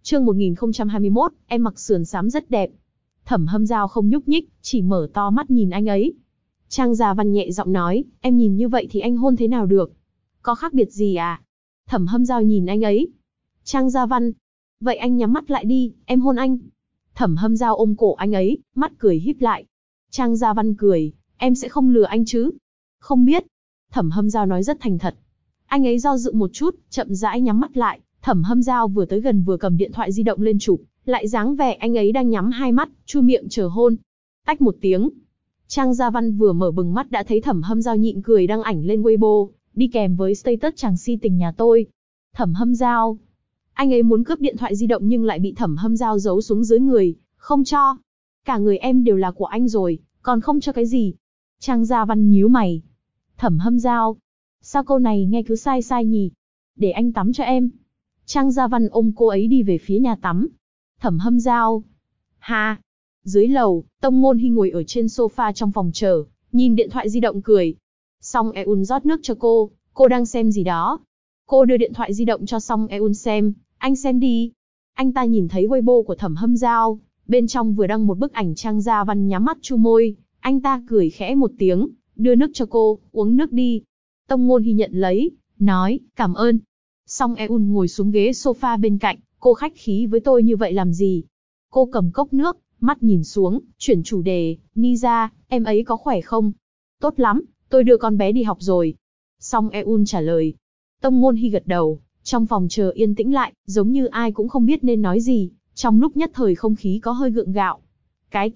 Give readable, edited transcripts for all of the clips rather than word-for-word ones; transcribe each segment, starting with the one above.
Chương 1021, em mặc sườn xám rất đẹp. Thẩm Hâm Dao không nhúc nhích, chỉ mở to mắt nhìn anh ấy. Trang Gia Văn nhẹ giọng nói, em nhìn như vậy thì anh hôn thế nào được? Có khác biệt gì à? Thẩm Hâm Dao nhìn anh ấy. Trang Gia Văn, vậy anh nhắm mắt lại đi, em hôn anh. Thẩm Hâm Dao ôm cổ anh ấy, mắt cười híp lại. Trang Gia Văn cười, em sẽ không lừa anh chứ? Không biết. Thẩm Hâm Dao nói rất thành thật. Anh ấy do dự một chút, chậm rãi nhắm mắt lại. Thẩm Hâm Dao vừa tới gần vừa cầm điện thoại di động lên chụp, lại dáng vẻ anh ấy đang nhắm hai mắt, chu miệng chờ hôn. Tách một tiếng. Trang Gia Văn vừa mở bừng mắt đã thấy Thẩm Hâm Dao nhịn cười đăng ảnh lên Weibo, đi kèm với status chàng si tình nhà tôi. Thẩm Hâm Dao. Anh ấy muốn cướp điện thoại di động nhưng lại bị Thẩm Hâm Dao giấu xuống dưới người, không cho. Cả người em đều là của anh rồi, còn không cho cái gì? Trang Gia Văn nhíu mày. Thẩm Hâm Dao. Sao câu này nghe cứ sai sai nhỉ? Để anh tắm cho em. Trang Gia Văn ôm cô ấy đi về phía nhà tắm. Thẩm Hâm Dao. Ha. Dưới lầu, Tông Ngôn Hi ngồi ở trên sofa trong phòng chờ, nhìn điện thoại di động cười. Song Eun rót nước cho cô đang xem gì đó. Cô đưa điện thoại di động cho Song Eun xem, anh xem đi. Anh ta nhìn thấy Weibo của Thẩm Hâm Dao, bên trong vừa đăng một bức ảnh Trang Gia Văn nhắm mắt chu môi, anh ta cười khẽ một tiếng, đưa nước cho cô, uống nước đi. Tông Ngôn Hi nhận lấy, nói, cảm ơn. Song Eun ngồi xuống ghế sofa bên cạnh, cô khách khí với tôi như vậy làm gì? Cô cầm cốc nước, mắt nhìn xuống, chuyển chủ đề, Niza, em ấy có khỏe không? Tốt lắm, tôi đưa con bé đi học rồi. Song Eun trả lời. Tông Ngôn Hi gật đầu, trong phòng chờ yên tĩnh lại, giống như ai cũng không biết nên nói gì, trong lúc nhất thời không khí có hơi gượng gạo. Cái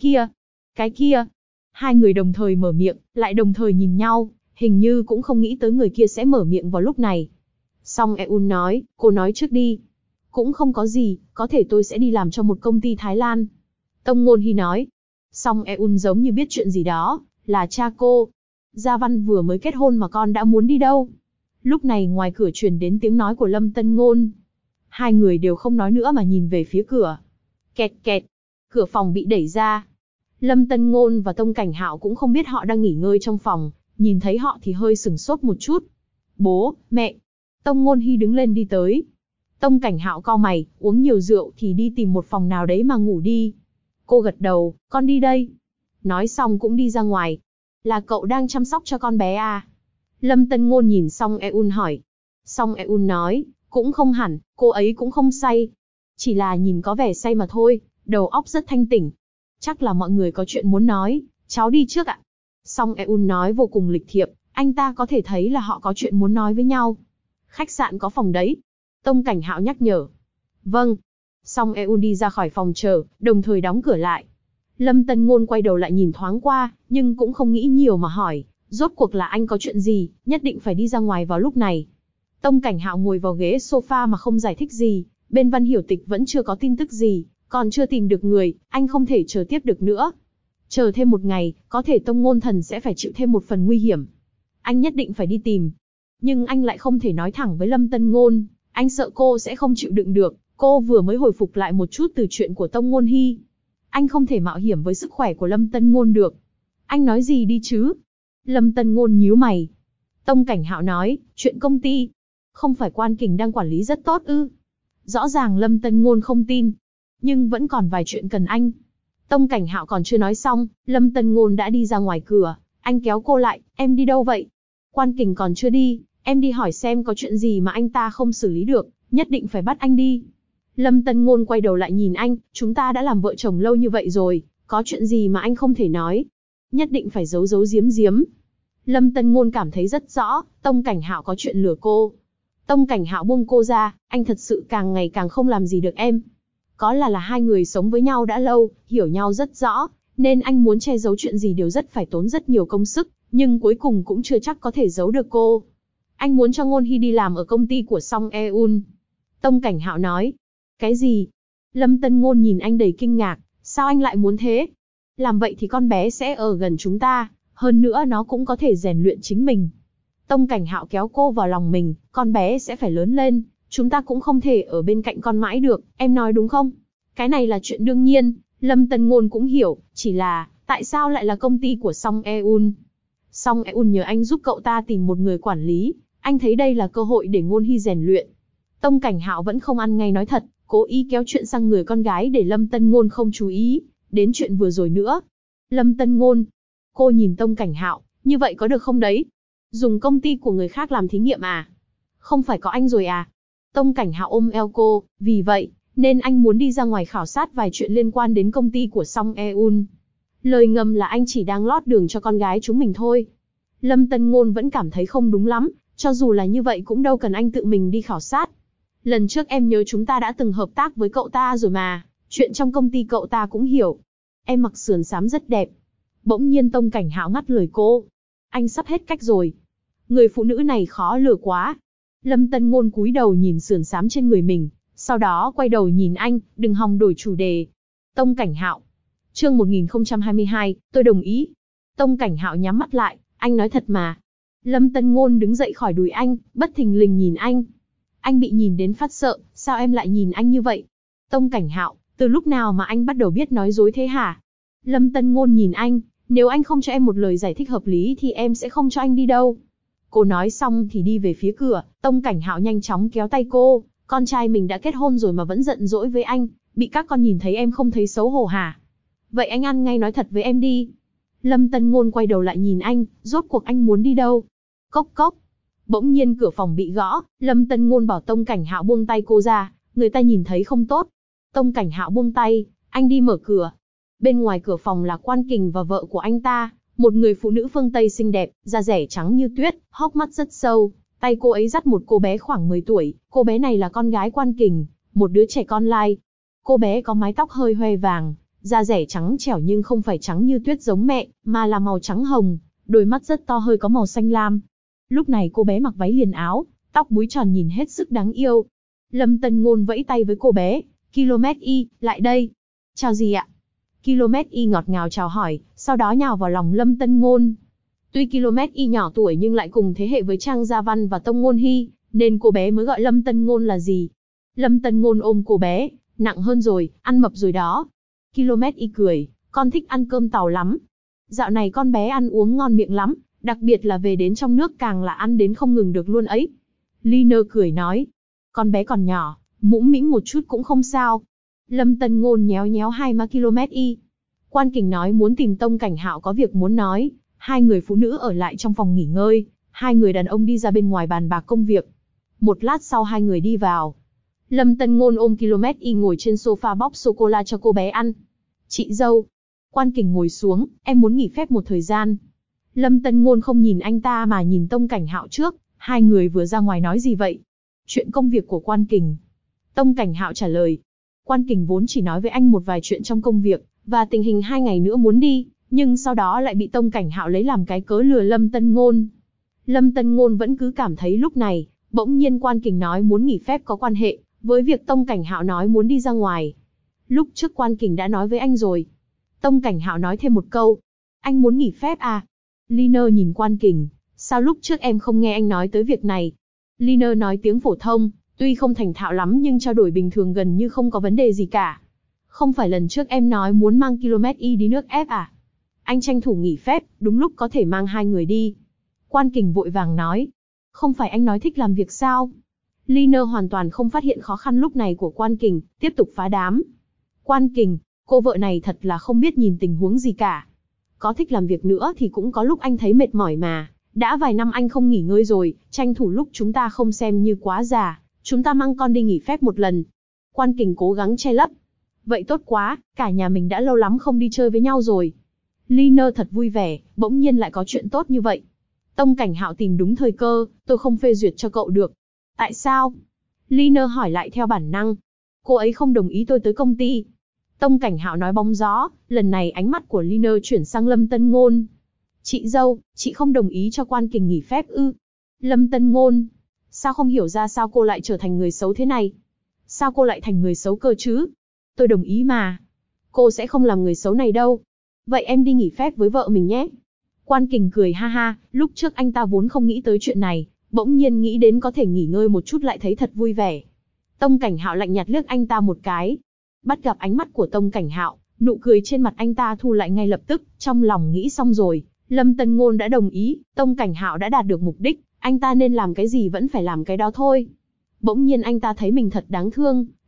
kia. Hai người đồng thời mở miệng, lại đồng thời nhìn nhau, hình như cũng không nghĩ tới người kia sẽ mở miệng vào lúc này. Song Eun nói, cô nói trước đi. Cũng không có gì, có thể tôi sẽ đi làm cho một công ty Thái Lan. Tông Ngôn Hi nói. Song Eun giống như biết chuyện gì đó, là cha cô. Gia Văn vừa mới kết hôn mà con đã muốn đi đâu? Lúc này ngoài cửa truyền đến tiếng nói của Lâm Tân Ngôn. Hai người đều không nói nữa mà nhìn về phía cửa. Kẹt kẹt, cửa phòng bị đẩy ra. Lâm Tân Ngôn và Tông Cảnh Hạo cũng không biết họ đang nghỉ ngơi trong phòng, nhìn thấy họ thì hơi sửng sốt một chút. Bố, mẹ. Tông Ngôn Hi đứng lên đi tới. Tông Cảnh Hạo cau mày, uống nhiều rượu thì đi tìm một phòng nào đấy mà ngủ đi. Cô gật đầu, con đi đây. Nói xong cũng đi ra ngoài. Là cậu đang chăm sóc cho con bé à? Lâm Tân Ngôn nhìn Song Eun hỏi. Song Eun nói, cũng không hẳn, cô ấy cũng không say. Chỉ là nhìn có vẻ say mà thôi, đầu óc rất thanh tỉnh. Chắc là mọi người có chuyện muốn nói, cháu đi trước ạ. Song Eun nói vô cùng lịch thiệp, anh ta có thể thấy là họ có chuyện muốn nói với nhau. Khách sạn có phòng đấy. Tông Cảnh Hạo nhắc nhở. Vâng. Song Eun đi ra khỏi phòng chờ, đồng thời đóng cửa lại. Lâm Tân Ngôn quay đầu lại nhìn thoáng qua, nhưng cũng không nghĩ nhiều mà hỏi, rốt cuộc là anh có chuyện gì, nhất định phải đi ra ngoài vào lúc này. Tông Cảnh Hạo ngồi vào ghế sofa mà không giải thích gì, bên Văn Hiểu Tịch vẫn chưa có tin tức gì, còn chưa tìm được người, anh không thể chờ tiếp được nữa. Chờ thêm một ngày, có thể Tông Ngôn Thần sẽ phải chịu thêm một phần nguy hiểm. Anh nhất định phải đi tìm. Nhưng anh lại không thể nói thẳng với Lâm Tân Ngôn, anh sợ cô sẽ không chịu đựng được, cô vừa mới hồi phục lại một chút từ chuyện của Tông Ngôn Hi. Anh không thể mạo hiểm với sức khỏe của Lâm Tân Ngôn được. Anh nói gì đi chứ? Lâm Tân Ngôn nhíu mày. Tông Cảnh Hạo nói, chuyện công ty. Không phải Quan Kình đang quản lý rất tốt ư? Rõ ràng Lâm Tân Ngôn không tin. Nhưng vẫn còn vài chuyện cần anh. Tông Cảnh Hạo còn chưa nói xong, Lâm Tân Ngôn đã đi ra ngoài cửa. Anh kéo cô lại, em đi đâu vậy? Quan Kình còn chưa đi, em đi hỏi xem có chuyện gì mà anh ta không xử lý được, nhất định phải bắt anh đi. Lâm Tân Ngôn quay đầu lại nhìn anh, chúng ta đã làm vợ chồng lâu như vậy rồi, có chuyện gì mà anh không thể nói? Nhất định phải giấu giấu giếm giếm. Lâm Tân Ngôn cảm thấy rất rõ, Tông Cảnh Hạo có chuyện lừa cô. Tông Cảnh Hạo buông cô ra, anh thật sự càng ngày càng không làm gì được em. Có là hai người sống với nhau đã lâu, hiểu nhau rất rõ, nên anh muốn che giấu chuyện gì đều rất phải tốn rất nhiều công sức, nhưng cuối cùng cũng chưa chắc có thể giấu được cô. Anh muốn cho Ngôn Hi đi làm ở công ty của Song Eun. Tông Cảnh Hạo nói. Cái gì? Lâm Tân Ngôn nhìn anh đầy kinh ngạc, sao anh lại muốn thế? Làm vậy thì con bé sẽ ở gần chúng ta, hơn nữa nó cũng có thể rèn luyện chính mình. Tông Cảnh Hạo kéo cô vào lòng mình, con bé sẽ phải lớn lên, chúng ta cũng không thể ở bên cạnh con mãi được, em nói đúng không? Cái này là chuyện đương nhiên, Lâm Tân Ngôn cũng hiểu, chỉ là, tại sao lại là công ty của Song Eun? Song Eun nhờ anh giúp cậu ta tìm một người quản lý, anh thấy đây là cơ hội để Ngôn Hi rèn luyện. Tông Cảnh Hạo vẫn không ăn ngay nói thật, cố ý kéo chuyện sang người con gái để Lâm Tân Ngôn không chú ý đến chuyện vừa rồi nữa. Lâm Tân Ngôn, cô nhìn Tông Cảnh Hạo, như vậy có được không đấy? Dùng công ty của người khác làm thí nghiệm à? Không phải có anh rồi à? Tông Cảnh Hạo ôm eo cô, vì vậy, nên anh muốn đi ra ngoài khảo sát vài chuyện liên quan đến công ty của Song Eun. Lời ngầm là anh chỉ đang lót đường cho con gái chúng mình thôi. Lâm Tân Ngôn vẫn cảm thấy không đúng lắm, cho dù là như vậy cũng đâu cần anh tự mình đi khảo sát. Lần trước em nhớ chúng ta đã từng hợp tác với cậu ta rồi mà, chuyện trong công ty cậu ta cũng hiểu. Em mặc sườn xám rất đẹp. Bỗng nhiên Tông Cảnh Hạo ngắt lời cô. Anh sắp hết cách rồi. Người phụ nữ này khó lừa quá. Lâm Tân Ngôn cúi đầu nhìn sườn xám trên người mình, sau đó quay đầu nhìn anh, đừng hòng đổi chủ đề. Tông Cảnh Hạo. Chương 1022, tôi đồng ý. Tông Cảnh Hạo nhắm mắt lại, anh nói thật mà. Lâm Tân Ngôn đứng dậy khỏi đùi anh, bất thình lình nhìn anh. Anh bị nhìn đến phát sợ, sao em lại nhìn anh như vậy? Tông Cảnh Hạo, từ lúc nào mà anh bắt đầu biết nói dối thế hả? Lâm Tân Ngôn nhìn anh, nếu anh không cho em một lời giải thích hợp lý thì em sẽ không cho anh đi đâu. Cô nói xong thì đi về phía cửa, Tông Cảnh Hạo nhanh chóng kéo tay cô, con trai mình đã kết hôn rồi mà vẫn giận dỗi với anh, bị các con nhìn thấy em không thấy xấu hổ hả? Vậy anh ăn ngay nói thật với em đi. Lâm Tân Ngôn quay đầu lại nhìn anh, rốt cuộc anh muốn đi đâu? Cốc cốc. Bỗng nhiên cửa phòng bị gõ, Lâm Tân Ngôn bảo Tông Cảnh Hạo buông tay cô ra, người ta nhìn thấy không tốt. Tông Cảnh Hạo buông tay, anh đi mở cửa. Bên ngoài cửa phòng là Quan Kình và vợ của anh ta, một người phụ nữ phương Tây xinh đẹp, da dẻ trắng như tuyết, hốc mắt rất sâu, tay cô ấy dắt một cô bé khoảng 10 tuổi, cô bé này là con gái Quan Kình, một đứa trẻ con lai. Cô bé có mái tóc hơi hoe vàng, da dẻ trắng trẻo nhưng không phải trắng như tuyết giống mẹ, mà là màu trắng hồng, đôi mắt rất to hơi có màu xanh lam. Lúc này cô bé mặc váy liền áo, tóc búi tròn nhìn hết sức đáng yêu. Lâm Tân Ngôn vẫy tay với cô bé, Km Y, lại đây. Chào gì ạ? Km Y ngọt ngào chào hỏi, sau đó nhào vào lòng Lâm Tân Ngôn. Tuy Km Y nhỏ tuổi nhưng lại cùng thế hệ với Trang Gia Văn và Tông Ngôn Hy, nên cô bé mới gọi Lâm Tân Ngôn là gì. Lâm Tân Ngôn ôm cô bé, nặng hơn rồi, ăn mập rồi đó. Km Y cười, con thích ăn cơm tàu lắm. Dạo này con bé ăn uống ngon miệng lắm, đặc biệt là về đến trong nước càng là ăn đến không ngừng được luôn ấy. Liner cười nói, con bé còn nhỏ, mũm mĩm một chút cũng không sao. Lâm Tân Ngôn nhéo nhéo hai má Km Y. Quan Kình nói muốn tìm Tông Cảnh Hạo có việc muốn nói, hai người phụ nữ ở lại trong phòng nghỉ ngơi, hai người đàn ông đi ra bên ngoài bàn bạc công việc. Một lát sau hai người đi vào. Lâm Tân Ngôn ôm Km Y ngồi trên sofa bóc sô-cô-la cho cô bé ăn. Chị dâu. Quan Kình ngồi xuống, em muốn nghỉ phép một thời gian. Lâm Tân Ngôn không nhìn anh ta mà nhìn Tông Cảnh Hạo trước, hai người vừa ra ngoài nói gì vậy? Chuyện công việc của Quan Kình. Tông Cảnh Hạo trả lời. Quan Kình vốn chỉ nói với anh một vài chuyện trong công việc, và tình hình 2 ngày nữa muốn đi, nhưng sau đó lại bị Tông Cảnh Hạo lấy làm cái cớ lừa Lâm Tân Ngôn. Lâm Tân Ngôn vẫn cứ cảm thấy lúc này, bỗng nhiên Quan Kình nói muốn nghỉ phép có quan hệ với việc Tông Cảnh Hạo nói muốn đi ra ngoài. Lúc trước Quan Kình đã nói với anh rồi. Tông Cảnh Hạo nói thêm một câu. Anh muốn nghỉ phép à? Liner nhìn Quan Kình, sao lúc trước em không nghe anh nói tới việc này? Liner nói tiếng phổ thông, tuy không thành thạo lắm nhưng trao đổi bình thường gần như không có vấn đề gì cả. Không phải lần trước em nói muốn mang Km Y đi nước ép à? Anh tranh thủ nghỉ phép, đúng lúc có thể mang hai người đi. Quan Kình vội vàng nói. Không phải anh nói thích làm việc sao? Liner hoàn toàn không phát hiện khó khăn lúc này của Quan Kình, tiếp tục phá đám. Quan Kình, cô vợ này thật là không biết nhìn tình huống gì cả. Có thích làm việc nữa thì cũng có lúc anh thấy mệt mỏi mà. Đã vài năm anh không nghỉ ngơi rồi, tranh thủ lúc chúng ta không xem như quá già, chúng ta mang con đi nghỉ phép một lần. Quan Kình cố gắng che lấp. Vậy tốt quá, cả nhà mình đã lâu lắm không đi chơi với nhau rồi. Liner thật vui vẻ, bỗng nhiên lại có chuyện tốt như vậy. Tông Cảnh Hạo tìm đúng thời cơ, tôi không phê duyệt cho cậu được. Tại sao? Liner hỏi lại theo bản năng. Cô ấy không đồng ý tôi tới công ty. Tông Cảnh Hạo nói bóng gió, lần này ánh mắt của Liner chuyển sang Lâm Tân Ngôn. Chị dâu, chị không đồng ý cho Quan Kình nghỉ phép ư? Lâm Tân Ngôn, sao không hiểu ra sao cô lại trở thành người xấu thế này? Sao cô lại thành người xấu cơ chứ? Tôi đồng ý mà. Cô sẽ không làm người xấu này đâu. Vậy em đi nghỉ phép với vợ mình nhé. Quan Kình cười ha ha, lúc trước anh ta vốn không nghĩ tới chuyện này, bỗng nhiên nghĩ đến có thể nghỉ ngơi một chút lại thấy thật vui vẻ. Tông Cảnh Hạo lạnh nhạt liếc anh ta một cái. Bắt gặp ánh mắt của Tông Cảnh Hạo, nụ cười trên mặt anh ta thu lại ngay lập tức, trong lòng nghĩ xong rồi, Lâm Tân Ngôn đã đồng ý, Tông Cảnh Hạo đã đạt được mục đích, anh ta nên làm cái gì vẫn phải làm cái đó thôi. Bỗng nhiên anh ta thấy mình thật đáng thương,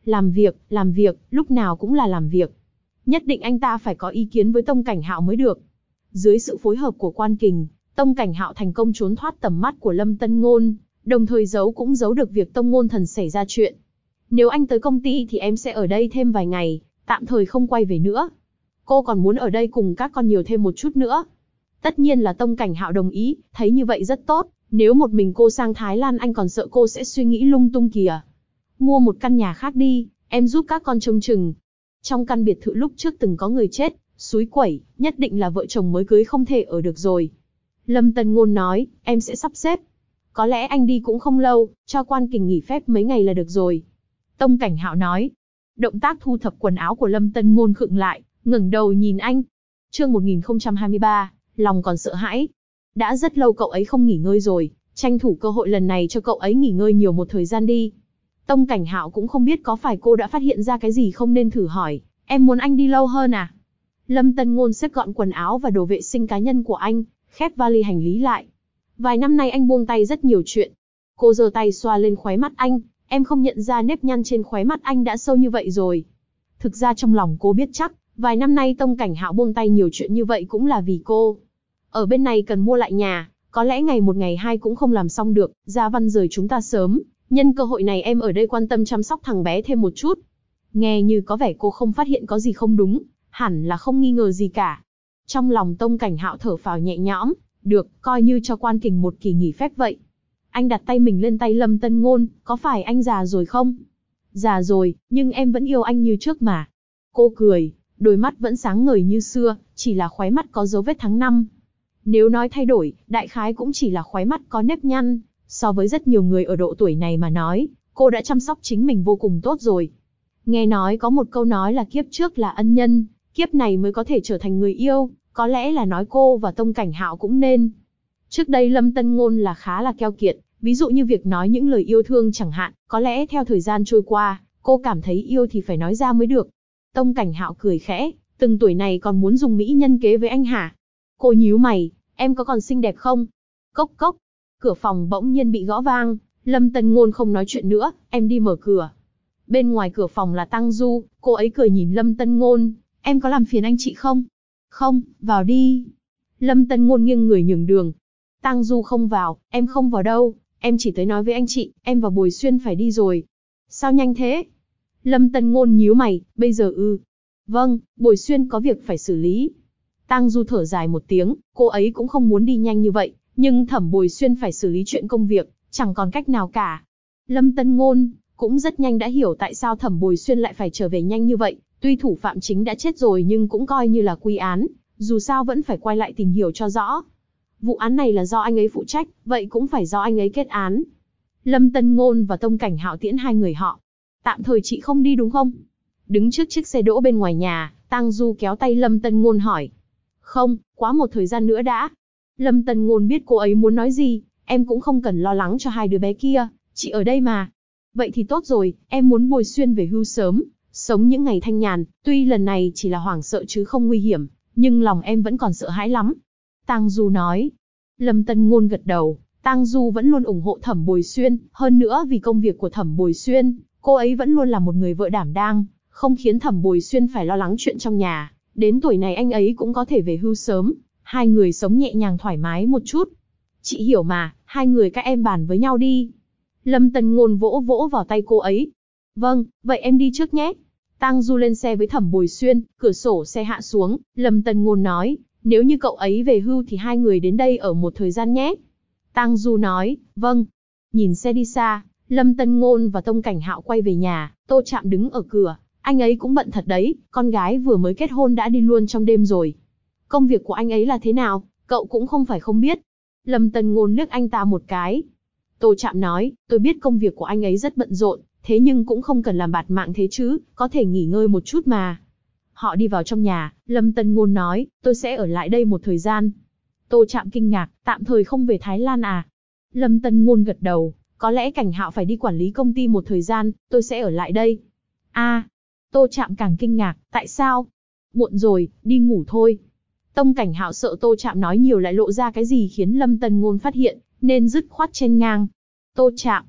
Làm việc, lúc nào cũng là làm việc. Nhất định anh ta phải có ý kiến với Tông Cảnh Hạo mới được. Dưới sự phối hợp của Quan Kình, Tông Cảnh Hạo thành công trốn thoát tầm mắt của Lâm Tân Ngôn, đồng thời cũng giấu được việc Tông Ngôn Thần xảy ra chuyện. Nếu anh tới công ty thì em sẽ ở đây thêm vài ngày, tạm thời không quay về nữa. Cô còn muốn ở đây cùng các con nhiều thêm một chút nữa. Tất nhiên là Tông Cảnh Hạo đồng ý, thấy như vậy rất tốt, nếu một mình cô sang Thái Lan anh còn sợ cô sẽ suy nghĩ lung tung kìa. Mua một căn nhà khác đi, em giúp các con trông chừng. Trong căn biệt thự lúc trước từng có người chết, xúi quẩy, nhất định là vợ chồng mới cưới không thể ở được rồi. Lâm Tân Ngôn nói, em sẽ sắp xếp. Có lẽ anh đi cũng không lâu, cho Quan Kình nghỉ phép mấy ngày là được rồi. Tông Cảnh Hạo nói. Động tác thu thập quần áo của Lâm Tân Ngôn khựng lại, ngẩng đầu nhìn anh. Chương 1023, lòng còn sợ hãi. Đã rất lâu cậu ấy không nghỉ ngơi rồi, tranh thủ cơ hội lần này cho cậu ấy nghỉ ngơi nhiều một thời gian đi. Tông Cảnh Hạo cũng không biết có phải cô đã phát hiện ra cái gì không nên thử hỏi, em muốn anh đi lâu hơn à? Lâm Tân Ngôn xếp gọn quần áo và đồ vệ sinh cá nhân của anh, khép vali hành lý lại. Vài năm nay anh buông tay rất nhiều chuyện. Cô giơ tay xoa lên khóe mắt anh, em không nhận ra nếp nhăn trên khóe mắt anh đã sâu như vậy rồi. Thực ra trong lòng cô biết chắc, vài năm nay Tông Cảnh Hạo buông tay nhiều chuyện như vậy cũng là vì cô. Ở bên này cần mua lại nhà, có lẽ ngày một ngày hai cũng không làm xong được, Gia Văn rời chúng ta sớm, nhân cơ hội này em ở đây quan tâm chăm sóc thằng bé thêm một chút. Nghe như có vẻ cô không phát hiện có gì không đúng, hẳn là không nghi ngờ gì cả. Trong lòng Tông Cảnh Hạo thở phào nhẹ nhõm, được, coi như cho Quan Kình một kỳ nghỉ phép vậy. Anh đặt tay mình lên tay Lâm Tân Ngôn, có phải anh già rồi không? Già rồi, nhưng em vẫn yêu anh như trước mà. Cô cười, đôi mắt vẫn sáng ngời như xưa, chỉ là khóe mắt có dấu vết tháng năm. Nếu nói thay đổi, đại khái cũng chỉ là khóe mắt có nếp nhăn. So với rất nhiều người ở độ tuổi này mà nói, cô đã chăm sóc chính mình vô cùng tốt rồi. Nghe nói có một câu nói là kiếp trước là ân nhân, kiếp này mới có thể trở thành người yêu, có lẽ là nói cô và Tông Cảnh Hạo cũng nên. Trước đây Lâm Tân Ngôn là khá là keo kiệt, ví dụ như việc nói những lời yêu thương chẳng hạn, có lẽ theo thời gian trôi qua, cô cảm thấy yêu thì phải nói ra mới được. Tông Cảnh Hạo cười khẽ, từng tuổi này còn muốn dùng mỹ nhân kế với anh hả? Cô nhíu mày, em có còn xinh đẹp không? Cốc cốc, cửa phòng bỗng nhiên bị gõ vang, Lâm Tân Ngôn không nói chuyện nữa, em đi mở cửa. Bên ngoài cửa phòng là Tăng Du, cô ấy cười nhìn Lâm Tân Ngôn, em có làm phiền anh chị không? Không, vào đi. Lâm Tân Ngôn nghiêng người nhường đường. Tăng Du không vào, em không vào đâu, em chỉ tới nói với anh chị, em và Bồi Xuyên phải đi rồi. Sao nhanh thế? Lâm Tân Ngôn nhíu mày, bây giờ ư? Vâng, Bồi Xuyên có việc phải xử lý. Tăng Du thở dài một tiếng, cô ấy cũng không muốn đi nhanh như vậy, nhưng Thẩm Bồi Xuyên phải xử lý chuyện công việc, chẳng còn cách nào cả. Lâm Tân Ngôn cũng rất nhanh đã hiểu tại sao Thẩm Bồi Xuyên lại phải trở về nhanh như vậy, tuy thủ phạm chính đã chết rồi nhưng cũng coi như là quy án, dù sao vẫn phải quay lại tìm hiểu cho rõ. Vụ án này là do anh ấy phụ trách, vậy cũng phải do anh ấy kết án. Lâm Tân Ngôn và Tông Cảnh Hạo tiễn hai người họ. Tạm thời chị không đi đúng không? Đứng trước chiếc xe đỗ bên ngoài nhà, Tang Du kéo tay Lâm Tân Ngôn hỏi. Không, quá một thời gian nữa đã. Lâm Tân Ngôn biết cô ấy muốn nói gì, em cũng không cần lo lắng cho hai đứa bé kia, chị ở đây mà. Vậy thì tốt rồi, em muốn Bồi Xuyên về hưu sớm, sống những ngày thanh nhàn, tuy lần này chỉ là hoảng sợ chứ không nguy hiểm, nhưng lòng em vẫn còn sợ hãi lắm. Tang Du nói. Lâm Tân Ngôn gật đầu, Tang Du vẫn luôn ủng hộ Thẩm Bồi Xuyên, hơn nữa vì công việc của Thẩm Bồi Xuyên, cô ấy vẫn luôn là một người vợ đảm đang, không khiến Thẩm Bồi Xuyên phải lo lắng chuyện trong nhà, đến tuổi này anh ấy cũng có thể về hưu sớm, hai người sống nhẹ nhàng thoải mái một chút. Chị hiểu mà, hai người các em bàn với nhau đi. Lâm Tân Ngôn vỗ vỗ vào tay cô ấy. Vâng, vậy em đi trước nhé. Tang Du lên xe với Thẩm Bồi Xuyên, cửa sổ xe hạ xuống, Lâm Tân Ngôn nói, nếu như cậu ấy về hưu thì hai người đến đây ở một thời gian nhé. Tang Du nói, vâng. Nhìn xe đi xa, Lâm Tân Ngôn và Tông Cảnh Hạo quay về nhà, Tô Trạm đứng ở cửa, anh ấy cũng bận thật đấy, con gái vừa mới kết hôn đã đi luôn trong đêm rồi. Công việc của anh ấy là thế nào, cậu cũng không phải không biết. Lâm Tân Ngôn liếc anh ta một cái. Tô Trạm nói, tôi biết công việc của anh ấy rất bận rộn, thế nhưng cũng không cần làm bạt mạng thế chứ, có thể nghỉ ngơi một chút mà. Họ đi vào trong nhà, Lâm Tân Ngôn nói, tôi sẽ ở lại đây một thời gian. Tô Trạm kinh ngạc, tạm thời không về Thái Lan à? Lâm Tân Ngôn gật đầu, có lẽ Cảnh Hạo phải đi quản lý công ty một thời gian, tôi sẽ ở lại đây. Tô Trạm càng kinh ngạc, tại sao? Muộn rồi, đi ngủ thôi. Tông Cảnh Hạo sợ Tô Trạm nói nhiều lại lộ ra cái gì khiến Lâm Tân Ngôn phát hiện, nên dứt khoát chen ngang. Tô Trạm.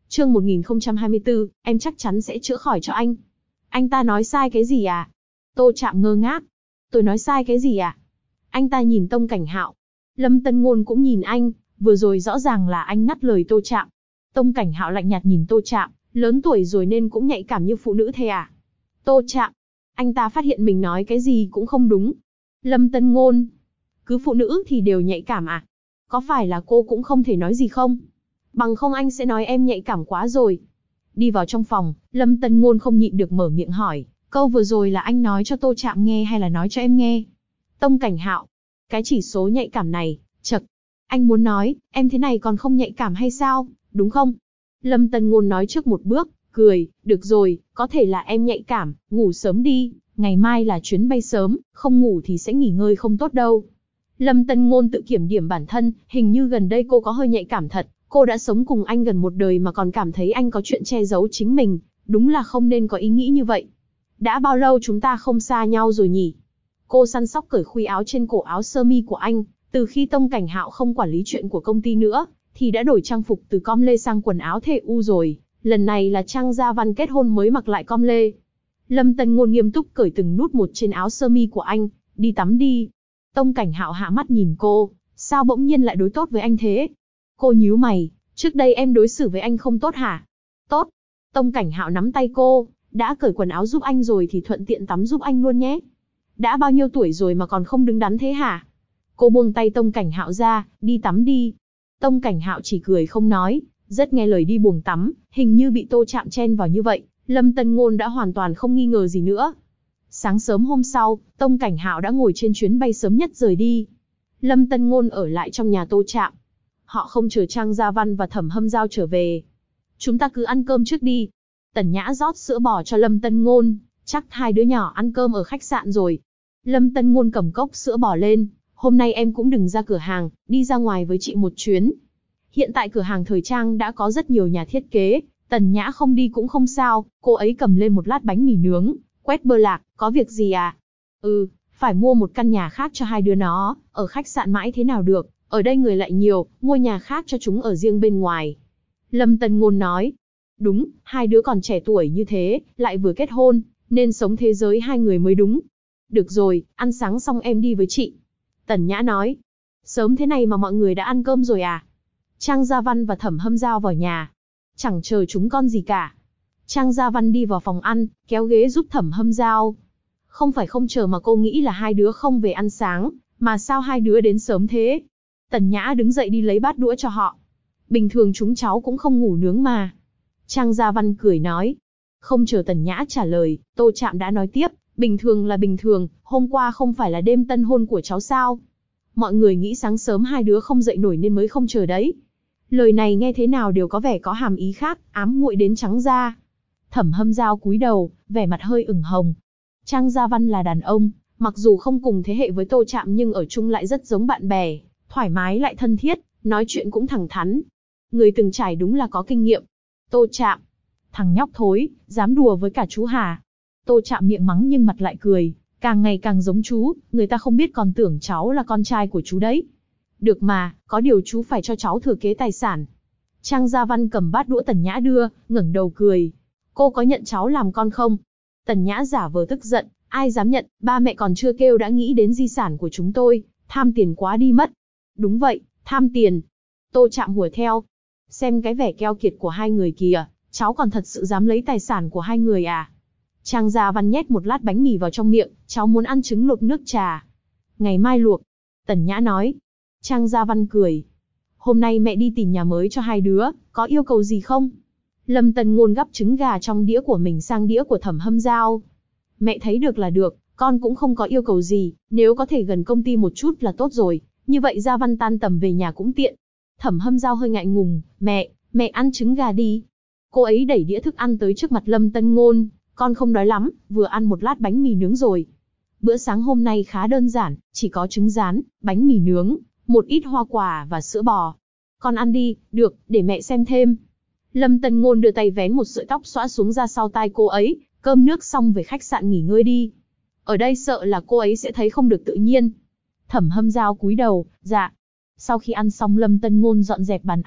Chương 1024, em chắc chắn sẽ chữa khỏi cho anh. Anh ta nói sai cái gì à? Tô Trạm ngơ ngác. Tôi nói sai cái gì à? Anh ta nhìn Tông Cảnh Hạo. Lâm Tân Ngôn cũng nhìn anh, vừa rồi rõ ràng là anh ngắt lời Tô Trạm. Tông Cảnh Hạo lạnh nhạt nhìn Tô Trạm, lớn tuổi rồi nên cũng nhạy cảm như phụ nữ thế à? Tô Trạm, anh ta phát hiện mình nói cái gì cũng không đúng. Lâm Tân Ngôn, cứ phụ nữ thì đều nhạy cảm à? Có phải là cô cũng không thể nói gì không? Bằng không anh sẽ nói em nhạy cảm quá rồi. Đi vào trong phòng, Lâm Tân Ngôn không nhịn được mở miệng hỏi, câu vừa rồi là anh nói cho Tô Trạm nghe hay là nói cho em nghe? Tông Cảnh Hạo, cái chỉ số nhạy cảm này, chậc, anh muốn nói, em thế này còn không nhạy cảm hay sao, đúng không? Lâm Tân Ngôn nói trước một bước, cười, được rồi, có thể là em nhạy cảm, ngủ sớm đi, ngày mai là chuyến bay sớm, không ngủ thì sẽ nghỉ ngơi không tốt đâu. Lâm Tân Ngôn tự kiểm điểm bản thân, hình như gần đây cô có hơi nhạy cảm thật, cô đã sống cùng anh gần một đời mà còn cảm thấy anh có chuyện che giấu chính mình, đúng là không nên có ý nghĩ như vậy. Đã bao lâu chúng ta không xa nhau rồi nhỉ? Cô săn sóc cởi khuy áo trên cổ áo sơ mi của anh, từ khi Tông Cảnh Hạo không quản lý chuyện của công ty nữa, thì đã đổi trang phục từ com lê sang quần áo thể u rồi, lần này là Trang Gia Văn kết hôn mới mặc lại com lê. Lâm Tân Ngôn nghiêm túc cởi từng nút một trên áo sơ mi của anh, đi tắm đi. Tông Cảnh Hạo hạ mắt nhìn cô, sao bỗng nhiên lại đối tốt với anh thế? Cô nhíu mày, trước đây em đối xử với anh không tốt hả? Tốt. Tông Cảnh Hạo nắm tay cô, đã cởi quần áo giúp anh rồi thì thuận tiện tắm giúp anh luôn nhé. Đã bao nhiêu tuổi rồi mà còn không đứng đắn thế hả? Cô buông tay Tông Cảnh Hạo ra, đi tắm đi. Tông Cảnh Hạo chỉ cười không nói, rất nghe lời đi buồng tắm, hình như bị Tô Trạm chen vào như vậy, Lâm Tân Ngôn đã hoàn toàn không nghi ngờ gì nữa. Sáng sớm hôm sau, Tông Cảnh Hạo đã ngồi trên chuyến bay sớm nhất rời đi. Lâm Tân Ngôn ở lại trong nhà Tô Trạm. Họ không chờ Trang Gia Văn và Thẩm Hâm Giao trở về. Chúng ta cứ ăn cơm trước đi. Tần Nhã rót sữa bò cho Lâm Tân Ngôn, chắc hai đứa nhỏ ăn cơm ở khách sạn rồi. Lâm Tân Ngôn cầm cốc sữa bò lên, hôm nay em cũng đừng ra cửa hàng, đi ra ngoài với chị một chuyến. Hiện tại cửa hàng thời trang đã có rất nhiều nhà thiết kế, Tần Nhã không đi cũng không sao, cô ấy cầm lên một lát bánh mì nướng, quét bơ lạc, có việc gì à? Phải mua một căn nhà khác cho hai đứa nó, ở khách sạn mãi thế nào được, ở đây người lại nhiều, ngôi nhà khác cho chúng ở riêng bên ngoài. Lâm Tân Ngôn nói, đúng, hai đứa còn trẻ tuổi như thế, lại vừa kết hôn, nên sống thế giới hai người mới đúng. Được rồi, ăn sáng xong em đi với chị. Tần Nhã nói, sớm thế này mà mọi người đã ăn cơm rồi à? Trang Gia Văn và Thẩm Hâm Giao vào nhà. Chẳng chờ chúng con gì cả. Trang Gia Văn đi vào phòng ăn, kéo ghế giúp Thẩm Hâm Giao. Không phải không chờ mà cô nghĩ là hai đứa không về ăn sáng, mà sao hai đứa đến sớm thế? Tần Nhã đứng dậy đi lấy bát đũa cho họ. Bình thường chúng cháu cũng không ngủ nướng mà. Trang Gia Văn cười nói. Không chờ Tần Nhã trả lời, Tô Trạm đã nói tiếp, bình thường là bình thường, hôm qua không phải là đêm tân hôn của cháu sao? Mọi người nghĩ sáng sớm hai đứa không dậy nổi nên mới không chờ đấy. Lời này nghe thế nào đều có vẻ có hàm ý khác, ám muội đến trắng da. Thẩm Hâm Giao cúi đầu, vẻ mặt hơi ửng hồng. Trang Gia Văn là đàn ông, mặc dù không cùng thế hệ với Tô Trạm nhưng ở chung lại rất giống bạn bè, thoải mái lại thân thiết, nói chuyện cũng thẳng thắn. Người từng trải đúng là có kinh nghiệm. Tô Trạm, thằng nhóc thối, dám đùa với cả chú hả? Tô Trạm miệng mắng nhưng mặt lại cười, càng ngày càng giống chú, người ta không biết còn tưởng cháu là con trai của chú đấy. Được mà, có điều chú phải cho cháu thừa kế tài sản. Trang Gia Văn cầm bát đũa Tần Nhã đưa, ngẩng đầu cười. Cô có nhận cháu làm con không? Tần Nhã giả vờ tức giận, ai dám nhận, ba mẹ còn chưa kêu đã nghĩ đến di sản của chúng tôi, tham tiền quá đi mất. Đúng vậy, tham tiền. Tô Trạm hùa theo. Xem cái vẻ keo kiệt của hai người kìa, cháu còn thật sự dám lấy tài sản của hai người à? Trang Gia Văn nhét một lát bánh mì vào trong miệng, cháu muốn ăn trứng luộc nước trà. Ngày mai luộc. Tần Nhã nói. Trang Gia Văn cười. Hôm nay mẹ đi tìm nhà mới cho hai đứa, có yêu cầu gì không? Lâm Tân Ngôn gắp trứng gà trong đĩa của mình sang đĩa của Thẩm Hâm Giao. Mẹ thấy được là được, con cũng không có yêu cầu gì, nếu có thể gần công ty một chút là tốt rồi, như vậy Gia Văn tan tầm về nhà cũng tiện. Thẩm Hâm Giao hơi ngại ngùng, mẹ ăn trứng gà đi. Cô ấy đẩy đĩa thức ăn tới trước mặt Lâm Tân Ngôn, con không đói lắm, vừa ăn một lát bánh mì nướng rồi. Bữa sáng hôm nay khá đơn giản, chỉ có trứng rán, bánh mì nướng, một ít hoa quả và sữa bò. Con ăn đi, được, để mẹ xem thêm. Lâm Tân Ngôn đưa tay vén một sợi tóc xõa xuống ra sau tai cô ấy, cơm nước xong về khách sạn nghỉ ngơi đi. Ở đây sợ là cô ấy sẽ thấy không được tự nhiên. Thẩm Hâm Giao cúi đầu, dạ. Sau khi ăn xong Lâm Tân Ngôn dọn dẹp bàn ăn,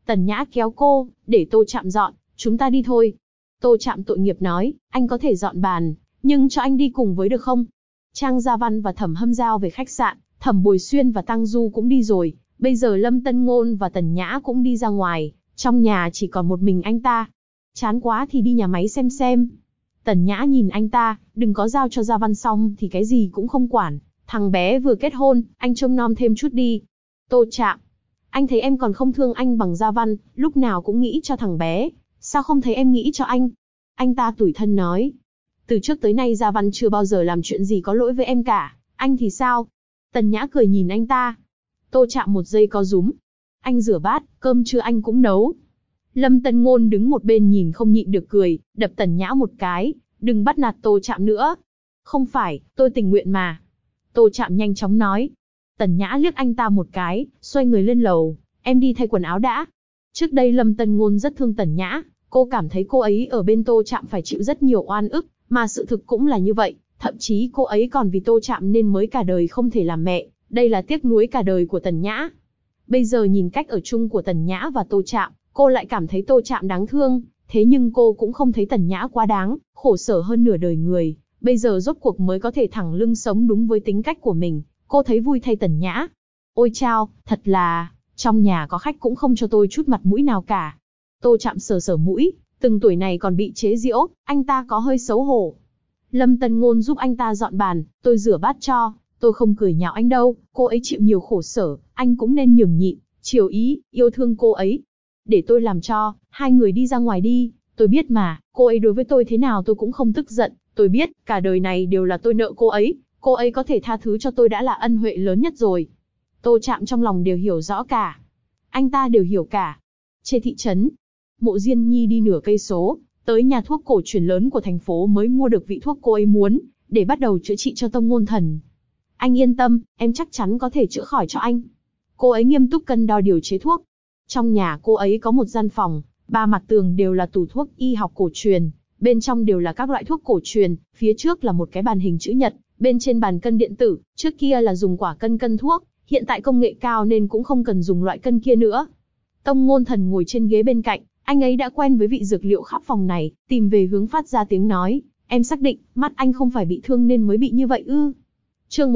Tần Nhã kéo cô, để Tô Trạm dọn, chúng ta đi thôi. Tô Trạm tội nghiệp nói, anh có thể dọn bàn, nhưng cho anh đi cùng với được không? Trang Gia Văn và Thẩm Hâm Giao về khách sạn, Thẩm Bồi Xuyên và Tăng Du cũng đi rồi, bây giờ Lâm Tân Ngôn và Tần Nhã cũng đi ra ngoài, trong nhà chỉ còn một mình anh ta. Chán quá thì đi nhà máy xem. Tần Nhã nhìn anh ta, đừng có giao cho Gia Văn xong thì cái gì cũng không quản, thằng bé vừa kết hôn, anh trông nom thêm chút đi. Tô Trạm, anh thấy em còn không thương anh bằng Gia Văn, lúc nào cũng nghĩ cho thằng bé, sao không thấy em nghĩ cho anh? Anh ta tủi thân nói, từ trước tới nay Gia Văn chưa bao giờ làm chuyện gì có lỗi với em cả, anh thì sao? Tần Nhã cười nhìn anh ta. Tô Trạm một giây co rúm. Anh rửa bát, cơm trưa anh cũng nấu. Lâm Tân Ngôn đứng một bên nhìn không nhịn được cười, đập Tần Nhã một cái, đừng bắt nạt Tô Trạm nữa. Không phải, tôi tình nguyện mà. Tô Trạm nhanh chóng nói. Tần Nhã liếc anh ta một cái, xoay người lên lầu, em đi thay quần áo đã. Trước đây Lâm Tân Ngôn rất thương Tần Nhã, cô cảm thấy cô ấy ở bên Tô Trạm phải chịu rất nhiều oan ức, mà sự thực cũng là như vậy, thậm chí cô ấy còn vì Tô Trạm nên mới cả đời không thể làm mẹ, đây là tiếc nuối cả đời của Tần Nhã. Bây giờ nhìn cách ở chung của Tần Nhã và Tô Trạm, cô lại cảm thấy Tô Trạm đáng thương, thế nhưng cô cũng không thấy Tần Nhã quá đáng, khổ sở hơn nửa đời người, bây giờ rốt cuộc mới có thể thẳng lưng sống đúng với tính cách của mình, cô thấy vui thay Tần Nhã. Ôi chao, thật là, trong nhà có khách cũng không cho tôi chút mặt mũi nào cả. Tô Trạm sờ sờ mũi, từng tuổi này còn bị chế giễu, anh ta có hơi xấu hổ. Lâm Tân Ngôn giúp anh ta dọn bàn, tôi rửa bát cho, tôi không cười nhạo anh đâu, cô ấy chịu nhiều khổ sở, anh cũng nên nhường nhịn, chiều ý, yêu thương cô ấy. Để tôi làm cho, hai người đi ra ngoài đi, tôi biết mà, cô ấy đối với tôi thế nào tôi cũng không tức giận, tôi biết, cả đời này đều là tôi nợ cô ấy có thể tha thứ cho tôi đã là ân huệ lớn nhất rồi. Tô Trạm trong lòng đều hiểu rõ cả. Anh ta đều hiểu cả. Trên thị trấn, Mộ Diên Nhi đi nửa cây số, tới nhà thuốc cổ truyền lớn của thành phố mới mua được vị thuốc cô ấy muốn, để bắt đầu chữa trị cho Tông Ngôn Thần. Anh yên tâm, em chắc chắn có thể chữa khỏi cho anh. Cô ấy nghiêm túc cân đo điều chế thuốc. Trong nhà cô ấy có một gian phòng, ba mặt tường đều là tủ thuốc y học cổ truyền, bên trong đều là các loại thuốc cổ truyền, phía trước là một cái bàn hình chữ nhật, bên trên bàn cân điện tử, trước kia là dùng quả cân cân thuốc, hiện tại công nghệ cao nên cũng không cần dùng loại cân kia nữa. Tông Ngôn Thần ngồi trên ghế bên cạnh, anh ấy đã quen với vị dược liệu khắp phòng này, tìm về hướng phát ra tiếng nói, em xác định, mắt anh không phải bị thương nên mới bị như vậy ư? Chương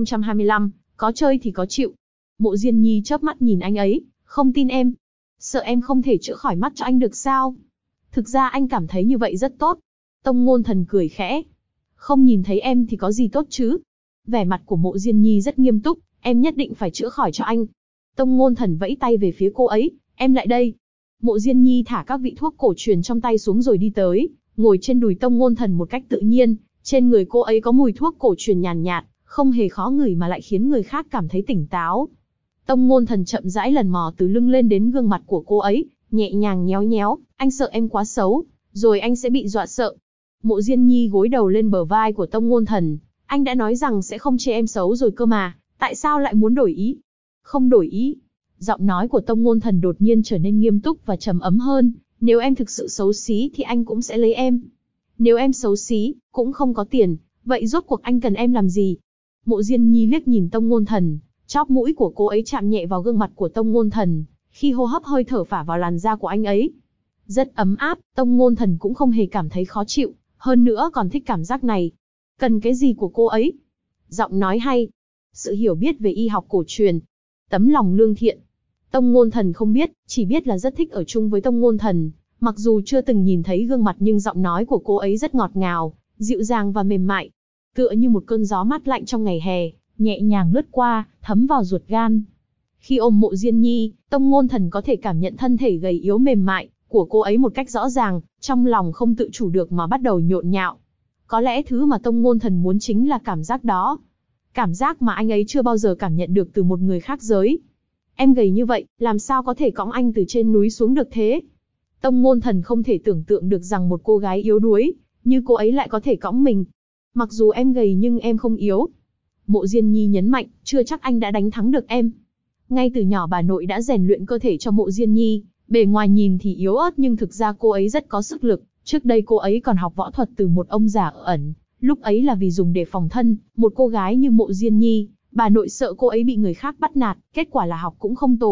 1025, có chơi thì có chịu. Mộ Diên Nhi chớp mắt nhìn anh ấy, không tin em. Sợ em không thể chữa khỏi mắt cho anh được sao? Thực ra anh cảm thấy như vậy rất tốt. Tông Ngôn Thần cười khẽ. Không nhìn thấy em thì có gì tốt chứ? Vẻ mặt của Mộ Diên Nhi rất nghiêm túc, em nhất định phải chữa khỏi cho anh. Tông Ngôn Thần vẫy tay về phía cô ấy, em lại đây. Mộ Diên Nhi thả các vị thuốc cổ truyền trong tay xuống rồi đi tới, ngồi trên đùi Tông Ngôn Thần một cách tự nhiên, trên người cô ấy có mùi thuốc cổ truyền nhàn nhạt, không hề khó ngửi mà lại khiến người khác cảm thấy tỉnh táo. Tông Ngôn Thần chậm rãi lần mò từ lưng lên đến gương mặt của cô ấy, nhẹ nhàng nhéo nhéo, anh sợ em quá xấu, rồi anh sẽ bị dọa sợ. Mộ Diên Nhi gối đầu lên bờ vai của Tông Ngôn Thần, anh đã nói rằng sẽ không chê em xấu rồi cơ mà, tại sao lại muốn đổi ý? Không đổi ý. Giọng nói của Tông Ngôn Thần đột nhiên trở nên nghiêm túc và trầm ấm hơn, nếu em thực sự xấu xí thì anh cũng sẽ lấy em. Nếu em xấu xí, cũng không có tiền, vậy rốt cuộc anh cần em làm gì? Mộ Diên Nhi liếc nhìn Tông Ngôn Thần, chóp mũi của cô ấy chạm nhẹ vào gương mặt của Tông Ngôn Thần, khi hô hấp hơi thở phả vào làn da của anh ấy. Rất ấm áp, Tông Ngôn Thần cũng không hề cảm thấy khó chịu, hơn nữa còn thích cảm giác này. Cần cái gì của cô ấy? Giọng nói hay, sự hiểu biết về y học cổ truyền, tấm lòng lương thiện. Tông Ngôn Thần không biết, chỉ biết là rất thích ở chung với Tông Ngôn Thần, mặc dù chưa từng nhìn thấy gương mặt nhưng giọng nói của cô ấy rất ngọt ngào, dịu dàng và mềm mại, tựa như một cơn gió mát lạnh trong ngày hè, nhẹ nhàng lướt qua, thấm vào ruột gan. Khi ôm Mộ Diên Nhi, Tông Ngôn Thần có thể cảm nhận thân thể gầy yếu mềm mại của cô ấy một cách rõ ràng, trong lòng không tự chủ được mà bắt đầu nhộn nhạo. Có lẽ thứ mà Tông Ngôn Thần muốn chính là cảm giác đó. Cảm giác mà anh ấy chưa bao giờ cảm nhận được từ một người khác giới. Em gầy như vậy, làm sao có thể cõng anh từ trên núi xuống được thế? Tông Ngôn Thần không thể tưởng tượng được rằng một cô gái yếu đuối như cô ấy lại có thể cõng mình. Mặc dù em gầy nhưng em không yếu. Mộ Diên Nhi nhấn mạnh, chưa chắc anh đã đánh thắng được em. Ngay từ nhỏ bà nội đã rèn luyện cơ thể cho Mộ Diên Nhi, bề ngoài nhìn thì yếu ớt nhưng thực ra cô ấy rất có sức lực. Trước đây cô ấy còn học võ thuật từ một ông già ở ẩn, lúc ấy là vì dùng để phòng thân. Một cô gái như Mộ Diên Nhi, bà nội sợ cô ấy bị người khác bắt nạt, kết quả là học cũng không tồi,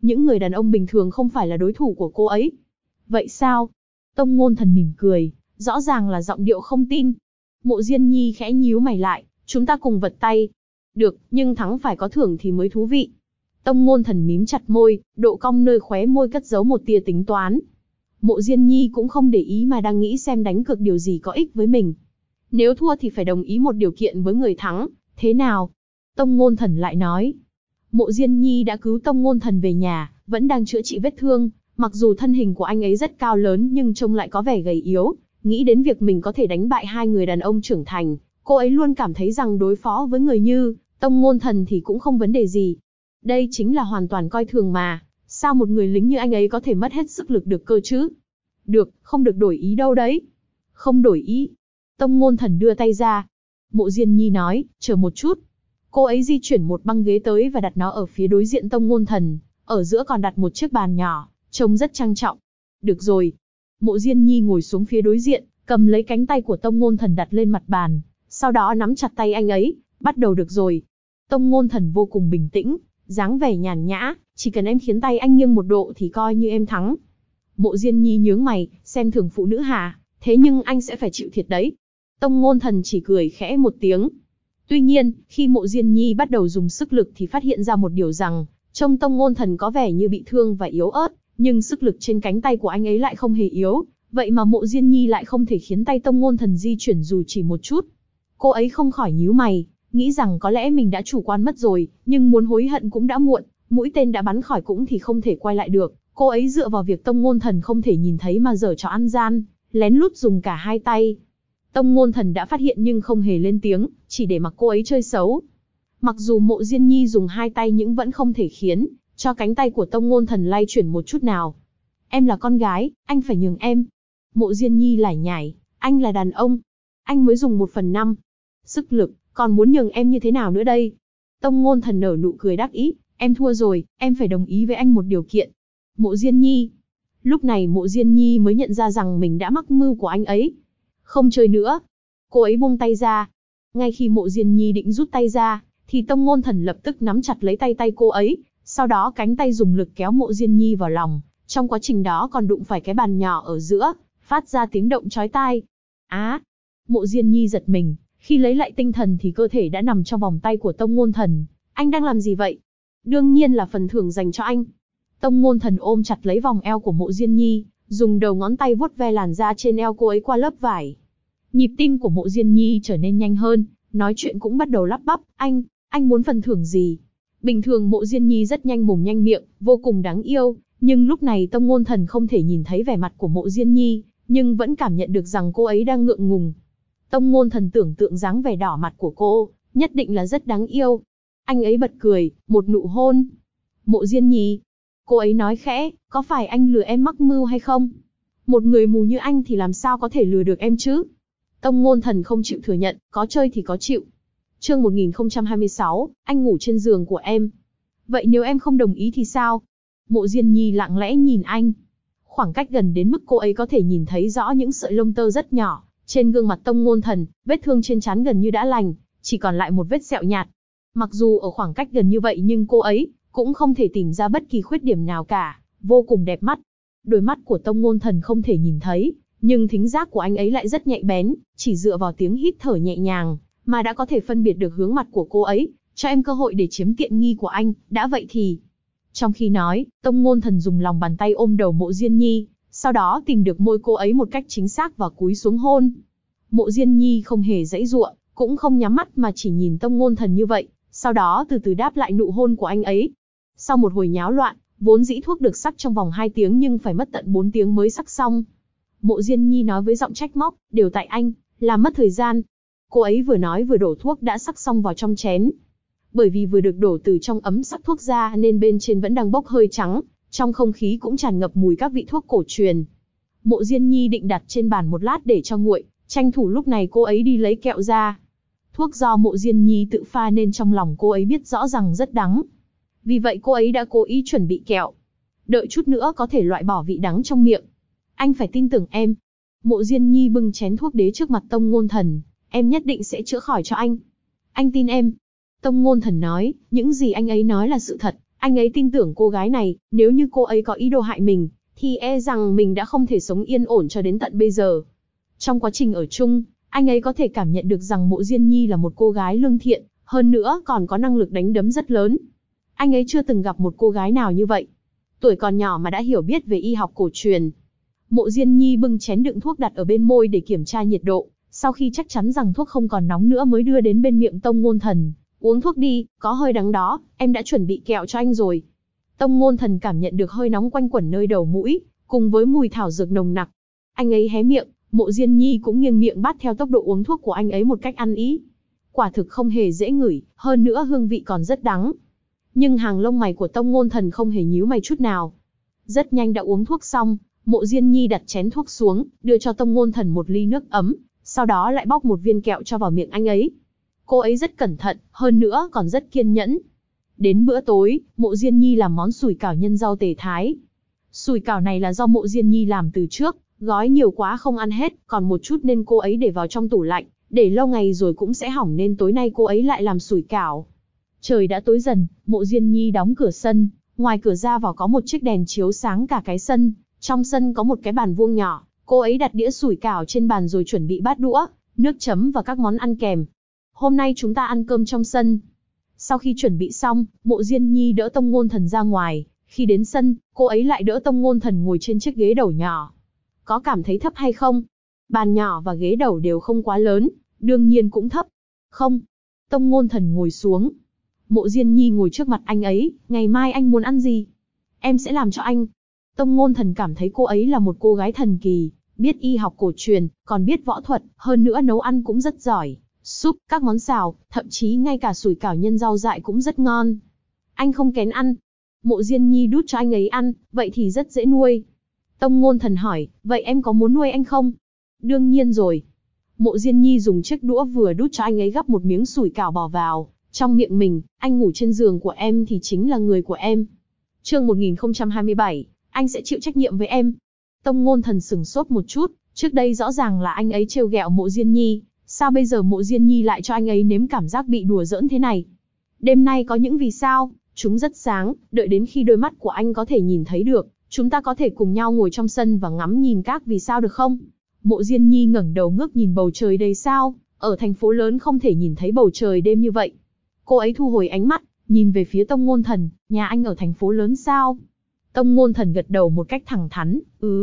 những người đàn ông bình thường không phải là đối thủ của cô ấy. Vậy sao? Tông Ngôn Thần mỉm cười, rõ ràng là giọng điệu không tin. Mộ Diên Nhi khẽ nhíu mày lại, chúng ta cùng vật tay. Được, nhưng thắng phải có thưởng thì mới thú vị. Tông Ngôn Thần mím chặt môi, độ cong nơi khóe môi cất giấu một tia tính toán. Mộ Diên Nhi cũng không để ý mà đang nghĩ xem đánh cược điều gì có ích với mình. Nếu thua thì phải đồng ý một điều kiện với người thắng, thế nào? Tông Ngôn Thần lại nói. Mộ Diên Nhi đã cứu Tông Ngôn Thần về nhà, vẫn đang chữa trị vết thương. Mặc dù thân hình của anh ấy rất cao lớn nhưng trông lại có vẻ gầy yếu. Nghĩ đến việc mình có thể đánh bại hai người đàn ông trưởng thành, cô ấy luôn cảm thấy rằng đối phó với người như Tông Ngôn Thần thì cũng không vấn đề gì. Đây chính là hoàn toàn coi thường mà, sao một người lính như anh ấy có thể mất hết sức lực được cơ chứ? Được, không được đổi ý đâu đấy. Không đổi ý. Tông Ngôn Thần đưa tay ra. Mộ Diên Nhi nói, chờ một chút. Cô ấy di chuyển một băng ghế tới và đặt nó ở phía đối diện Tông Ngôn Thần, ở giữa còn đặt một chiếc bàn nhỏ, trông rất trang trọng. Được rồi. Mộ Diên Nhi ngồi xuống phía đối diện, cầm lấy cánh tay của Tông Ngôn Thần đặt lên mặt bàn, sau đó nắm chặt tay anh ấy, bắt đầu được rồi. Tông Ngôn Thần vô cùng bình tĩnh, dáng vẻ nhàn nhã, chỉ cần em khiến tay anh nghiêng một độ thì coi như em thắng. Mộ Diên Nhi nhướng mày, xem thường phụ nữ hả? Thế nhưng anh sẽ phải chịu thiệt đấy. Tông Ngôn Thần chỉ cười khẽ một tiếng. Tuy nhiên, khi Mộ Diên Nhi bắt đầu dùng sức lực thì phát hiện ra một điều rằng, trông Tông Ngôn Thần có vẻ như bị thương và yếu ớt, nhưng sức lực trên cánh tay của anh ấy lại không hề yếu. Vậy mà Mộ Diên Nhi lại không thể khiến tay Tông Ngôn Thần di chuyển dù chỉ một chút. Cô ấy không khỏi nhíu mày, nghĩ rằng có lẽ mình đã chủ quan mất rồi, nhưng muốn hối hận cũng đã muộn, mũi tên đã bắn khỏi cũng thì không thể quay lại được. Cô ấy dựa vào việc Tông Ngôn Thần không thể nhìn thấy mà giở trò ăn gian, lén lút dùng cả hai tay. Tông Ngôn Thần đã phát hiện nhưng không hề lên tiếng, chỉ để mặc cô ấy chơi xấu. Mặc dù Mộ Diên Nhi dùng hai tay nhưng vẫn không thể khiến cho cánh tay của Tông Ngôn Thần lay chuyển một chút nào. Em là con gái, anh phải nhường em. Mộ Diên Nhi lải nhải, anh là đàn ông. Anh mới dùng 1/5 sức lực, còn muốn nhường em như thế nào nữa đây? Tông Ngôn Thần nở nụ cười đắc ý, em thua rồi, em phải đồng ý với anh một điều kiện. Mộ Diên Nhi. Lúc này Mộ Diên Nhi mới nhận ra rằng mình đã mắc mưu của anh ấy. Không chơi nữa. Cô ấy buông tay ra. Ngay khi Mộ Diên Nhi định rút tay ra, thì Tông Ngôn Thần lập tức nắm chặt lấy tay cô ấy, sau đó cánh tay dùng lực kéo Mộ Diên Nhi vào lòng, trong quá trình đó còn đụng phải cái bàn nhỏ ở giữa, phát ra tiếng động chói tai. Á! Mộ Diên Nhi giật mình, khi lấy lại tinh thần thì cơ thể đã nằm trong vòng tay của Tông Ngôn Thần. Anh đang làm gì vậy? Đương nhiên là phần thưởng dành cho anh. Tông Ngôn Thần ôm chặt lấy vòng eo của Mộ Diên Nhi, dùng đầu ngón tay vuốt ve làn da trên eo cô ấy qua lớp vải. Nhịp tim của Mộ Diên Nhi trở nên nhanh hơn, nói chuyện cũng bắt đầu lắp bắp. Anh muốn phần thưởng gì? Bình thường Mộ Diên Nhi rất nhanh mồm nhanh miệng, vô cùng đáng yêu, nhưng lúc này Tông Ngôn Thần không thể nhìn thấy vẻ mặt của Mộ Diên Nhi, nhưng vẫn cảm nhận được rằng cô ấy đang ngượng ngùng. Tông Ngôn Thần tưởng tượng dáng vẻ đỏ mặt của cô, nhất định là rất đáng yêu. Anh ấy bật cười, một nụ hôn. Mộ Diên Nhi. Cô ấy nói khẽ, có phải anh lừa em mắc mưu hay không? Một người mù như anh thì làm sao có thể lừa được em chứ? Tông Ngôn Thần không chịu thừa nhận, có chơi thì có chịu. Chương 1026, anh ngủ trên giường của em. Vậy nếu em không đồng ý thì sao? Mộ Diên Nhi lặng lẽ nhìn anh. Khoảng cách gần đến mức cô ấy có thể nhìn thấy rõ những sợi lông tơ rất nhỏ trên gương mặt Tông Ngôn Thần, vết thương trên trán gần như đã lành, chỉ còn lại một vết sẹo nhạt. Mặc dù ở khoảng cách gần như vậy nhưng cô ấy cũng không thể tìm ra bất kỳ khuyết điểm nào cả, vô cùng đẹp mắt. Đôi mắt của Tông Ngôn Thần không thể nhìn thấy, nhưng thính giác của anh ấy lại rất nhạy bén, chỉ dựa vào tiếng hít thở nhẹ nhàng mà đã có thể phân biệt được hướng mặt của cô ấy, cho em cơ hội để chiếm tiện nghi của anh, đã vậy thì. Trong khi nói, Tông Ngôn Thần dùng lòng bàn tay ôm đầu Mộ Diên Nhi, sau đó tìm được môi cô ấy một cách chính xác và cúi xuống hôn. Mộ Diên Nhi không hề giãy giụa, cũng không nhắm mắt mà chỉ nhìn Tông Ngôn Thần như vậy, sau đó từ từ đáp lại nụ hôn của anh ấy. Sau một hồi nháo loạn, vốn dĩ thuốc được sắc trong vòng 2 tiếng nhưng phải mất tận 4 tiếng mới sắc xong. Mộ Diên Nhi nói với giọng trách móc, đều tại anh, làm mất thời gian. Cô ấy vừa nói vừa đổ thuốc đã sắc xong vào trong chén. Bởi vì vừa được đổ từ trong ấm sắc thuốc ra nên bên trên vẫn đang bốc hơi trắng, trong không khí cũng tràn ngập mùi các vị thuốc cổ truyền. Mộ Diên Nhi định đặt trên bàn một lát để cho nguội, tranh thủ lúc này cô ấy đi lấy kẹo ra. Thuốc do Mộ Diên Nhi tự pha nên trong lòng cô ấy biết rõ rằng rất đắng. Vì vậy cô ấy đã cố ý chuẩn bị kẹo. Đợi chút nữa có thể loại bỏ vị đắng trong miệng. Anh phải tin tưởng em. Mộ Diên Nhi bưng chén thuốc đế trước mặt Tông Ngôn Thần. Em nhất định sẽ chữa khỏi cho anh. Anh tin em. Tông Ngôn Thần nói, những gì anh ấy nói là sự thật, Anh ấy tin tưởng cô gái này, nếu như cô ấy có ý đồ hại mình, thì e rằng mình đã không thể sống yên ổn cho đến tận bây giờ. Trong quá trình ở chung, anh ấy có thể cảm nhận được rằng Mộ Diên Nhi là một cô gái lương thiện, hơn nữa còn có năng lực đánh đấm rất lớn. Anh ấy chưa từng gặp một cô gái nào như vậy. Tuổi còn nhỏ mà đã hiểu biết về y học cổ truyền. Mộ Diên Nhi bưng chén đựng thuốc đặt ở bên môi để kiểm tra nhiệt độ, sau khi chắc chắn rằng thuốc không còn nóng nữa mới đưa đến bên miệng Tông Ngôn Thần. Uống thuốc đi, có hơi đắng đó, em đã chuẩn bị kẹo cho anh rồi. Tông Ngôn Thần cảm nhận được hơi nóng quanh quẩn nơi đầu mũi, cùng với mùi thảo dược nồng nặc. Anh ấy hé miệng, Mộ Diên Nhi cũng nghiêng miệng bắt theo tốc độ uống thuốc của anh ấy một cách ăn ý. Quả thực không hề dễ ngửi, hơn nữa hương vị còn rất đắng. Nhưng hàng lông mày của Tông Ngôn Thần không hề nhíu mày chút nào. Rất nhanh đã uống thuốc xong, Mộ Diên Nhi đặt chén thuốc xuống, đưa cho Tông Ngôn Thần một ly nước ấm, sau đó lại bóc một viên kẹo cho vào miệng anh ấy. Cô ấy rất cẩn thận, hơn nữa còn rất kiên nhẫn. Đến bữa tối, Mộ Diên Nhi làm món sủi cảo nhân rau tề thái. Sủi cảo này là do Mộ Diên Nhi làm từ trước, gói nhiều quá không ăn hết, còn một chút nên cô ấy để vào trong tủ lạnh, để lâu ngày rồi cũng sẽ hỏng nên tối nay cô ấy lại làm sủi cảo. Trời đã tối dần, Mộ Diên Nhi đóng cửa sân, ngoài cửa ra vào có một chiếc đèn chiếu sáng cả cái sân, trong sân có một cái bàn vuông nhỏ, cô ấy đặt đĩa sủi cảo trên bàn rồi chuẩn bị bát đũa, nước chấm và các món ăn kèm. Hôm nay chúng ta ăn cơm trong sân. Sau khi chuẩn bị xong, Mộ Diên Nhi đỡ Tông Ngôn Thần ra ngoài, khi đến sân, cô ấy lại đỡ Tông Ngôn Thần ngồi trên chiếc ghế đầu nhỏ. Có cảm thấy thấp hay không? Bàn nhỏ và ghế đầu đều không quá lớn, đương nhiên cũng thấp. Không. Tông Ngôn Thần ngồi xuống. Mộ Diên Nhi ngồi trước mặt anh ấy, ngày mai anh muốn ăn gì? Em sẽ làm cho anh. Tông Ngôn Thần cảm thấy cô ấy là một cô gái thần kỳ, biết y học cổ truyền, còn biết võ thuật, hơn nữa nấu ăn cũng rất giỏi. Súp, các món xào, thậm chí ngay cả sủi cảo nhân rau dại cũng rất ngon. Anh không kén ăn. Mộ Diên Nhi đút cho anh ấy ăn, vậy thì rất dễ nuôi. Tông Ngôn Thần hỏi, vậy em có muốn nuôi anh không? Đương nhiên rồi. Mộ Diên Nhi dùng chiếc đũa vừa đút cho anh ấy gắp một miếng sủi cảo bỏ vào trong miệng mình, anh ngủ trên giường của em thì chính là người của em. Chương 1027, anh sẽ chịu trách nhiệm với em. Tông Ngôn Thần sửng sốt một chút, trước đây rõ ràng là anh ấy trêu ghẹo Mộ Diên Nhi, sao bây giờ Mộ Diên Nhi lại cho anh ấy nếm cảm giác bị đùa giỡn thế này? Đêm nay có những vì sao, chúng rất sáng, đợi đến khi đôi mắt của anh có thể nhìn thấy được, chúng ta có thể cùng nhau ngồi trong sân và ngắm nhìn các vì sao được không? Mộ Diên Nhi ngẩng đầu ngước nhìn bầu trời đầy sao, ở thành phố lớn không thể nhìn thấy bầu trời đêm như vậy. Cô ấy thu hồi ánh mắt, nhìn về phía Tông Ngôn Thần, nhà anh ở thành phố lớn sao? Tông Ngôn Thần gật đầu một cách thẳng thắn,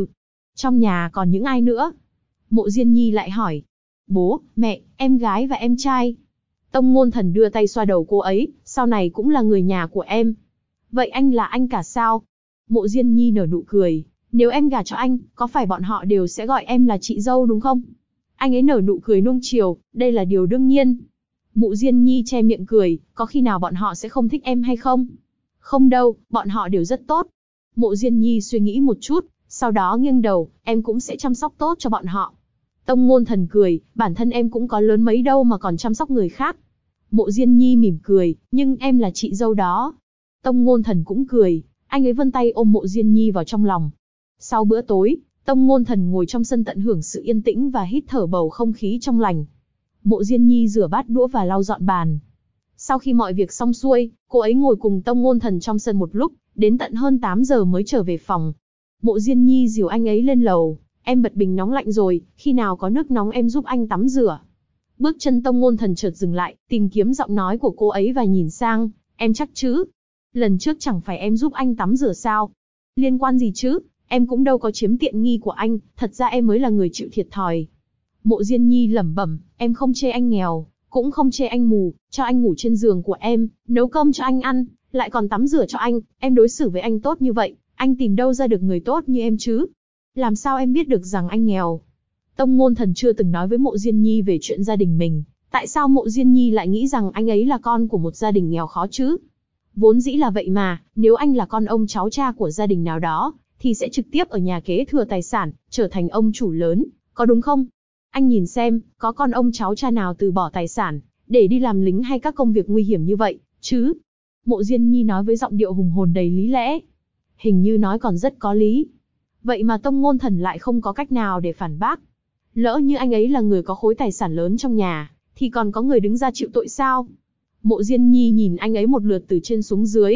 Trong nhà còn những ai nữa? Mộ Diên Nhi lại hỏi. Bố, mẹ, em gái và em trai. Tông Ngôn Thần đưa tay xoa đầu cô ấy, sau này cũng là người nhà của em. Vậy anh là anh cả sao? Mộ Diên Nhi nở nụ cười, nếu em gả cho anh, có phải bọn họ đều sẽ gọi em là chị dâu đúng không? Anh ấy nở nụ cười nuông chiều, đây là điều đương nhiên. Mộ Diên Nhi che miệng cười, có khi nào bọn họ sẽ không thích em hay không? Không đâu, bọn họ đều rất tốt. Mộ Diên Nhi suy nghĩ một chút, sau đó nghiêng đầu, em cũng sẽ chăm sóc tốt cho bọn họ. Tông Ngôn Thần cười, bản thân em cũng có lớn mấy đâu mà còn chăm sóc người khác. Mộ Diên Nhi mỉm cười, nhưng em là chị dâu đó. Tông Ngôn Thần cũng cười, anh ấy vươn tay ôm Mộ Diên Nhi vào trong lòng. Sau bữa tối, Tông Ngôn Thần ngồi trong sân tận hưởng sự yên tĩnh và hít thở bầu không khí trong lành. Mộ Diên Nhi rửa bát đũa và lau dọn bàn. Sau khi mọi việc xong xuôi, cô ấy ngồi cùng Tông Ngôn Thần trong sân một lúc, đến tận hơn 8 giờ mới trở về phòng. Mộ Diên Nhi dìu anh ấy lên lầu, em bật bình nóng lạnh rồi, khi nào có nước nóng em giúp anh tắm rửa. Bước chân Tông Ngôn Thần chợt dừng lại, tìm kiếm giọng nói của cô ấy và nhìn sang, em chắc chứ? Lần trước chẳng phải em giúp anh tắm rửa sao? Liên quan gì chứ, em cũng đâu có chiếm tiện nghi của anh, thật ra em mới là người chịu thiệt thòi. Mộ Diên Nhi lẩm bẩm, em không chê anh nghèo, cũng không chê anh mù, cho anh ngủ trên giường của em, nấu cơm cho anh ăn, lại còn tắm rửa cho anh, em đối xử với anh tốt như vậy, anh tìm đâu ra được người tốt như em chứ? Làm sao em biết được rằng anh nghèo? Tông Ngôn Thần chưa từng nói với Mộ Diên Nhi về chuyện gia đình mình, tại sao Mộ Diên Nhi lại nghĩ rằng anh ấy là con của một gia đình nghèo khó chứ? Vốn dĩ là vậy mà, nếu anh là con ông cháu cha của gia đình nào đó, thì sẽ trực tiếp ở nhà kế thừa tài sản, trở thành ông chủ lớn, có đúng không? Anh nhìn xem, có con ông cháu cha nào từ bỏ tài sản, để đi làm lính hay các công việc nguy hiểm như vậy, chứ? Mộ Diên Nhi nói với giọng điệu hùng hồn đầy lý lẽ. Hình như nói còn rất có lý. Vậy mà Tông Ngôn Thần lại không có cách nào để phản bác. Lỡ như anh ấy là người có khối tài sản lớn trong nhà, thì còn có người đứng ra chịu tội sao? Mộ Diên Nhi nhìn anh ấy một lượt từ trên xuống dưới,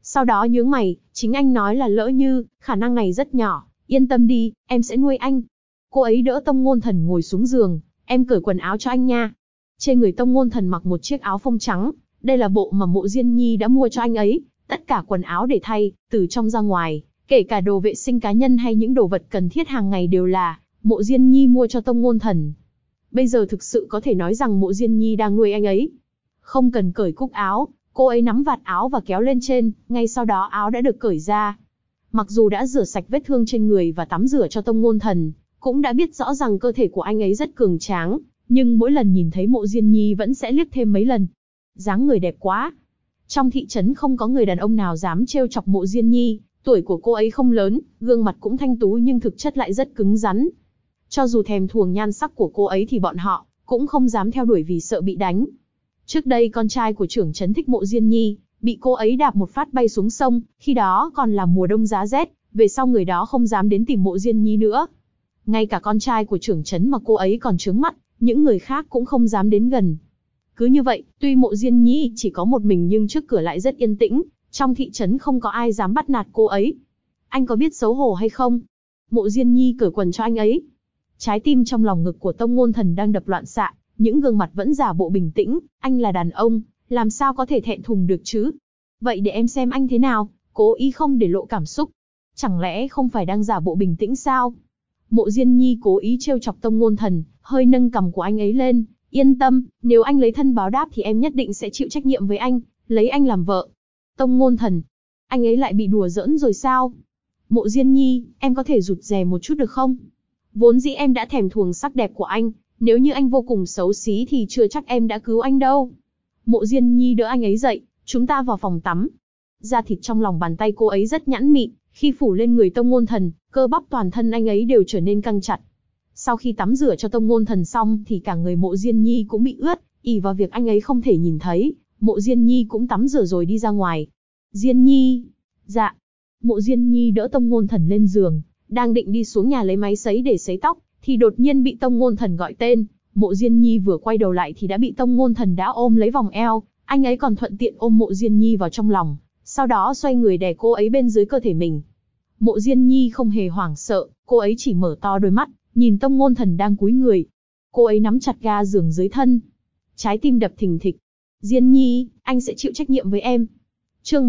Sau đó nhướng mày, chính anh nói là lỡ như, khả năng này rất nhỏ, yên tâm đi, em sẽ nuôi anh. Cô ấy đỡ Tông Ngôn Thần ngồi xuống giường, em cởi quần áo cho anh nha. Trên người Tông Ngôn Thần mặc một chiếc áo phông trắng, đây là bộ mà Mộ Diên Nhi đã mua cho anh ấy, tất cả quần áo để thay, từ trong ra ngoài, kể cả đồ vệ sinh cá nhân hay những đồ vật cần thiết hàng ngày đều là Mộ Diên Nhi mua cho Tông Ngôn Thần. Bây giờ thực sự có thể nói rằng Mộ Diên Nhi đang nuôi anh ấy. Không cần cởi cúc áo, cô ấy nắm vạt áo và kéo lên trên, ngay sau đó áo đã được cởi ra. Mặc dù đã rửa sạch vết thương trên người và tắm rửa cho Tông Ngôn Thần, cũng đã biết rõ rằng cơ thể của anh ấy rất cường tráng, nhưng mỗi lần nhìn thấy Mộ Diên Nhi vẫn sẽ liếc thêm mấy lần. Dáng người đẹp quá. Trong thị trấn không có người đàn ông nào dám trêu chọc Mộ Diên Nhi, tuổi của cô ấy không lớn, gương mặt cũng thanh tú nhưng thực chất lại rất cứng rắn. Cho dù thèm thuồng nhan sắc của cô ấy thì bọn họ cũng không dám theo đuổi vì sợ bị đánh. Trước đây con trai của trưởng trấn thích Mộ Diên Nhi, bị cô ấy đạp một phát bay xuống sông, khi đó còn là mùa đông giá rét, về sau người đó không dám đến tìm Mộ Diên Nhi nữa. Ngay cả con trai của trưởng trấn mà cô ấy còn trướng mắt, những người khác cũng không dám đến gần. Cứ như vậy, tuy Mộ Diên Nhi chỉ có một mình nhưng trước cửa lại rất yên tĩnh, trong thị trấn không có ai dám bắt nạt cô ấy. Anh có biết xấu hổ hay không? Mộ Diên Nhi cởi quần cho anh ấy. Trái tim trong lòng ngực của Tông Ngôn Thần đang đập loạn xạ, những gương mặt vẫn giả bộ bình tĩnh, anh là đàn ông, làm sao có thể thẹn thùng được chứ? Vậy để em xem anh thế nào, cố ý không để lộ cảm xúc. Chẳng lẽ không phải đang giả bộ bình tĩnh sao? Mộ Diên Nhi cố ý trêu chọc Tông Ngôn Thần, hơi nâng cằm của anh ấy lên, yên tâm, nếu anh lấy thân báo đáp thì em nhất định sẽ chịu trách nhiệm với anh, lấy anh làm vợ. Tông Ngôn Thần, anh ấy lại bị đùa giỡn rồi sao? Mộ Diên Nhi, em có thể rụt rè một chút được không? Vốn dĩ em đã thèm thuồng sắc đẹp của anh, nếu như anh vô cùng xấu xí thì chưa chắc em đã cứu anh đâu. Mộ Diên Nhi đỡ anh ấy dậy, chúng ta vào phòng tắm. Da thịt trong lòng bàn tay cô ấy rất nhẵn mịn, khi phủ lên người Tông Ngôn Thần, cơ bắp toàn thân anh ấy đều trở nên căng chặt. Sau khi tắm rửa cho Tông Ngôn Thần xong thì cả người Mộ Diên Nhi cũng bị ướt, ỷ vào việc anh ấy không thể nhìn thấy, Mộ Diên Nhi cũng tắm rửa rồi đi ra ngoài. Diên Nhi, dạ. Mộ Diên Nhi đỡ Tông Ngôn Thần lên giường, đang định đi xuống nhà lấy máy sấy để sấy tóc, thì đột nhiên bị Tông Ngôn Thần gọi tên. Mộ Diên Nhi vừa quay đầu lại thì đã bị Tông Ngôn Thần đã ôm lấy vòng eo, anh ấy còn thuận tiện ôm Mộ Diên Nhi vào trong lòng, sau đó xoay người đè cô ấy bên dưới cơ thể mình. Mộ Diên Nhi không hề hoảng sợ, cô ấy chỉ mở to đôi mắt, nhìn Tông Ngôn Thần đang cúi người. Cô ấy nắm chặt ga giường dưới thân, trái tim đập thình thịch. Diên Nhi, anh sẽ chịu trách nhiệm với em. Chương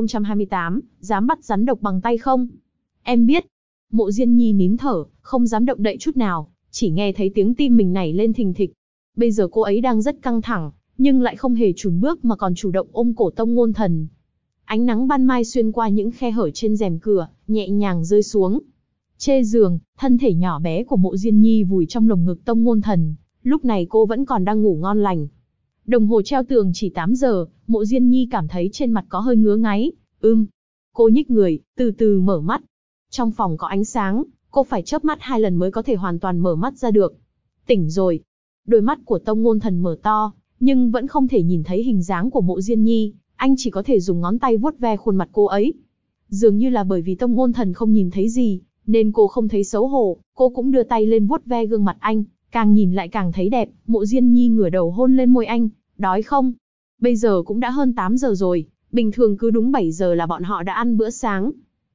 1028, dám bắt rắn độc bằng tay không? Em biết. Mộ Diên Nhi nín thở, không dám động đậy chút nào, chỉ nghe thấy tiếng tim mình nảy lên thình thịch. Bây giờ cô ấy đang rất căng thẳng, nhưng lại không hề chùn bước mà còn chủ động ôm cổ Tông Ngôn Thần. Ánh nắng ban mai xuyên qua những khe hở trên rèm cửa, nhẹ nhàng rơi xuống. Trên giường, thân thể nhỏ bé của Mộ Diên Nhi vùi trong lồng ngực Tông Ngôn Thần, lúc này cô vẫn còn đang ngủ ngon lành. Đồng hồ treo tường chỉ 8 giờ, Mộ Diên Nhi cảm thấy trên mặt có hơi ngứa ngáy. Cô nhích người, từ từ mở mắt. Trong phòng có ánh sáng, cô phải chớp mắt 2 lần mới có thể hoàn toàn mở mắt ra được. Tỉnh rồi. Đôi mắt của Tông Ngôn Thần mở to, nhưng vẫn không thể nhìn thấy hình dáng của Mộ Diên Nhi, anh chỉ có thể dùng ngón tay vuốt ve khuôn mặt cô ấy. Dường như là bởi vì Tông Ngôn Thần không nhìn thấy gì, nên cô không thấy xấu hổ, cô cũng đưa tay lên vuốt ve gương mặt anh, càng nhìn lại càng thấy đẹp. Mộ Diên Nhi ngửa đầu hôn lên môi anh, đói không? Bây giờ cũng đã hơn 8 giờ rồi, bình thường cứ đúng 7 giờ là bọn họ đã ăn bữa sáng.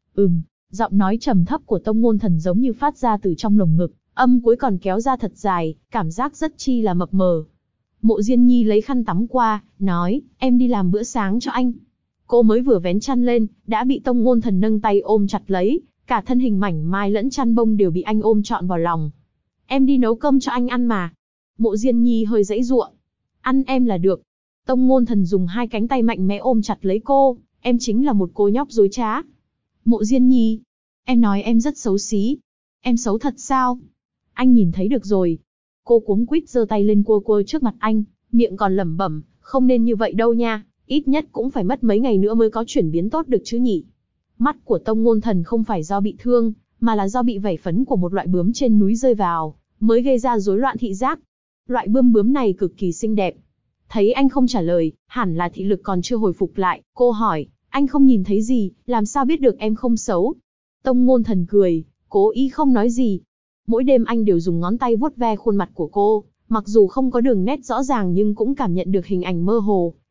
Giọng nói trầm thấp của Tông Ngôn Thần giống như phát ra từ trong lồng ngực, âm cuối còn kéo ra thật dài, cảm giác rất chi là mập mờ. Mộ Diên Nhi lấy khăn tắm qua, nói, em đi làm bữa sáng cho anh. Cô mới vừa vén chăn lên, đã bị Tông Ngôn Thần nâng tay ôm chặt lấy, cả thân hình mảnh mai lẫn chăn bông đều bị anh ôm trọn vào lòng. Em đi nấu cơm cho anh ăn mà. Mộ Diên Nhi hơi giãy giụa. Ăn em là được. Tông Ngôn Thần dùng 2 cánh tay mạnh mẽ ôm chặt lấy cô, em chính là một cô nhóc dối trá. Mộ Diên Nhi, em nói em rất xấu xí. Em xấu thật sao? Anh nhìn thấy được rồi. Cô cuống quýt giơ tay lên cua cua trước mặt anh, miệng còn lẩm bẩm, không nên như vậy đâu nha, ít nhất cũng phải mất mấy ngày nữa mới có chuyển biến tốt được chứ nhỉ. Mắt của Tông Ngôn Thần không phải do bị thương, mà là do bị vảy phấn của một loại bướm trên núi rơi vào, mới gây ra rối loạn thị giác. Loại bướm này cực kỳ xinh đẹp. Thấy anh không trả lời, hẳn là thị lực còn chưa hồi phục lại, cô hỏi, anh không nhìn thấy gì, làm sao biết được em không xấu? Tông Ngôn Thần cười, cố ý không nói gì. Mỗi đêm anh đều dùng ngón tay vuốt ve khuôn mặt của cô, mặc dù không có đường nét rõ ràng nhưng cũng cảm nhận được hình ảnh mơ hồ,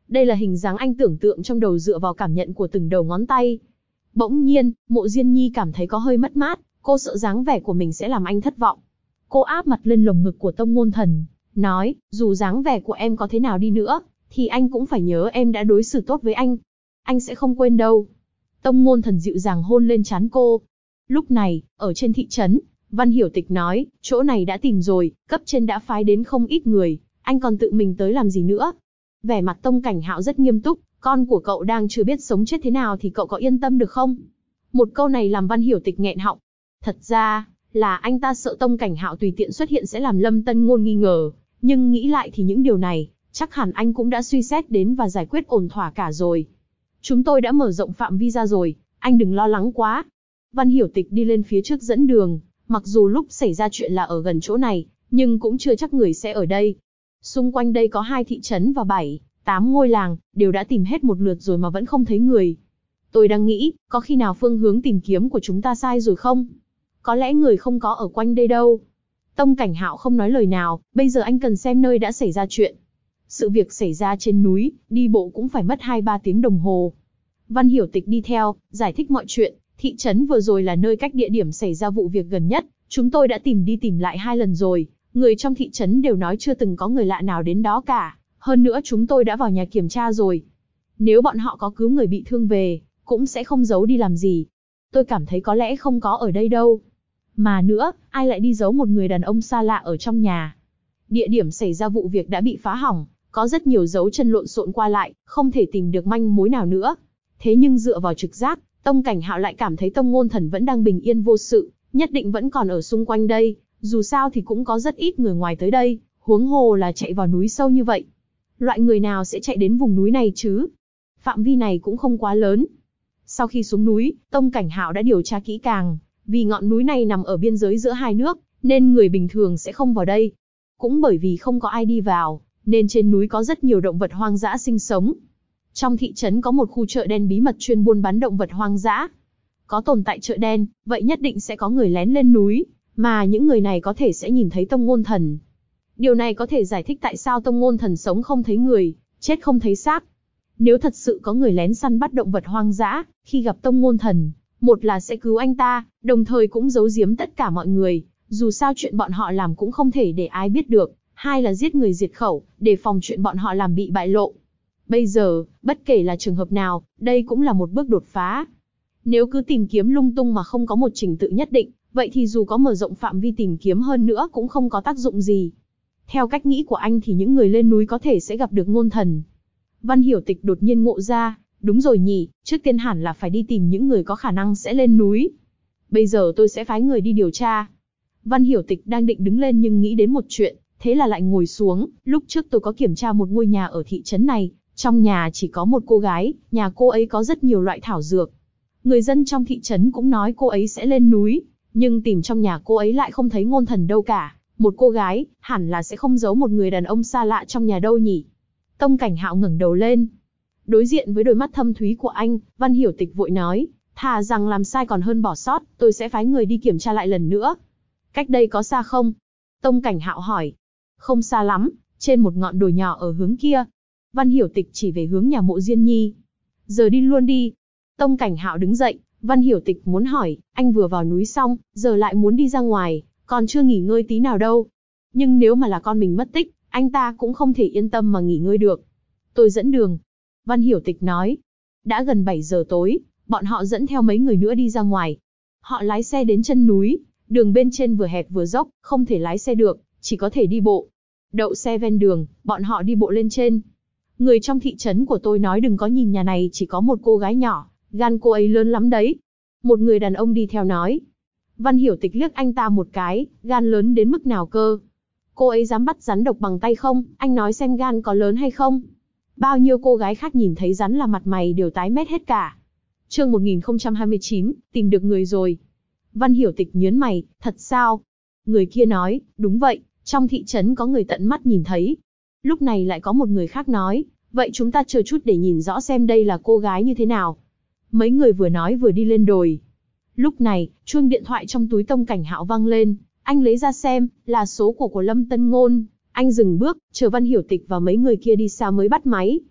Đây là hình dáng anh tưởng tượng trong đầu dựa vào cảm nhận của từng đầu ngón tay. Bỗng nhiên, Mộ Diên Nhi cảm thấy có hơi mất mát, cô sợ dáng vẻ của mình sẽ làm anh thất vọng. Cô áp mặt lên lồng ngực của Tông Ngôn Thần, nói, dù dáng vẻ của em có thế nào đi nữa, thì anh cũng phải nhớ em đã đối xử tốt với anh. Anh sẽ không quên đâu. Tông Ngôn Thần dịu dàng hôn lên trán cô. Lúc này, ở trên thị trấn, Văn Hiểu Tịch nói, chỗ này đã tìm rồi, cấp trên đã phái đến không ít người, anh còn tự mình tới làm gì nữa. Vẻ mặt Tông Cảnh Hạo rất nghiêm túc, con của cậu đang chưa biết sống chết thế nào thì cậu có yên tâm được không? Một câu này làm Văn Hiểu Tịch nghẹn họng. Thật ra, là anh ta sợ Tông Cảnh Hạo tùy tiện xuất hiện sẽ làm Lâm Tân Ngôn nghi ngờ, nhưng nghĩ lại thì những điều này, chắc hẳn anh cũng đã suy xét đến và giải quyết ổn thỏa cả rồi. Chúng tôi đã mở rộng phạm vi ra rồi, anh đừng lo lắng quá. Văn Hiểu Tịch đi lên phía trước dẫn đường, mặc dù lúc xảy ra chuyện là ở gần chỗ này, nhưng cũng chưa chắc người sẽ ở đây. Xung quanh đây có 2 thị trấn và 7, 8 ngôi làng, đều đã tìm hết một lượt rồi mà vẫn không thấy người. Tôi đang nghĩ, có khi nào phương hướng tìm kiếm của chúng ta sai rồi không? Có lẽ người không có ở quanh đây đâu. Tông Cảnh Hạo không nói lời nào, bây giờ anh cần xem nơi đã xảy ra chuyện. Sự việc xảy ra trên núi, đi bộ cũng phải mất 2-3 tiếng đồng hồ. Văn Hiểu Tịch đi theo, giải thích mọi chuyện. Thị trấn vừa rồi là nơi cách địa điểm xảy ra vụ việc gần nhất, chúng tôi đã tìm đi tìm lại 2 lần rồi. Người trong thị trấn đều nói chưa từng có người lạ nào đến đó cả. Hơn nữa chúng tôi đã vào nhà kiểm tra rồi. Nếu bọn họ có cứu người bị thương về, cũng sẽ không giấu đi làm gì. Tôi cảm thấy có lẽ không có ở đây đâu. Mà nữa, ai lại đi giấu một người đàn ông xa lạ ở trong nhà? Địa điểm xảy ra vụ việc đã bị phá hỏng, có rất nhiều dấu chân lộn xộn qua lại, không thể tìm được manh mối nào nữa. Thế nhưng dựa vào trực giác, Tông Cảnh Hạo lại cảm thấy Tông Ngôn Thần vẫn đang bình yên vô sự, nhất định vẫn còn ở xung quanh đây, dù sao thì cũng có rất ít người ngoài tới đây, huống hồ là chạy vào núi sâu như vậy. Loại người nào sẽ chạy đến vùng núi này chứ? Phạm vi này cũng không quá lớn. Sau khi xuống núi, Tông Cảnh Hạo đã điều tra kỹ càng, vì ngọn núi này nằm ở biên giới giữa 2 nước, nên người bình thường sẽ không vào đây. Cũng bởi vì không có ai đi vào, nên trên núi có rất nhiều động vật hoang dã sinh sống. Trong thị trấn có một khu chợ đen bí mật chuyên buôn bán động vật hoang dã. Có tồn tại chợ đen, vậy nhất định sẽ có người lén lên núi, mà những người này có thể sẽ nhìn thấy Tông Ngôn Thần. Điều này có thể giải thích tại sao Tông Ngôn Thần sống không thấy người, chết không thấy xác. Nếu thật sự có người lén săn bắt động vật hoang dã, khi gặp Tông Ngôn Thần, một là sẽ cứu anh ta, đồng thời cũng giấu giếm tất cả mọi người, dù sao chuyện bọn họ làm cũng không thể để ai biết được, hai là giết người diệt khẩu, để phòng chuyện bọn họ làm bị bại lộ. Bây giờ, bất kể là trường hợp nào, đây cũng là một bước đột phá. Nếu cứ tìm kiếm lung tung mà không có một trình tự nhất định, vậy thì dù có mở rộng phạm vi tìm kiếm hơn nữa cũng không có tác dụng gì. Theo cách nghĩ của anh thì những người lên núi có thể sẽ gặp được Ngôn Thần. Văn Hiểu Tịch đột nhiên ngộ ra, đúng rồi nhỉ, trước tiên hẳn là phải đi tìm những người có khả năng sẽ lên núi. Bây giờ tôi sẽ phái người đi điều tra. Văn Hiểu Tịch đang định đứng lên nhưng nghĩ đến một chuyện, thế là lại ngồi xuống. Lúc trước tôi có kiểm tra một ngôi nhà ở thị trấn này, trong nhà chỉ có một cô gái, nhà cô ấy có rất nhiều loại thảo dược. Người dân trong thị trấn cũng nói cô ấy sẽ lên núi, nhưng tìm trong nhà cô ấy lại không thấy Ngôn Thần đâu cả. Một cô gái, hẳn là sẽ không giấu một người đàn ông xa lạ trong nhà đâu nhỉ. Tông Cảnh Hạo ngẩng đầu lên. Đối diện với đôi mắt thâm thúy của anh, Văn Hiểu Tịch vội nói, thà rằng làm sai còn hơn bỏ sót, tôi sẽ phái người đi kiểm tra lại lần nữa. Cách đây có xa không? Tông Cảnh Hạo hỏi. Không xa lắm, trên một ngọn đồi nhỏ ở hướng kia. Văn Hiểu Tịch chỉ về hướng nhà Mộ Diên Nhi. Giờ đi luôn đi. Tông Cảnh Hạo đứng dậy, Văn Hiểu Tịch muốn hỏi, anh vừa vào núi xong, giờ lại muốn đi ra ngoài, còn chưa nghỉ ngơi tí nào đâu. Nhưng nếu mà là con mình mất tích, anh ta cũng không thể yên tâm mà nghỉ ngơi được. Tôi dẫn đường. Văn Hiểu Tịch nói. Đã gần 7 giờ tối, bọn họ dẫn theo mấy người nữa đi ra ngoài. Họ lái xe đến chân núi, đường bên trên vừa hẹp vừa dốc, không thể lái xe được, chỉ có thể đi bộ. Đậu xe ven đường, bọn họ đi bộ lên trên. Người trong thị trấn của tôi nói đừng có nhìn nhà này chỉ có một cô gái nhỏ, gan cô ấy lớn lắm đấy. Một người đàn ông đi theo nói. Văn Hiểu Tịch liếc anh ta một cái, gan lớn đến mức nào cơ? Cô ấy dám bắt rắn độc bằng tay không? Anh nói xem gan có lớn hay không? Bao nhiêu cô gái khác nhìn thấy rắn là mặt mày đều tái mét hết cả. Chương 1029, tìm được người rồi. Văn Hiểu Tịch nhớn mày, thật sao? Người kia nói, đúng vậy, trong thị trấn có người tận mắt nhìn thấy. Lúc này lại có một người khác nói, vậy chúng ta chờ chút để nhìn rõ xem đây là cô gái như thế nào. Mấy người vừa nói vừa đi lên đồi. Lúc này, chuông điện thoại trong túi Tông Cảnh Hạo vang lên, anh lấy ra xem, là số của Lâm Tân Ngôn. Anh dừng bước, chờ Văn Hiểu Tịch và mấy người kia đi xa mới bắt máy.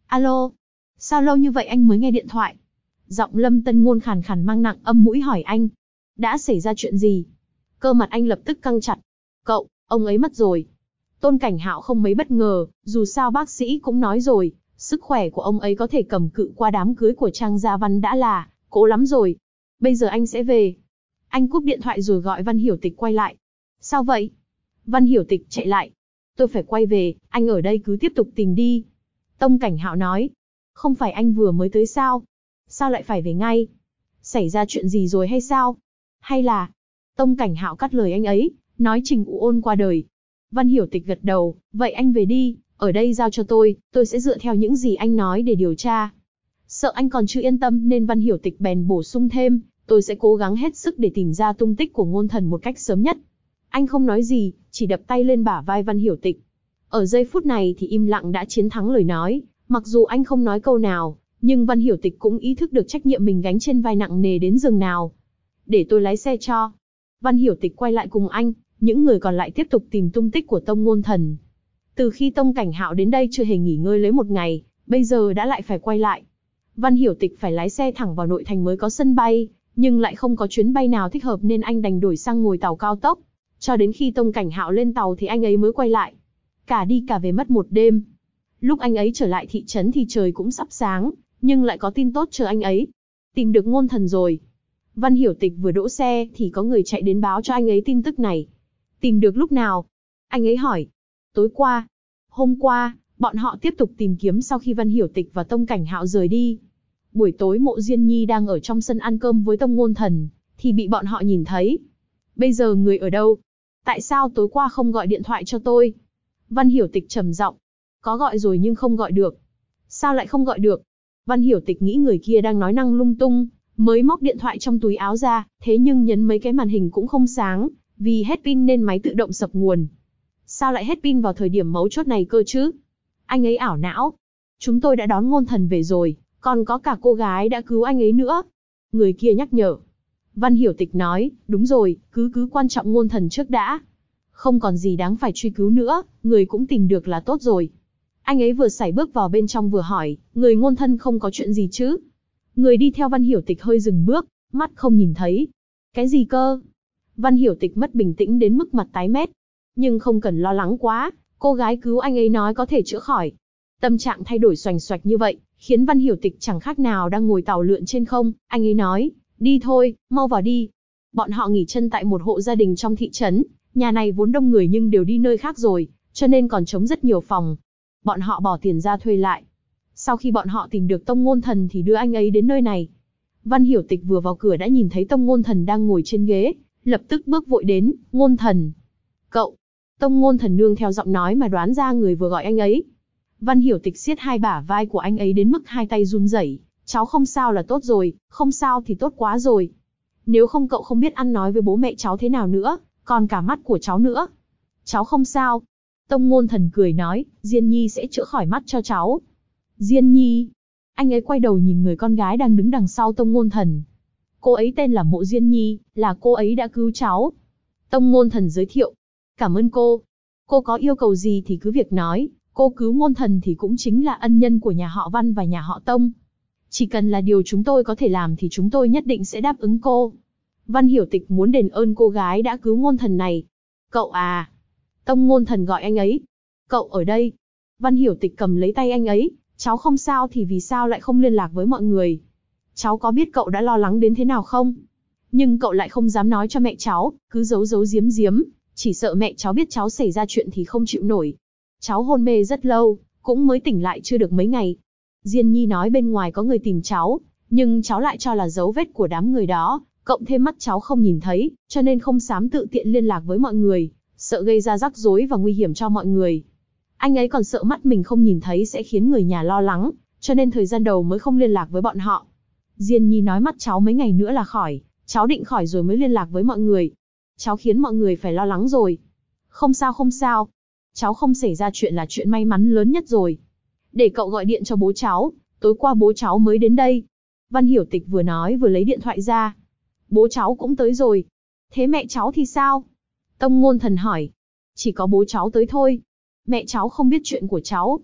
Alo, sao lâu như vậy anh mới nghe điện thoại? Giọng Lâm Tân Ngôn khàn khàn mang nặng âm mũi hỏi anh. Đã xảy ra chuyện gì? Cơ mặt anh lập tức căng chặt. Cậu, ông ấy mất rồi. Tôn Cảnh Hạo không mấy bất ngờ, dù sao bác sĩ cũng nói rồi, sức khỏe của ông ấy có thể cầm cự qua đám cưới của Trang Gia Văn đã là cố lắm rồi. Bây giờ anh sẽ về. Anh cúp điện thoại rồi gọi Văn Hiểu Tịch quay lại. Sao vậy? Văn Hiểu Tịch chạy lại. Tôi phải quay về, anh ở đây cứ tiếp tục tìm đi. Tông Cảnh Hạo nói. Không phải anh vừa mới tới sao? Sao lại phải về ngay? Xảy ra chuyện gì rồi hay sao? Hay là... Tông Cảnh Hạo cắt lời anh ấy, nói Trình U Ôn qua đời. Văn Hiểu Tịch gật đầu, vậy anh về đi, ở đây giao cho tôi sẽ dựa theo những gì anh nói để điều tra. Sợ anh còn chưa yên tâm nên Văn Hiểu Tịch bèn bổ sung thêm, tôi sẽ cố gắng hết sức để tìm ra tung tích của Ngôn Thần một cách sớm nhất. Anh không nói gì, chỉ đập tay lên bả vai Văn Hiểu Tịch. Ở giây phút này thì im lặng đã chiến thắng lời nói, mặc dù anh không nói câu nào, nhưng Văn Hiểu Tịch cũng ý thức được trách nhiệm mình gánh trên vai nặng nề đến giường nào. Để tôi lái xe cho. Văn Hiểu Tịch quay lại cùng anh, những người còn lại tiếp tục tìm tung tích của Tông Ngôn Thần. Từ khi Tông Cảnh Hạo đến đây chưa hề nghỉ ngơi lấy một ngày, bây giờ đã lại phải quay lại. Văn Hiểu Tịch phải lái xe thẳng vào nội thành mới có sân bay, nhưng lại không có chuyến bay nào thích hợp nên anh đành đổi sang ngồi tàu cao tốc. Cho đến khi Tông Cảnh Hạo lên tàu thì anh ấy mới quay lại. Cả đi cả về mất một đêm. Lúc anh ấy trở lại thị trấn thì trời cũng sắp sáng, nhưng lại có tin tốt chờ anh ấy. Tìm được Ngôn Thần rồi. Văn Hiểu Tịch vừa đỗ xe thì có người chạy đến báo cho anh ấy tin tức này. Tìm được lúc nào? Anh ấy hỏi. Tối qua. Hôm qua, bọn họ tiếp tục tìm kiếm sau khi Văn Hiểu Tịch và Tông Cảnh Hạo rời đi. Buổi tối Mộ Diên Nhi đang ở trong sân ăn cơm với Tông Ngôn Thần, thì bị bọn họ nhìn thấy. Bây giờ người ở đâu? Tại sao tối qua không gọi điện thoại cho tôi? Văn Hiểu Tịch trầm giọng. Có gọi rồi nhưng không gọi được. Sao lại không gọi được? Văn Hiểu Tịch nghĩ người kia đang nói năng lung tung, mới móc điện thoại trong túi áo ra, thế nhưng nhấn mấy cái màn hình cũng không sáng, vì hết pin nên máy tự động sập nguồn. Sao lại hết pin vào thời điểm mấu chốt này cơ chứ? Anh ấy ảo não. Chúng tôi đã đón Ngôn Thần về rồi, còn có cả cô gái đã cứu anh ấy nữa. Người kia nhắc nhở. Văn Hiểu Tịch nói, đúng rồi, cứ quan trọng Ngôn Thần trước đã. Không còn gì đáng phải truy cứu nữa, người cũng tìm được là tốt rồi. Anh ấy vừa sải bước vào bên trong vừa hỏi, người Ngôn Thân không có chuyện gì chứ? Người đi theo Văn Hiểu Tịch hơi dừng bước, mắt không nhìn thấy. Cái gì cơ? Văn Hiểu Tịch mất bình tĩnh đến mức mặt tái mét. Nhưng không cần lo lắng quá, cô gái cứu anh ấy nói có thể chữa khỏi. Tâm trạng thay đổi xoành xoạch như vậy, khiến Văn Hiểu Tịch chẳng khác nào đang ngồi tàu lượn trên không. Anh ấy nói, đi thôi, mau vào đi. Bọn họ nghỉ chân tại một hộ gia đình trong thị trấn, nhà này vốn đông người nhưng đều đi nơi khác rồi, cho nên còn trống rất nhiều phòng. Bọn họ bỏ tiền ra thuê lại. Sau khi bọn họ tìm được Tông Ngôn Thần thì đưa anh ấy đến nơi này. Văn Hiểu Tịch vừa vào cửa đã nhìn thấy Tông Ngôn Thần đang ngồi trên ghế, lập tức bước vội đến, Ngôn Thần. Cậu. Tông Ngôn Thần nương theo giọng nói mà đoán ra người vừa gọi anh ấy. Văn Hiểu Tịch siết hai bả vai của anh ấy đến mức hai tay run rẩy. Cháu không sao là tốt rồi, không sao thì tốt quá rồi. Nếu không cậu không biết ăn nói với bố mẹ cháu thế nào nữa, còn cả mắt của cháu nữa. Cháu không sao. Tông Ngôn Thần cười nói, Diên Nhi sẽ chữa khỏi mắt cho cháu. Diên Nhi. Anh ấy quay đầu nhìn người con gái đang đứng đằng sau Tông Ngôn Thần. Cô ấy tên là Mộ Diên Nhi, là cô ấy đã cứu cháu. Tông Ngôn Thần giới thiệu. Cảm ơn cô. Cô có yêu cầu gì thì cứ việc nói, cô cứu Ngôn Thần thì cũng chính là ân nhân của nhà họ Văn và nhà họ Tông. Chỉ cần là điều chúng tôi có thể làm thì chúng tôi nhất định sẽ đáp ứng cô. Văn Hiểu Tịch muốn đền ơn cô gái đã cứu Ngôn Thần này. Cậu à. Tông Ngôn Thần gọi anh ấy. Cậu ở đây. Văn Hiểu Tịch cầm lấy tay anh ấy. Cháu không sao thì vì sao lại không liên lạc với mọi người? Cháu có biết cậu đã lo lắng đến thế nào không? Nhưng cậu lại không dám nói cho mẹ cháu, cứ giấu giấu giếm giếm, chỉ sợ mẹ cháu biết cháu xảy ra chuyện thì không chịu nổi. Cháu hôn mê rất lâu, cũng mới tỉnh lại chưa được mấy ngày. Diên Nhi nói bên ngoài có người tìm cháu, nhưng cháu lại cho là dấu vết của đám người đó, cộng thêm mắt cháu không nhìn thấy, cho nên không dám tự tiện liên lạc với mọi người, sợ gây ra rắc rối và nguy hiểm cho mọi người. Anh ấy còn sợ mắt mình không nhìn thấy sẽ khiến người nhà lo lắng, cho nên thời gian đầu mới không liên lạc với bọn họ. Diên Nhi nói mắt cháu mấy ngày nữa là khỏi, cháu định khỏi rồi mới liên lạc với mọi người. Cháu khiến mọi người phải lo lắng rồi. Không sao không sao. Cháu không xảy ra chuyện là chuyện may mắn lớn nhất rồi. Để cậu gọi điện cho bố cháu, tối qua bố cháu mới đến đây. Văn Hiểu Tịch vừa nói vừa lấy điện thoại ra. Bố cháu cũng tới rồi. Thế mẹ cháu thì sao? Tông Ngôn Thần hỏi. Chỉ có bố cháu tới thôi. Mẹ cháu không biết chuyện của cháu.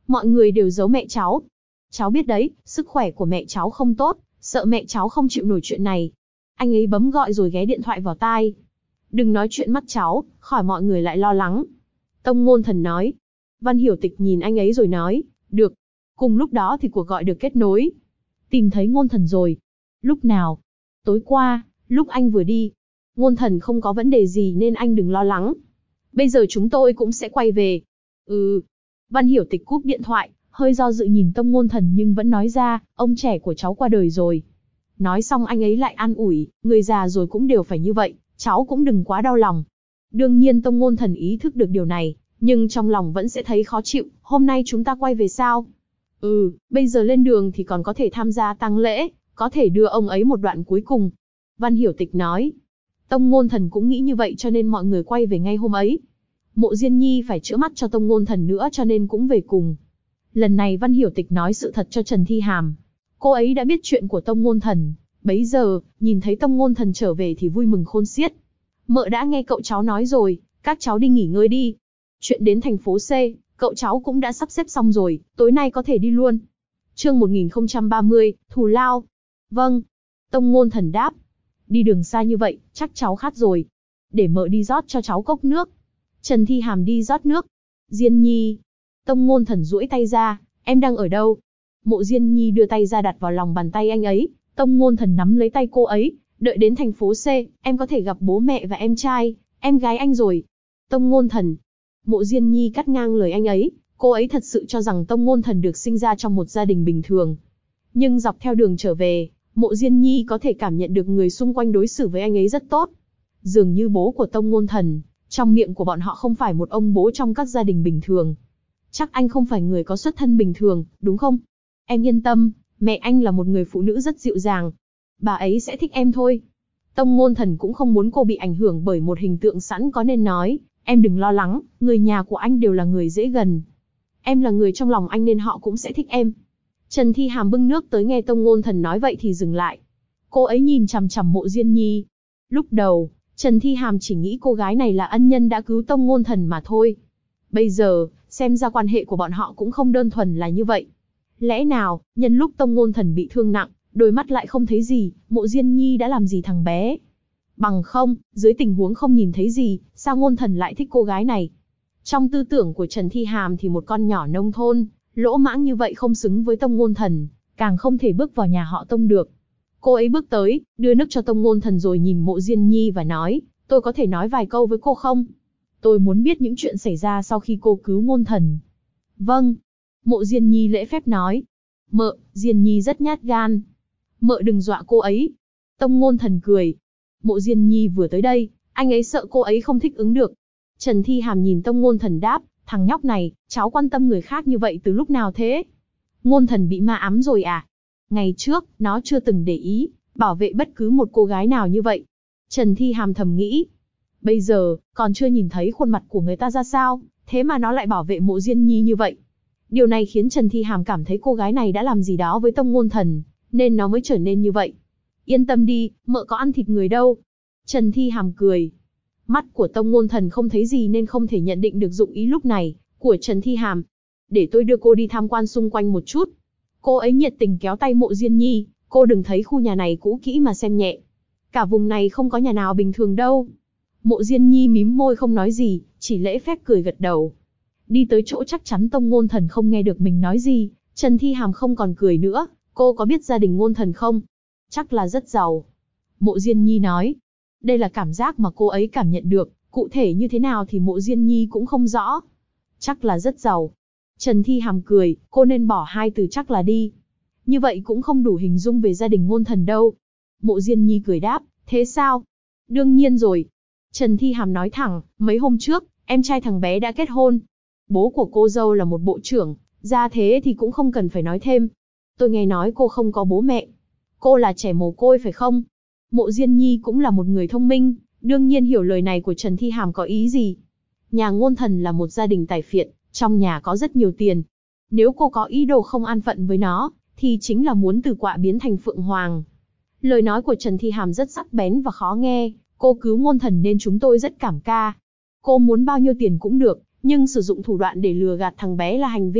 Mọi người đều giấu mẹ cháu. Cháu biết đấy, sức khỏe của mẹ cháu không tốt, sợ mẹ cháu không chịu nổi chuyện này. Anh ấy bấm gọi rồi ghé điện thoại vào tai. Đừng nói chuyện mắt cháu, khỏi mọi người lại lo lắng. Tông Ngôn Thần nói. Văn Hiểu Tịch nhìn anh ấy rồi nói, được. Cùng lúc đó thì cuộc gọi được kết nối. Tìm thấy Ngôn Thần rồi. Lúc nào? Tối qua, lúc anh vừa đi. Ngôn Thần không có vấn đề gì nên anh đừng lo lắng. Bây giờ chúng tôi cũng sẽ quay về. Ừ. Văn Hiểu Tịch cúp điện thoại, hơi do dự nhìn Tông Ngôn Thần nhưng vẫn nói ra, ông trẻ của cháu qua đời rồi. Nói xong anh ấy lại an ủi, người già rồi cũng đều phải như vậy, cháu cũng đừng quá đau lòng. Đương nhiên Tông Ngôn Thần ý thức được điều này, nhưng trong lòng vẫn sẽ thấy khó chịu, hôm nay chúng ta quay về sao? Ừ, bây giờ lên đường thì còn có thể tham gia tang lễ, có thể đưa ông ấy một đoạn cuối cùng. Văn Hiểu Tịch nói. Tông Ngôn Thần cũng nghĩ như vậy cho nên mọi người quay về ngay hôm ấy. Mộ Diên Nhi phải chữa mắt cho Tông Ngôn Thần nữa cho nên cũng về cùng. Lần này Văn Hiểu Tịch nói sự thật cho Trần Thi Hàm. Cô ấy đã biết chuyện của Tông Ngôn Thần, bấy giờ, nhìn thấy Tông Ngôn Thần trở về thì vui mừng khôn xiết. Mợ đã nghe cậu cháu nói rồi, các cháu đi nghỉ ngơi đi. Chuyện đến thành phố C, cậu cháu cũng đã sắp xếp xong rồi, tối nay có thể đi luôn. Chương 1030, Thù Lao. Vâng. Tông Ngôn Thần đáp. Đi đường xa như vậy, chắc cháu khát rồi. Để mợ đi rót cho cháu cốc nước. Trần Thi Hàm đi rót nước. Diên Nhi. Tông Ngôn Thần duỗi tay ra, em đang ở đâu? Mộ Diên Nhi đưa tay ra đặt vào lòng bàn tay anh ấy. Tông Ngôn Thần nắm lấy tay cô ấy. Đợi đến thành phố C, em có thể gặp bố mẹ và em trai, em gái anh rồi. Tông Ngôn Thần. Mộ Diên Nhi cắt ngang lời anh ấy. Cô ấy thật sự cho rằng Tông Ngôn Thần được sinh ra trong một gia đình bình thường. Nhưng dọc theo đường trở về, Mộ Diên Nhi có thể cảm nhận được người xung quanh đối xử với anh ấy rất tốt. Dường như bố của Tông Ngôn Thần, trong miệng của bọn họ không phải một ông bố trong các gia đình bình thường. Chắc anh không phải người có xuất thân bình thường, đúng không? Em yên tâm, mẹ anh là một người phụ nữ rất dịu dàng. Bà ấy sẽ thích em thôi. Tông Ngôn Thần cũng không muốn cô bị ảnh hưởng bởi một hình tượng sẵn có nên nói, em đừng lo lắng, người nhà của anh đều là người dễ gần. Em là người trong lòng anh nên họ cũng sẽ thích em. Trần Thi Hàm bưng nước tới nghe Tông Ngôn Thần nói vậy thì dừng lại. Cô ấy nhìn chằm chằm Mộ Diên Nhi. Lúc đầu, Trần Thi Hàm chỉ nghĩ cô gái này là ân nhân đã cứu Tông Ngôn Thần mà thôi. Bây giờ, xem ra quan hệ của bọn họ cũng không đơn thuần là như vậy. Lẽ nào, nhân lúc Tông Ngôn Thần bị thương nặng, đôi mắt lại không thấy gì, Mộ Diên Nhi đã làm gì thằng bé? Bằng không, dưới tình huống không nhìn thấy gì, sao Ngôn Thần lại thích cô gái này? Trong tư tưởng của Trần Thi Hàm thì một con nhỏ nông thôn, lỗ mãng như vậy không xứng với Tông Ngôn Thần, càng không thể bước vào nhà họ Tông được. Cô ấy bước tới, đưa nước cho Tông Ngôn Thần rồi nhìn Mộ Diên Nhi và nói, tôi có thể nói vài câu với cô không? Tôi muốn biết những chuyện xảy ra sau khi cô cứu Ngôn Thần. Vâng. Mộ Diên Nhi lễ phép nói. Mợ, Diên Nhi rất nhát gan. Mợ đừng dọa cô ấy. Tông Ngôn Thần cười. Mộ Diên Nhi vừa tới đây, anh ấy sợ cô ấy không thích ứng được. Trần Thi Hàm nhìn Tông Ngôn Thần đáp, thằng nhóc này, cháu quan tâm người khác như vậy từ lúc nào thế? Ngôn Thần bị ma ám rồi à? Ngày trước, nó chưa từng để ý, bảo vệ bất cứ một cô gái nào như vậy. Trần Thi Hàm thầm nghĩ. Bây giờ, còn chưa nhìn thấy khuôn mặt của người ta ra sao, thế mà nó lại bảo vệ Mộ Diên Nhi như vậy. Điều này khiến Trần Thi Hàm cảm thấy cô gái này đã làm gì đó với Tông Ngôn Thần, nên nó mới trở nên như vậy. Yên tâm đi, mợ có ăn thịt người đâu. Trần Thi Hàm cười. Mắt của Tông Ngôn Thần không thấy gì nên không thể nhận định được dụng ý lúc này của Trần Thi Hàm. Để tôi đưa cô đi tham quan xung quanh một chút. Cô ấy nhiệt tình kéo tay Mộ Diên Nhi, cô đừng thấy khu nhà này cũ kỹ mà xem nhẹ. Cả vùng này không có nhà nào bình thường đâu. Mộ Diên Nhi mím môi không nói gì, chỉ lễ phép cười gật đầu. Đi tới chỗ chắc chắn Tông Ngôn Thần không nghe được mình nói gì, Trần Thi Hàm không còn cười nữa. Cô có biết gia đình Ngôn Thần không? Chắc là rất giàu. Mộ Diên Nhi nói. Đây là cảm giác mà cô ấy cảm nhận được, cụ thể như thế nào thì Mộ Diên Nhi cũng không rõ. Chắc là rất giàu. Trần Thi Hàm cười, cô nên bỏ hai từ chắc là đi. Như vậy cũng không đủ hình dung về gia đình Ngôn Thần đâu. Mộ Diên Nhi cười đáp, thế sao? Đương nhiên rồi. Trần Thi Hàm nói thẳng, mấy hôm trước, em trai thằng bé đã kết hôn. Bố của cô dâu là một bộ trưởng, ra thế thì cũng không cần phải nói thêm. Tôi nghe nói cô không có bố mẹ. Cô là trẻ mồ côi phải không? Mộ Diên Nhi cũng là một người thông minh, đương nhiên hiểu lời này của Trần Thi Hàm có ý gì. Nhà Ngôn Thần là một gia đình tài phiệt, trong nhà có rất nhiều tiền. Nếu cô có ý đồ không an phận với nó, thì chính là muốn từ quạ biến thành phượng hoàng. Lời nói của Trần Thi Hàm rất sắc bén và khó nghe, cô cứu Ngôn Thần nên chúng tôi rất cảm ca. Cô muốn bao nhiêu tiền cũng được, nhưng sử dụng thủ đoạn để lừa gạt thằng bé là hành vi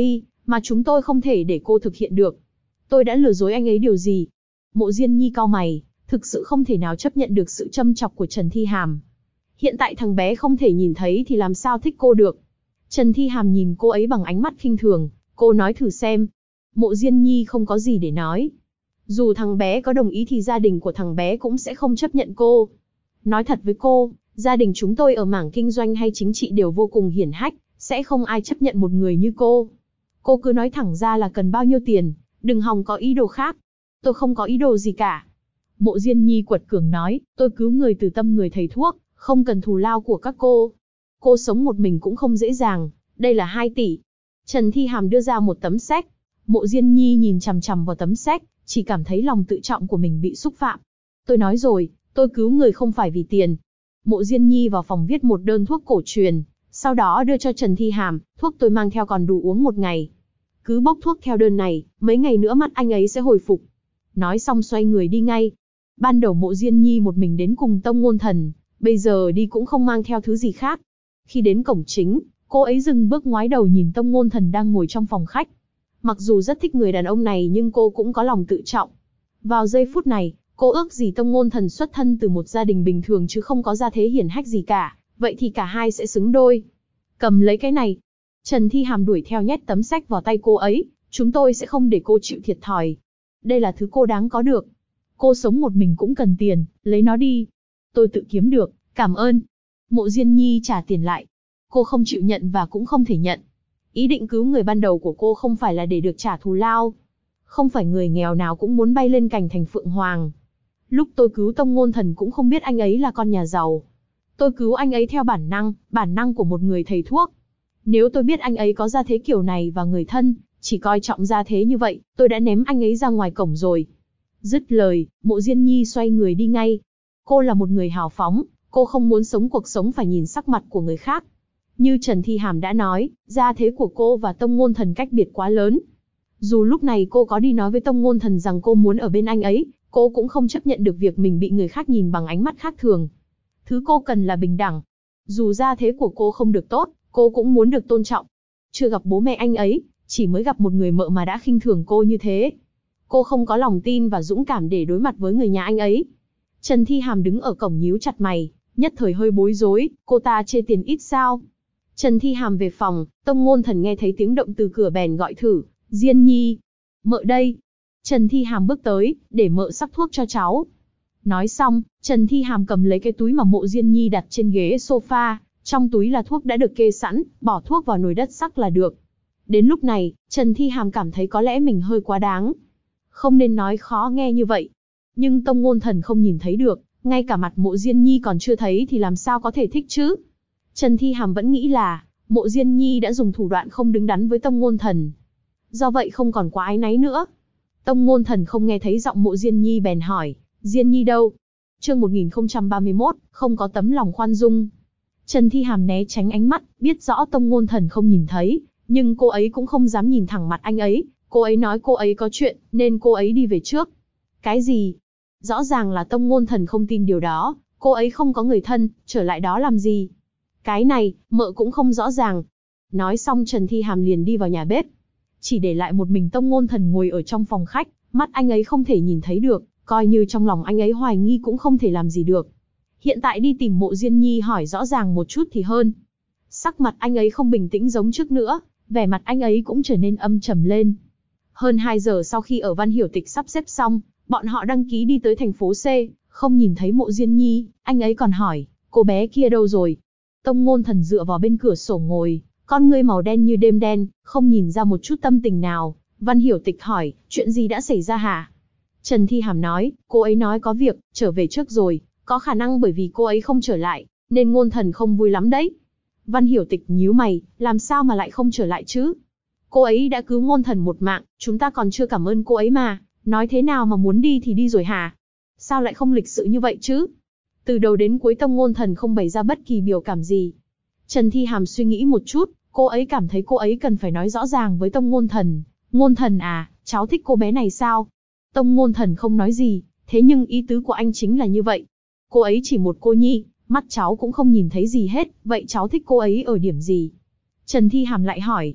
mà chúng tôi không thể để cô thực hiện được. Tôi đã lừa dối anh ấy điều gì? Mộ Diên Nhi cau mày, thực sự không thể nào chấp nhận được sự châm chọc của Trần Thi Hàm. Hiện tại thằng bé không thể nhìn thấy thì làm sao thích cô được. Trần Thi Hàm nhìn cô ấy bằng ánh mắt khinh thường, cô nói thử xem. Mộ Diên Nhi không có gì để nói. Dù thằng bé có đồng ý thì gia đình của thằng bé cũng sẽ không chấp nhận cô. Nói thật với cô, gia đình chúng tôi ở mảng kinh doanh hay chính trị đều vô cùng hiển hách, sẽ không ai chấp nhận một người như cô. Cô cứ nói thẳng ra là cần bao nhiêu tiền, đừng hòng có ý đồ khác. Tôi không có ý đồ gì cả. Mộ Diên Nhi quật cường nói, tôi cứu người từ tâm người thầy thuốc, không cần thù lao của các cô. Cô sống một mình cũng không dễ dàng, đây là 2 tỷ. Trần Thi Hàm đưa ra một tấm séc. Mộ Diên Nhi nhìn chằm chằm vào tấm séc, chỉ cảm thấy lòng tự trọng của mình bị xúc phạm. Tôi nói rồi, tôi cứu người không phải vì tiền. Mộ Diên Nhi vào phòng viết một đơn thuốc cổ truyền, sau đó đưa cho Trần Thi Hàm, thuốc tôi mang theo còn đủ uống 1 ngày. Cứ bốc thuốc theo đơn này, mấy ngày nữa mắt anh ấy sẽ hồi phục. Nói xong xoay người đi ngay. Ban đầu Mộ Diên Nhi một mình đến cùng Tông Ngôn Thần, bây giờ đi cũng không mang theo thứ gì khác. Khi đến cổng chính, cô ấy dừng bước ngoái đầu nhìn Tông Ngôn Thần đang ngồi trong phòng khách. Mặc dù rất thích người đàn ông này nhưng cô cũng có lòng tự trọng. Vào giây phút này, cô ước gì Tông Ngôn Thần xuất thân từ một gia đình bình thường chứ không có gia thế hiển hách gì cả, vậy thì cả hai sẽ xứng đôi. Cầm lấy cái này. Trần Thi Hàm đuổi theo nhét tấm séc vào tay cô ấy, chúng tôi sẽ không để cô chịu thiệt thòi. Đây là thứ cô đáng có được. Cô sống một mình cũng cần tiền, lấy nó đi. Tôi tự kiếm được, cảm ơn. Mộ Diên Nhi trả tiền lại. Cô không chịu nhận và cũng không thể nhận. Ý định cứu người ban đầu của cô không phải là để được trả thù lao. Không phải người nghèo nào cũng muốn bay lên cành thành phượng hoàng. Lúc tôi cứu Tông Ngôn Thần cũng không biết anh ấy là con nhà giàu. Tôi cứu anh ấy theo bản năng của một người thầy thuốc. Nếu tôi biết anh ấy có gia thế kiểu này và người thân, chỉ coi trọng gia thế như vậy, tôi đã ném anh ấy ra ngoài cổng rồi. Dứt lời, Mộ Diên Nhi xoay người đi ngay. Cô là một người hào phóng, cô không muốn sống cuộc sống phải nhìn sắc mặt của người khác. Như Trần Thi Hàm đã nói, gia thế của cô và Tông Ngôn Thần cách biệt quá lớn. Dù lúc này cô có đi nói với Tông Ngôn Thần rằng cô muốn ở bên anh ấy, cô cũng không chấp nhận được việc mình bị người khác nhìn bằng ánh mắt khác thường. Thứ cô cần là bình đẳng. Dù gia thế của cô không được tốt, cô cũng muốn được tôn trọng. Chưa gặp bố mẹ anh ấy, chỉ mới gặp một người mợ mà đã khinh thường cô như thế. Cô không có lòng tin và dũng cảm để đối mặt với người nhà anh ấy. Trần Thi Hàm đứng ở cổng nhíu chặt mày, nhất thời hơi bối rối, cô ta chê tiền ít sao? Trần Thi Hàm về phòng, Tông Ngôn Thần nghe thấy tiếng động từ cửa bèn gọi thử, Diên Nhi. Mợ đây. Trần Thi Hàm bước tới, để mợ sắc thuốc cho cháu. Nói xong, Trần Thi Hàm cầm lấy cái túi mà Mộ Diên Nhi đặt trên ghế sofa, trong túi là thuốc đã được kê sẵn, bỏ thuốc vào nồi đất sắc là được. Đến lúc này, Trần Thi Hàm cảm thấy có lẽ mình hơi quá đáng. Không nên nói khó nghe như vậy. Nhưng Tông Ngôn Thần không nhìn thấy được, ngay cả mặt Mộ Diên Nhi còn chưa thấy thì làm sao có thể thích chứ? Trần Thi Hàm vẫn nghĩ là, Mộ Diên Nhi đã dùng thủ đoạn không đứng đắn với Tông Ngôn Thần. Do vậy không còn quá áy náy nữa. Tông Ngôn Thần không nghe thấy giọng Mộ Diên Nhi bèn hỏi, Diên Nhi đâu? Chương 1031, không có tấm lòng khoan dung. Trần Thi Hàm né tránh ánh mắt, biết rõ Tông Ngôn Thần không nhìn thấy, nhưng cô ấy cũng không dám nhìn thẳng mặt anh ấy. Cô ấy nói cô ấy có chuyện, nên cô ấy đi về trước. Cái gì? Rõ ràng là Tông Ngôn Thần không tin điều đó, cô ấy không có người thân, trở lại đó làm gì? Cái này, mợ cũng không rõ ràng. Nói xong Trần Thi Hàm liền đi vào nhà bếp. Chỉ để lại một mình Tông Ngôn Thần ngồi ở trong phòng khách, mắt anh ấy không thể nhìn thấy được, coi như trong lòng anh ấy hoài nghi cũng không thể làm gì được. Hiện tại đi tìm Mộ Diên Nhi hỏi rõ ràng một chút thì hơn. Sắc mặt anh ấy không bình tĩnh giống trước nữa, vẻ mặt anh ấy cũng trở nên âm trầm lên. Hơn 2 giờ sau khi ở Văn Hiểu Tịch sắp xếp xong, bọn họ đăng ký đi tới thành phố C, không nhìn thấy Mộ Diên Nhi, anh ấy còn hỏi, cô bé kia đâu rồi? Tông Ngôn Thần dựa vào bên cửa sổ ngồi, con ngươi màu đen như đêm đen, không nhìn ra một chút tâm tình nào. Văn Hiểu Tịch hỏi, chuyện gì đã xảy ra hả? Trần Thi Hàm nói, cô ấy nói có việc, trở về trước rồi, có khả năng bởi vì cô ấy không trở lại, nên Ngôn Thần không vui lắm đấy. Văn Hiểu Tịch nhíu mày, làm sao mà lại không trở lại chứ? Cô ấy đã cứu Ngôn Thần một mạng, chúng ta còn chưa cảm ơn cô ấy mà, nói thế nào mà muốn đi thì đi rồi hả? Sao lại không lịch sự như vậy chứ? Từ đầu đến cuối Tông Ngôn Thần không bày ra bất kỳ biểu cảm gì. Trần Thi Hàm suy nghĩ một chút, cô ấy cảm thấy cô ấy cần phải nói rõ ràng với Tông Ngôn Thần. Ngôn Thần à, cháu thích cô bé này sao? Tông Ngôn Thần không nói gì, thế nhưng ý tứ của anh chính là như vậy. Cô ấy chỉ một cô nhi, mắt cháu cũng không nhìn thấy gì hết, vậy cháu thích cô ấy ở điểm gì? Trần Thi Hàm lại hỏi.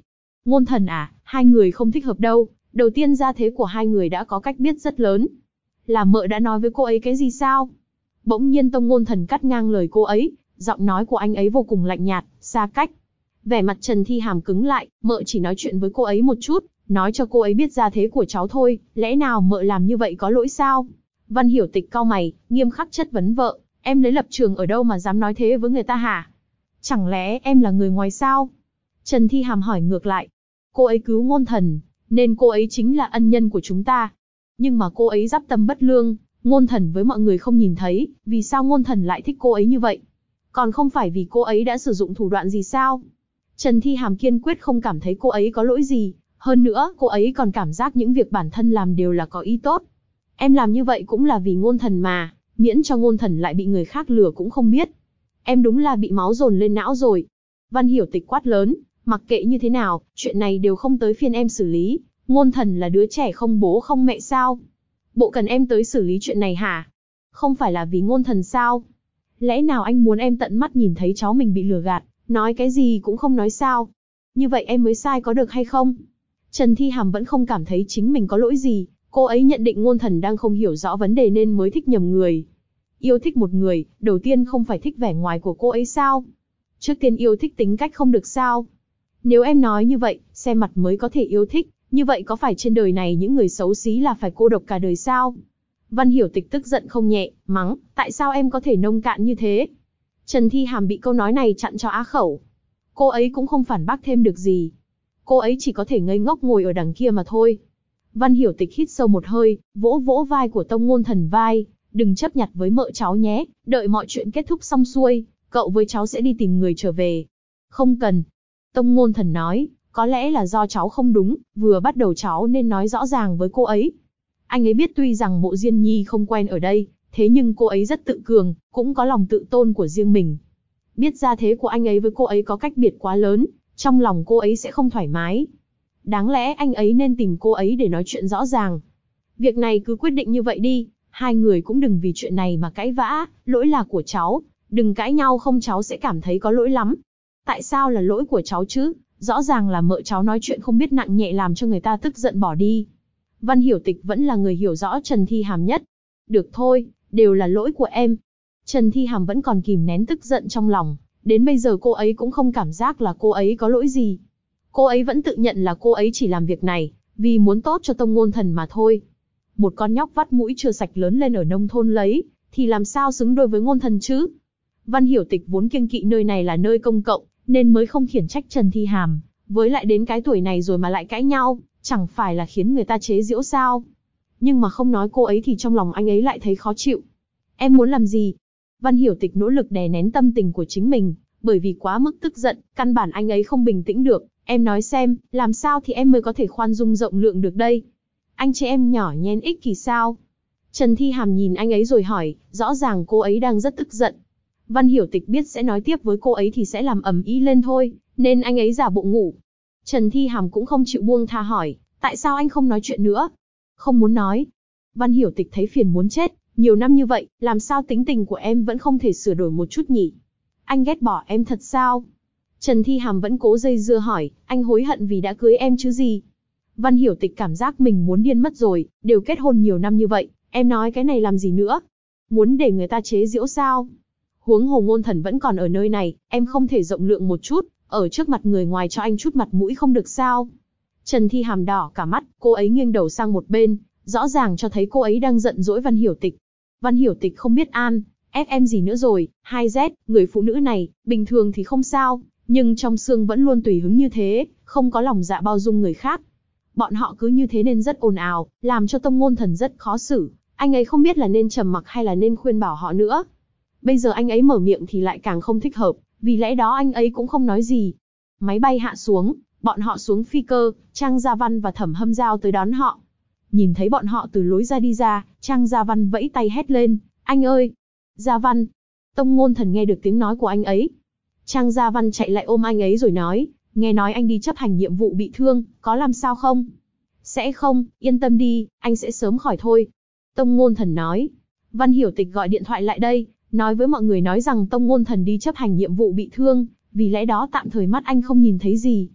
Ngôn Thần à, hai người không thích hợp đâu, đầu tiên gia thế của hai người đã có cách biệt rất lớn. Là mợ đã nói với cô ấy cái gì sao? Bỗng nhiên Tông Ngôn Thần cắt ngang lời cô ấy, giọng nói của anh ấy vô cùng lạnh nhạt, xa cách. Vẻ mặt Trần Thi Hàm cứng lại, mợ chỉ nói chuyện với cô ấy một chút, nói cho cô ấy biết gia thế của cháu thôi, lẽ nào mợ làm như vậy có lỗi sao? Văn Hiểu Tịch cau mày, nghiêm khắc chất vấn vợ, em lấy lập trường ở đâu mà dám nói thế với người ta hả? Chẳng lẽ em là người ngoài sao? Trần Thi Hàm hỏi ngược lại. Cô ấy cứu Ngôn Thần, nên cô ấy chính là ân nhân của chúng ta. Nhưng mà cô ấy giáp tâm bất lương, Ngôn Thần với mọi người không nhìn thấy, vì sao Ngôn Thần lại thích cô ấy như vậy? Còn không phải vì cô ấy đã sử dụng thủ đoạn gì sao? Trần Thi Hàm kiên quyết không cảm thấy cô ấy có lỗi gì, hơn nữa cô ấy còn cảm giác những việc bản thân làm đều là có ý tốt. Em làm như vậy cũng là vì Ngôn Thần mà, miễn cho Ngôn Thần lại bị người khác lừa cũng không biết. Em đúng là bị máu dồn lên não rồi. Văn Hiểu Tịch quát lớn, mặc kệ như thế nào, chuyện này đều không tới phiên em xử lý, Ngôn Thần là đứa trẻ không bố không mẹ sao? Bộ cần em tới xử lý chuyện này hả? Không phải là vì Ngôn Thần sao? Lẽ nào anh muốn em tận mắt nhìn thấy cháu mình bị lừa gạt, nói cái gì cũng không nói sao? Như vậy em mới sai có được hay không? Trần Thi Hàm vẫn không cảm thấy chính mình có lỗi gì, cô ấy nhận định Ngôn Thần đang không hiểu rõ vấn đề nên mới thích nhầm người. Yêu thích một người, đầu tiên không phải thích vẻ ngoài của cô ấy sao? Trước tiên yêu thích tính cách không được sao? Nếu em nói như vậy, xem mặt mới có thể yêu thích, như vậy có phải trên đời này những người xấu xí là phải cô độc cả đời sao? Văn Hiểu Tịch tức giận không nhẹ, mắng, tại sao em có thể nông cạn như thế? Trần Thi Hàm bị câu nói này chặn cho á khẩu. Cô ấy cũng không phản bác thêm được gì. Cô ấy chỉ có thể ngây ngốc ngồi ở đằng kia mà thôi. Văn Hiểu Tịch hít sâu một hơi, vỗ vỗ vai của Tông Ngôn Thần vai, đừng chấp nhặt với mợ cháu nhé, đợi mọi chuyện kết thúc xong xuôi, cậu với cháu sẽ đi tìm người trở về. Không cần. Tông Ngôn Thần nói, có lẽ là do cháu không đúng, vừa bắt đầu cháu nên nói rõ ràng với cô ấy. Anh ấy biết tuy rằng Mộ Diên Nhi không quen ở đây, thế nhưng cô ấy rất tự cường, cũng có lòng tự tôn của riêng mình. Biết gia thế của anh ấy với cô ấy có cách biệt quá lớn, trong lòng cô ấy sẽ không thoải mái. Đáng lẽ anh ấy nên tìm cô ấy để nói chuyện rõ ràng. Việc này cứ quyết định như vậy đi, hai người cũng đừng vì chuyện này mà cãi vã, lỗi là của cháu, đừng cãi nhau không cháu sẽ cảm thấy có lỗi lắm. Tại sao là lỗi của cháu chứ? Rõ ràng là mợ cháu nói chuyện không biết nặng nhẹ làm cho người ta tức giận bỏ đi. Văn Hiểu Tịch vẫn là người hiểu rõ Trần Thi Hàm nhất. Được thôi, đều là lỗi của em. Trần Thi Hàm vẫn còn kìm nén tức giận trong lòng, đến bây giờ cô ấy cũng không cảm giác là cô ấy có lỗi gì. Cô ấy vẫn tự nhận là cô ấy chỉ làm việc này, vì muốn tốt cho Tông Ngôn Thần mà thôi. Một con nhóc vắt mũi chưa sạch lớn lên ở nông thôn lấy, thì làm sao xứng đôi với Ngôn Thần chứ? Văn Hiểu Tịch vốn kiêng kỵ nơi này là nơi công cộng, nên mới không khiển trách Trần Thi Hàm, với lại đến cái tuổi này rồi mà lại cãi nhau, chẳng phải là khiến người ta chế giễu sao? Nhưng mà không nói cô ấy thì trong lòng anh ấy lại thấy khó chịu. Em muốn làm gì? Văn Hiểu Tịch nỗ lực đè nén tâm tình của chính mình, bởi vì quá mức tức giận, căn bản anh ấy không bình tĩnh được. Em nói xem, làm sao thì em mới có thể khoan dung rộng lượng được đây? Anh chị em nhỏ nhen ích kỷ sao? Trần Thi Hàm nhìn anh ấy rồi hỏi, rõ ràng cô ấy đang rất tức giận. Văn Hiểu Tịch biết sẽ nói tiếp với cô ấy thì sẽ làm ầm ĩ lên thôi, nên anh ấy giả bộ ngủ. Trần Thi Hàm cũng không chịu buông tha hỏi, tại sao anh không nói chuyện nữa? Không muốn nói. Văn Hiểu Tịch thấy phiền muốn chết, nhiều năm như vậy, làm sao tính tình của em vẫn không thể sửa đổi một chút nhỉ? Anh ghét bỏ em thật sao? Trần Thi Hàm vẫn cố dây dưa hỏi, anh hối hận vì đã cưới em chứ gì? Văn Hiểu Tịch cảm giác mình muốn điên mất rồi, đều kết hôn nhiều năm như vậy, em nói cái này làm gì nữa? Muốn để người ta chế giễu sao? Huống hồ Ngôn Thần vẫn còn ở nơi này, em không thể rộng lượng một chút, ở trước mặt người ngoài cho anh chút mặt mũi không được sao? Trần Thi Hàm đỏ cả mắt, cô ấy nghiêng đầu sang một bên, rõ ràng cho thấy cô ấy đang giận dỗi Văn Hiểu Tịch. Văn Hiểu Tịch không biết an, ép em gì nữa rồi, 2Z, người phụ nữ này, bình thường thì không sao, nhưng trong xương vẫn luôn tùy hứng như thế, không có lòng dạ bao dung người khác. Bọn họ cứ như thế nên rất ồn ào, làm cho Tông Ngôn Thần rất khó xử, anh ấy không biết là nên trầm mặc hay là nên khuyên bảo họ nữa. Bây giờ anh ấy mở miệng thì lại càng không thích hợp, vì lẽ đó anh ấy cũng không nói gì. Máy bay hạ xuống, bọn họ xuống phi cơ, Trang Gia Văn và Thẩm Hâm Giao tới đón họ. Nhìn thấy bọn họ từ lối ra đi ra, Trang Gia Văn vẫy tay hét lên, anh ơi! Gia Văn! Tông Ngôn Thần nghe được tiếng nói của anh ấy. Trang Gia Văn chạy lại ôm anh ấy rồi nói, nghe nói anh đi chấp hành nhiệm vụ bị thương, có làm sao không? Sẽ không, yên tâm đi, anh sẽ sớm khỏi thôi. Tông Ngôn Thần nói. Văn Hiểu Tịch gọi điện thoại lại đây, nói với mọi người nói rằng Tông Ngôn Thần đi chấp hành nhiệm vụ bị thương, vì lẽ đó tạm thời mắt anh không nhìn thấy gì.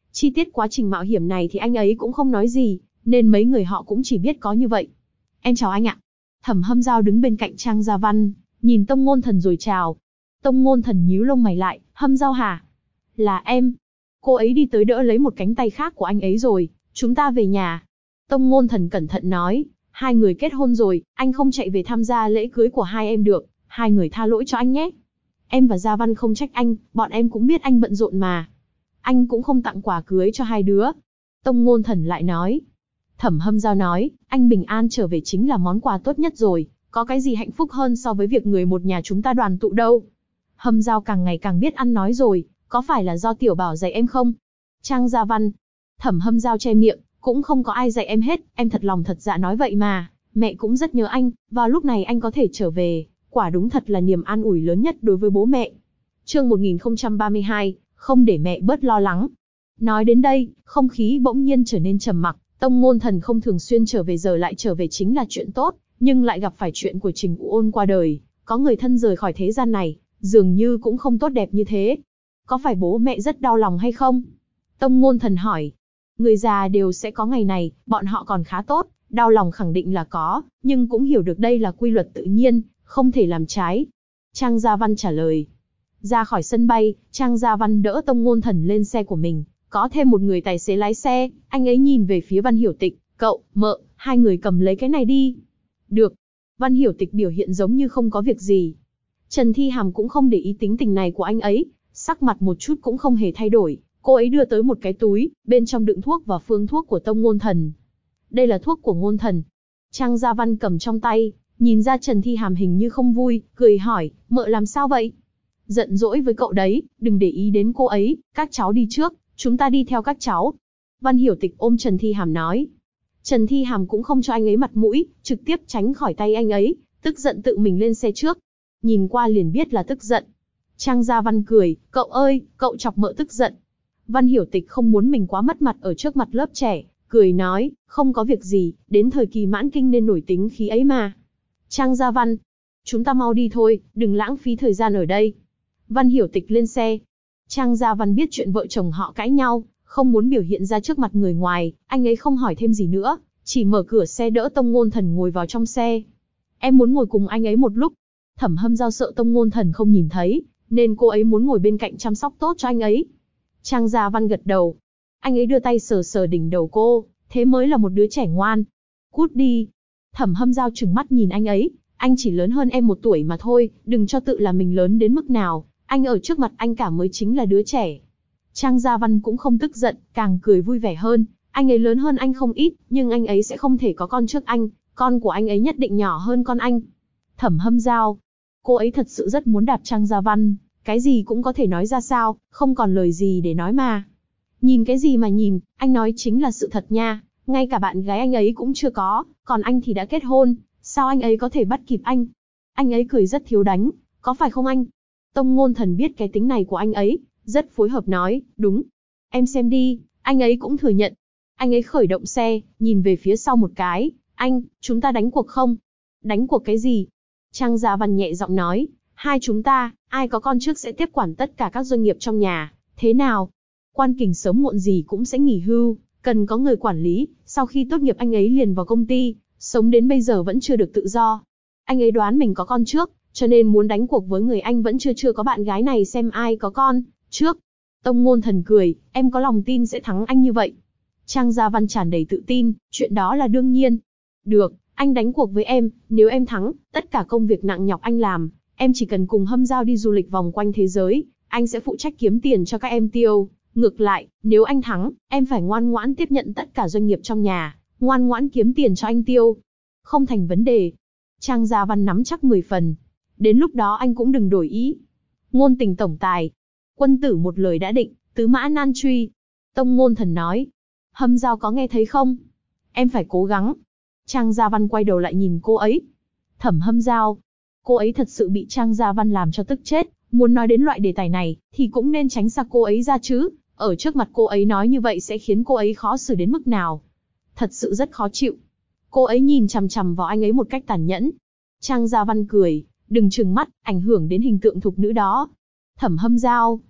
Chi tiết quá trình mạo hiểm này thì anh ấy cũng không nói gì, nên mấy người họ cũng chỉ biết có như vậy. Em chào anh ạ. Thẩm Hâm Dao đứng bên cạnh Trang Gia Văn, nhìn Tông Ngôn Thần rồi chào. Tông Ngôn Thần nhíu lông mày lại, Hâm Dao hả? Là em. Cô ấy đi tới đỡ lấy một cánh tay khác của anh ấy rồi, chúng ta về nhà. Tông Ngôn Thần cẩn thận nói, hai người kết hôn rồi, anh không chạy về tham gia lễ cưới của hai em được, hai người tha lỗi cho anh nhé. Em và Gia Văn không trách anh, bọn em cũng biết anh bận rộn mà. Anh cũng không tặng quà cưới cho hai đứa. Tông Ngôn Thần lại nói. Thẩm Hâm Dao nói, anh bình an trở về chính là món quà tốt nhất rồi, có cái gì hạnh phúc hơn so với việc người một nhà chúng ta đoàn tụ đâu. Hâm Dao càng ngày càng biết ăn nói rồi, có phải là do Tiểu Bảo dạy em không? Trang Gia Văn. Thẩm Hâm Dao che miệng, cũng không có ai dạy em hết, em thật lòng thật dạ nói vậy mà, mẹ cũng rất nhớ anh, vào lúc này anh có thể trở về, quả đúng thật là niềm an ủi lớn nhất đối với bố mẹ. Chương 1032, không để mẹ bớt lo lắng. Nói đến đây, không khí bỗng nhiên trở nên trầm mặc, Tông Ngôn Thần không thường xuyên trở về giờ lại trở về chính là chuyện tốt, nhưng lại gặp phải chuyện của Trình U Ôn qua đời, có người thân rời khỏi thế gian này, dường như cũng không tốt đẹp như thế. Có phải bố mẹ rất đau lòng hay không? Tông Ngôn Thần hỏi. Người già đều sẽ có ngày này, bọn họ còn khá tốt, đau lòng khẳng định là có, nhưng cũng hiểu được đây là quy luật tự nhiên, không thể làm trái. Trang Gia Văn trả lời. Ra khỏi sân bay, Trang Gia Văn đỡ Tông Ngôn Thần lên xe của mình, có thêm một người tài xế lái xe, anh ấy nhìn về phía Văn Hiểu Tịch, cậu, mợ, hai người cầm lấy cái này đi. Được. Văn Hiểu Tịch biểu hiện giống như không có việc gì. Trần Thi Hàm cũng không để ý tính tình này của anh ấy, sắc mặt một chút cũng không hề thay đổi. Cô ấy đưa tới một cái túi, bên trong đựng thuốc và phương thuốc của Tông Ngôn Thần. Đây là thuốc của Ngôn Thần. Trang Gia Văn cầm trong tay, nhìn ra Trần Thi Hàm hình như không vui, cười hỏi, mợ làm sao vậy? Giận dỗi với cậu đấy, đừng để ý đến cô ấy, các cháu đi trước, chúng ta đi theo các cháu. Văn Hiểu Tịch ôm Trần Thi Hàm nói. Trần Thi Hàm cũng không cho anh ấy mặt mũi, trực tiếp tránh khỏi tay anh ấy, tức giận tự mình lên xe trước. Nhìn qua liền biết là tức giận. Trang Gia Văn cười, cậu ơi, cậu chọc mợ tức giận. Văn Hiểu Tịch không muốn mình quá mất mặt ở trước mặt lớp trẻ, cười nói, không có việc gì, đến thời kỳ mãn kinh nên nổi tính khí ấy mà. Trang Gia Văn, chúng ta mau đi thôi, đừng lãng phí thời gian ở đây. Văn Hiểu Tịch lên xe. Trang Gia Văn biết chuyện vợ chồng họ cãi nhau, không muốn biểu hiện ra trước mặt người ngoài, anh ấy không hỏi thêm gì nữa, chỉ mở cửa xe đỡ Tông Ngôn Thần ngồi vào trong xe. Em muốn ngồi cùng anh ấy một lúc. Thẩm Hâm Dao sợ Tông Ngôn Thần không nhìn thấy, nên cô ấy muốn ngồi bên cạnh chăm sóc tốt cho anh ấy. Trang Gia Văn gật đầu. Anh ấy đưa tay sờ sờ đỉnh đầu cô, thế mới là một đứa trẻ ngoan. Cút đi. Thẩm Hâm Dao trừng mắt nhìn anh ấy, anh chỉ lớn hơn em 1 tuổi mà thôi, đừng cho tự là mình lớn đến mức nào, anh ở trước mặt anh cả mới chính là đứa trẻ. Trang Gia Văn cũng không tức giận, càng cười vui vẻ hơn, anh ấy lớn hơn anh không ít, nhưng anh ấy sẽ không thể có con trước anh, con của anh ấy nhất định nhỏ hơn con anh. Thẩm Hâm Dao. Cô ấy thật sự rất muốn đạp Trang Gia Văn, cái gì cũng có thể nói ra sao, không còn lời gì để nói mà. Nhìn cái gì mà nhìn, anh nói chính là sự thật nha, ngay cả bạn gái anh ấy cũng chưa có, còn anh thì đã kết hôn, sao anh ấy có thể bắt kịp anh? Anh ấy cười rất thiếu đánh, có phải không anh? Tông Ngôn Thần biết cái tính này của anh ấy, rất phối hợp nói, đúng. Em xem đi, anh ấy cũng thừa nhận. Anh ấy khởi động xe, nhìn về phía sau một cái, anh, chúng ta đánh cuộc không? Đánh cuộc cái gì? Trang Gia Văn nhẹ giọng nói, hai chúng ta, ai có con trước sẽ tiếp quản tất cả các doanh nghiệp trong nhà, thế nào? Quan Kình sớm muộn gì cũng sẽ nghỉ hưu, cần có người quản lý, sau khi tốt nghiệp anh ấy liền vào công ty, sống đến bây giờ vẫn chưa được tự do. Anh ấy đoán mình có con trước, cho nên muốn đánh cuộc với người anh vẫn chưa có bạn gái này xem ai có con trước. Tông Ngôn Thần cười, em có lòng tin sẽ thắng anh như vậy. Trang Gia Văn tràn đầy tự tin, chuyện đó là đương nhiên. Được, anh đánh cuộc với em, nếu em thắng, tất cả công việc nặng nhọc anh làm, em chỉ cần cùng Hâm Dao đi du lịch vòng quanh thế giới, anh sẽ phụ trách kiếm tiền cho các em tiêu. Ngược lại, nếu anh thắng, em phải ngoan ngoãn tiếp nhận tất cả doanh nghiệp trong nhà, ngoan ngoãn kiếm tiền cho anh tiêu. Không thành vấn đề. Trang Gia Văn nắm chắc 10 phần. Đến lúc đó anh cũng đừng đổi ý. Ngôn Tình tổng tài. Quân tử một lời đã định, tứ mã nan truy. Tông Ngôn Thần nói. Hâm Dao có nghe thấy không? Em phải cố gắng. Trang Gia Văn quay đầu lại nhìn cô ấy. Thẩm Hâm Dao. Cô ấy thật sự bị Trang Gia Văn làm cho tức chết. Muốn nói đến loại đề tài này, thì cũng nên tránh xa cô ấy ra chứ. Ở trước mặt cô ấy nói như vậy sẽ khiến cô ấy khó xử đến mức nào. Thật sự rất khó chịu. Cô ấy nhìn chằm chằm vào anh ấy một cách tàn nhẫn. Trang Gia Văn cười, đừng trừng mắt, ảnh hưởng đến hình tượng thục nữ đó. Thẩm Hâm Dao.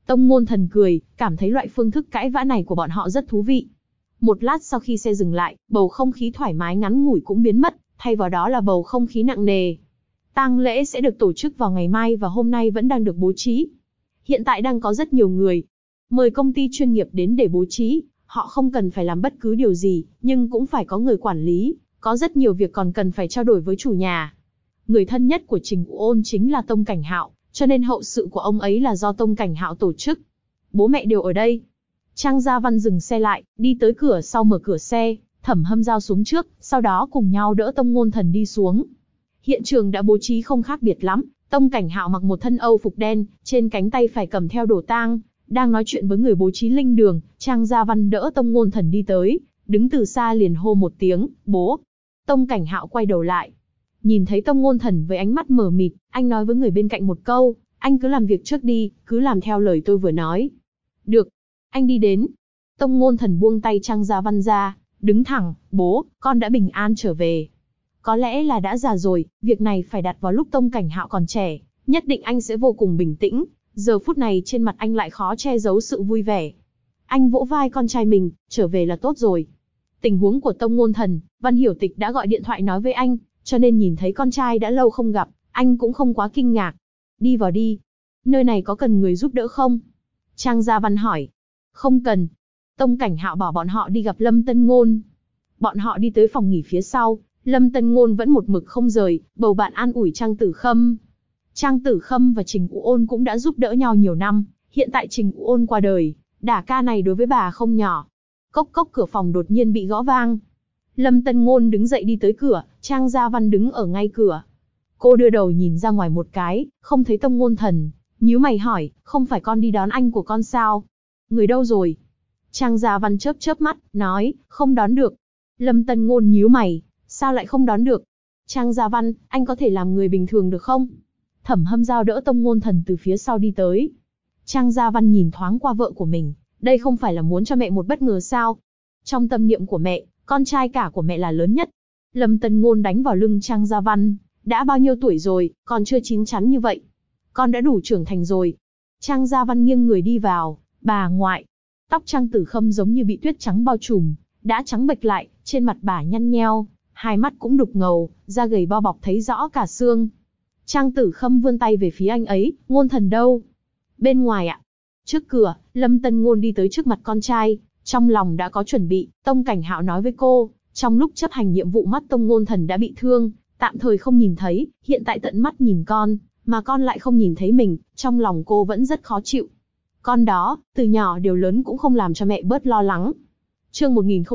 Tông Ngôn Thần cười, cảm thấy loại phương thức cãi vã này của bọn họ rất thú vị. Một lát sau khi xe dừng lại, bầu không khí thoải mái ngắn ngủi cũng biến mất, thay vào đó là bầu không khí nặng nề. Tang lễ sẽ được tổ chức vào ngày mai và hôm nay vẫn đang được bố trí. Hiện tại đang có rất nhiều người. Mời công ty chuyên nghiệp đến để bố trí, họ không cần phải làm bất cứ điều gì, nhưng cũng phải có người quản lý, có rất nhiều việc còn cần phải trao đổi với chủ nhà. Người thân nhất của Trình Vũ Ôn chính là Tông Cảnh Hạo, cho nên hậu sự của ông ấy là do Tông Cảnh Hạo tổ chức. Bố mẹ đều ở đây. Trang Gia Văn dừng xe lại, đi tới cửa sau mở cửa xe, Thẩm Hâm Giao xuống trước, sau đó cùng nhau đỡ Tông Ngôn Thần đi xuống. Hiện trường đã bố trí không khác biệt lắm, Tông Cảnh Hạo mặc một thân Âu phục đen, trên cánh tay phải cầm theo đồ tang, đang nói chuyện với người bố trí linh đường. Trang Gia Văn đỡ Tông Ngôn Thần đi tới, đứng từ xa liền hô một tiếng, bố. Tông Cảnh Hạo quay đầu lại, nhìn thấy Tông Ngôn Thần với ánh mắt mờ mịt, anh nói với người bên cạnh một câu, anh cứ làm việc trước đi, cứ làm theo lời tôi vừa nói. Được, anh đi đến. Tông Ngôn Thần buông tay Trang Gia Văn ra, đứng thẳng, bố, con đã bình an trở về. Có lẽ là đã già rồi, việc này phải đặt vào lúc Tông Cảnh Hạo còn trẻ, nhất định anh sẽ vô cùng bình tĩnh. Giờ phút này trên mặt anh lại khó che giấu sự vui vẻ. Anh vỗ vai con trai mình, trở về là tốt rồi. Tình huống của Tông Ngôn Thần, Văn Hiểu Tịch đã gọi điện thoại nói với anh, cho nên nhìn thấy con trai đã lâu không gặp, anh cũng không quá kinh ngạc. Đi vào đi. Nơi này có cần người giúp đỡ không? Trang Gia Văn hỏi. Không cần. Tông Cảnh Hạo bảo bọn họ đi gặp Lâm Tân Ngôn. Bọn họ đi tới phòng nghỉ phía sau, Lâm Tân Ngôn vẫn một mực không rời, bầu bạn an ủi Trang Tử Khâm. Trang Tử Khâm và Trình Vũ Ôn cũng đã giúp đỡ nhau nhiều năm, hiện tại Trình Vũ Ôn qua đời, đả ca này đối với bà không nhỏ. Cốc cốc, cửa phòng đột nhiên bị gõ vang. Lâm Tân Ngôn đứng dậy đi tới cửa, Trang Gia Văn đứng ở ngay cửa. Cô đưa đầu nhìn ra ngoài một cái, không thấy Tông Ngôn Thần, nhíu mày hỏi, không phải con đi đón anh của con sao? Người đâu rồi? Trang Gia Văn chớp chớp mắt, nói, không đón được. Lâm Tân Ngôn nhíu mày, sao lại không đón được? Trang Gia Văn, anh có thể làm người bình thường được không? Thẩm Hâm Giao đỡ Tông Ngôn Thần từ phía sau đi tới. Trang Gia Văn nhìn thoáng qua vợ của mình, đây không phải là muốn cho mẹ một bất ngờ sao? Trong tâm niệm của mẹ, con trai cả của mẹ là lớn nhất. Lâm Tân Ngôn đánh vào lưng Trang Gia Văn, đã bao nhiêu tuổi rồi, còn chưa chín chắn như vậy. Con đã đủ trưởng thành rồi. Trang Gia Văn nghiêng người đi vào, bà ngoại. Tóc Trang Tử Khâm giống như bị tuyết trắng bao trùm, đã trắng bệch lại, trên mặt bà nhăn nheo, hai mắt cũng đục ngầu, da gầy bao bọc thấy rõ cả xương. Trang Tử Khâm vươn tay về phía anh ấy, Ngôn Thần đâu? Bên ngoài ạ. Trước cửa, Lâm Tân Ngôn đi tới trước mặt con trai, trong lòng đã có chuẩn bị. Tông Cảnh Hạo nói với cô, trong lúc chấp hành nhiệm vụ mắt Tông Ngôn Thần đã bị thương, tạm thời không nhìn thấy, hiện tại tận mắt nhìn con, mà con lại không nhìn thấy mình, trong lòng cô vẫn rất khó chịu. Con đó, từ nhỏ điều lớn cũng không làm cho mẹ bớt lo lắng. Chương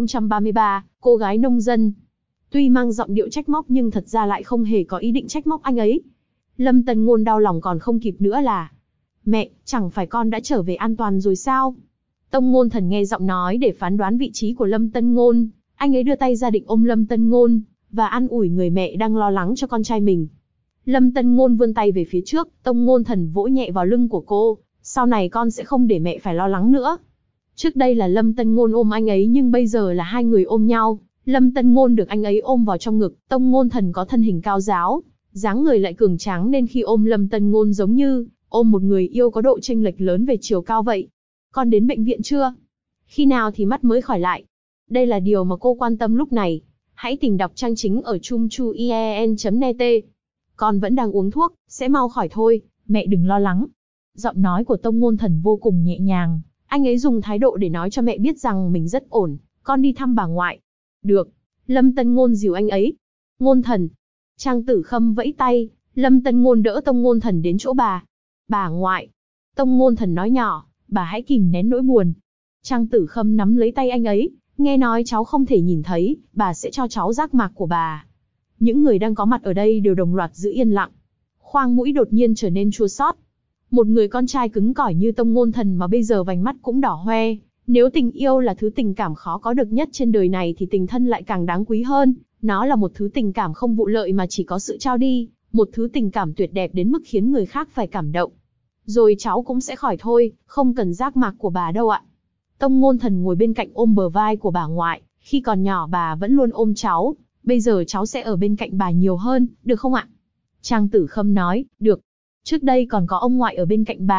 1033, cô gái nông dân. Tuy mang giọng điệu trách móc nhưng thật ra lại không hề có ý định trách móc anh ấy. Lâm Tân Ngôn đau lòng còn không kịp nữa là, mẹ, chẳng phải con đã trở về an toàn rồi sao? Tông Ngôn Thần nghe giọng nói để phán đoán vị trí của Lâm Tân Ngôn, anh ấy đưa tay ra định ôm Lâm Tân Ngôn, và an ủi người mẹ đang lo lắng cho con trai mình. Lâm Tân Ngôn vươn tay về phía trước, Tông Ngôn Thần vỗ nhẹ vào lưng của cô, sau này con sẽ không để mẹ phải lo lắng nữa. Trước đây là Lâm Tân Ngôn ôm anh ấy nhưng bây giờ là hai người ôm nhau, Lâm Tân Ngôn được anh ấy ôm vào trong ngực. Tông Ngôn Thần có thân hình cao ráo, dáng người lại cường tráng nên khi ôm Lâm Tân Ngôn giống như ôm một người yêu có độ chênh lệch lớn về chiều cao vậy. Con đến bệnh viện chưa? Khi nào thì mắt mới khỏi lại? Đây là điều mà cô quan tâm lúc này. Hãy tìm đọc trang chính ở chumchuien.net. Con vẫn đang uống thuốc, sẽ mau khỏi thôi, mẹ đừng lo lắng. Giọng nói của Tông Ngôn Thần vô cùng nhẹ nhàng, anh ấy dùng thái độ để nói cho mẹ biết rằng mình rất ổn, con đi thăm bà ngoại. Được. Lâm Tân Ngôn dìu anh ấy. Ngôn Thần. Trang Tử Khâm vẫy tay, Lâm Tân Ngôn đỡ Tông Ngôn Thần đến chỗ bà. Bà ngoại. Tông Ngôn Thần nói nhỏ, bà hãy kìm nén nỗi buồn. Trang Tử Khâm nắm lấy tay anh ấy, nghe nói cháu không thể nhìn thấy, bà sẽ cho cháu giác mạc của bà. Những người đang có mặt ở đây đều đồng loạt giữ yên lặng. Khoang mũi đột nhiên trở nên chua xót. Một người con trai cứng cỏi như Tông Ngôn Thần mà bây giờ vành mắt cũng đỏ hoe. Nếu tình yêu là thứ tình cảm khó có được nhất trên đời này thì tình thân lại càng đáng quý hơn. Nó là một thứ tình cảm không vụ lợi mà chỉ có sự trao đi, một thứ tình cảm tuyệt đẹp đến mức khiến người khác phải cảm động. Rồi cháu cũng sẽ khỏi thôi, không cần giác mạc của bà đâu ạ. Tông Ngôn Thần ngồi bên cạnh ôm bờ vai của bà ngoại, khi còn nhỏ bà vẫn luôn ôm cháu, bây giờ cháu sẽ ở bên cạnh bà nhiều hơn, được không ạ? Trang Tử Khâm nói, được. Trước đây còn có ông ngoại ở bên cạnh bà,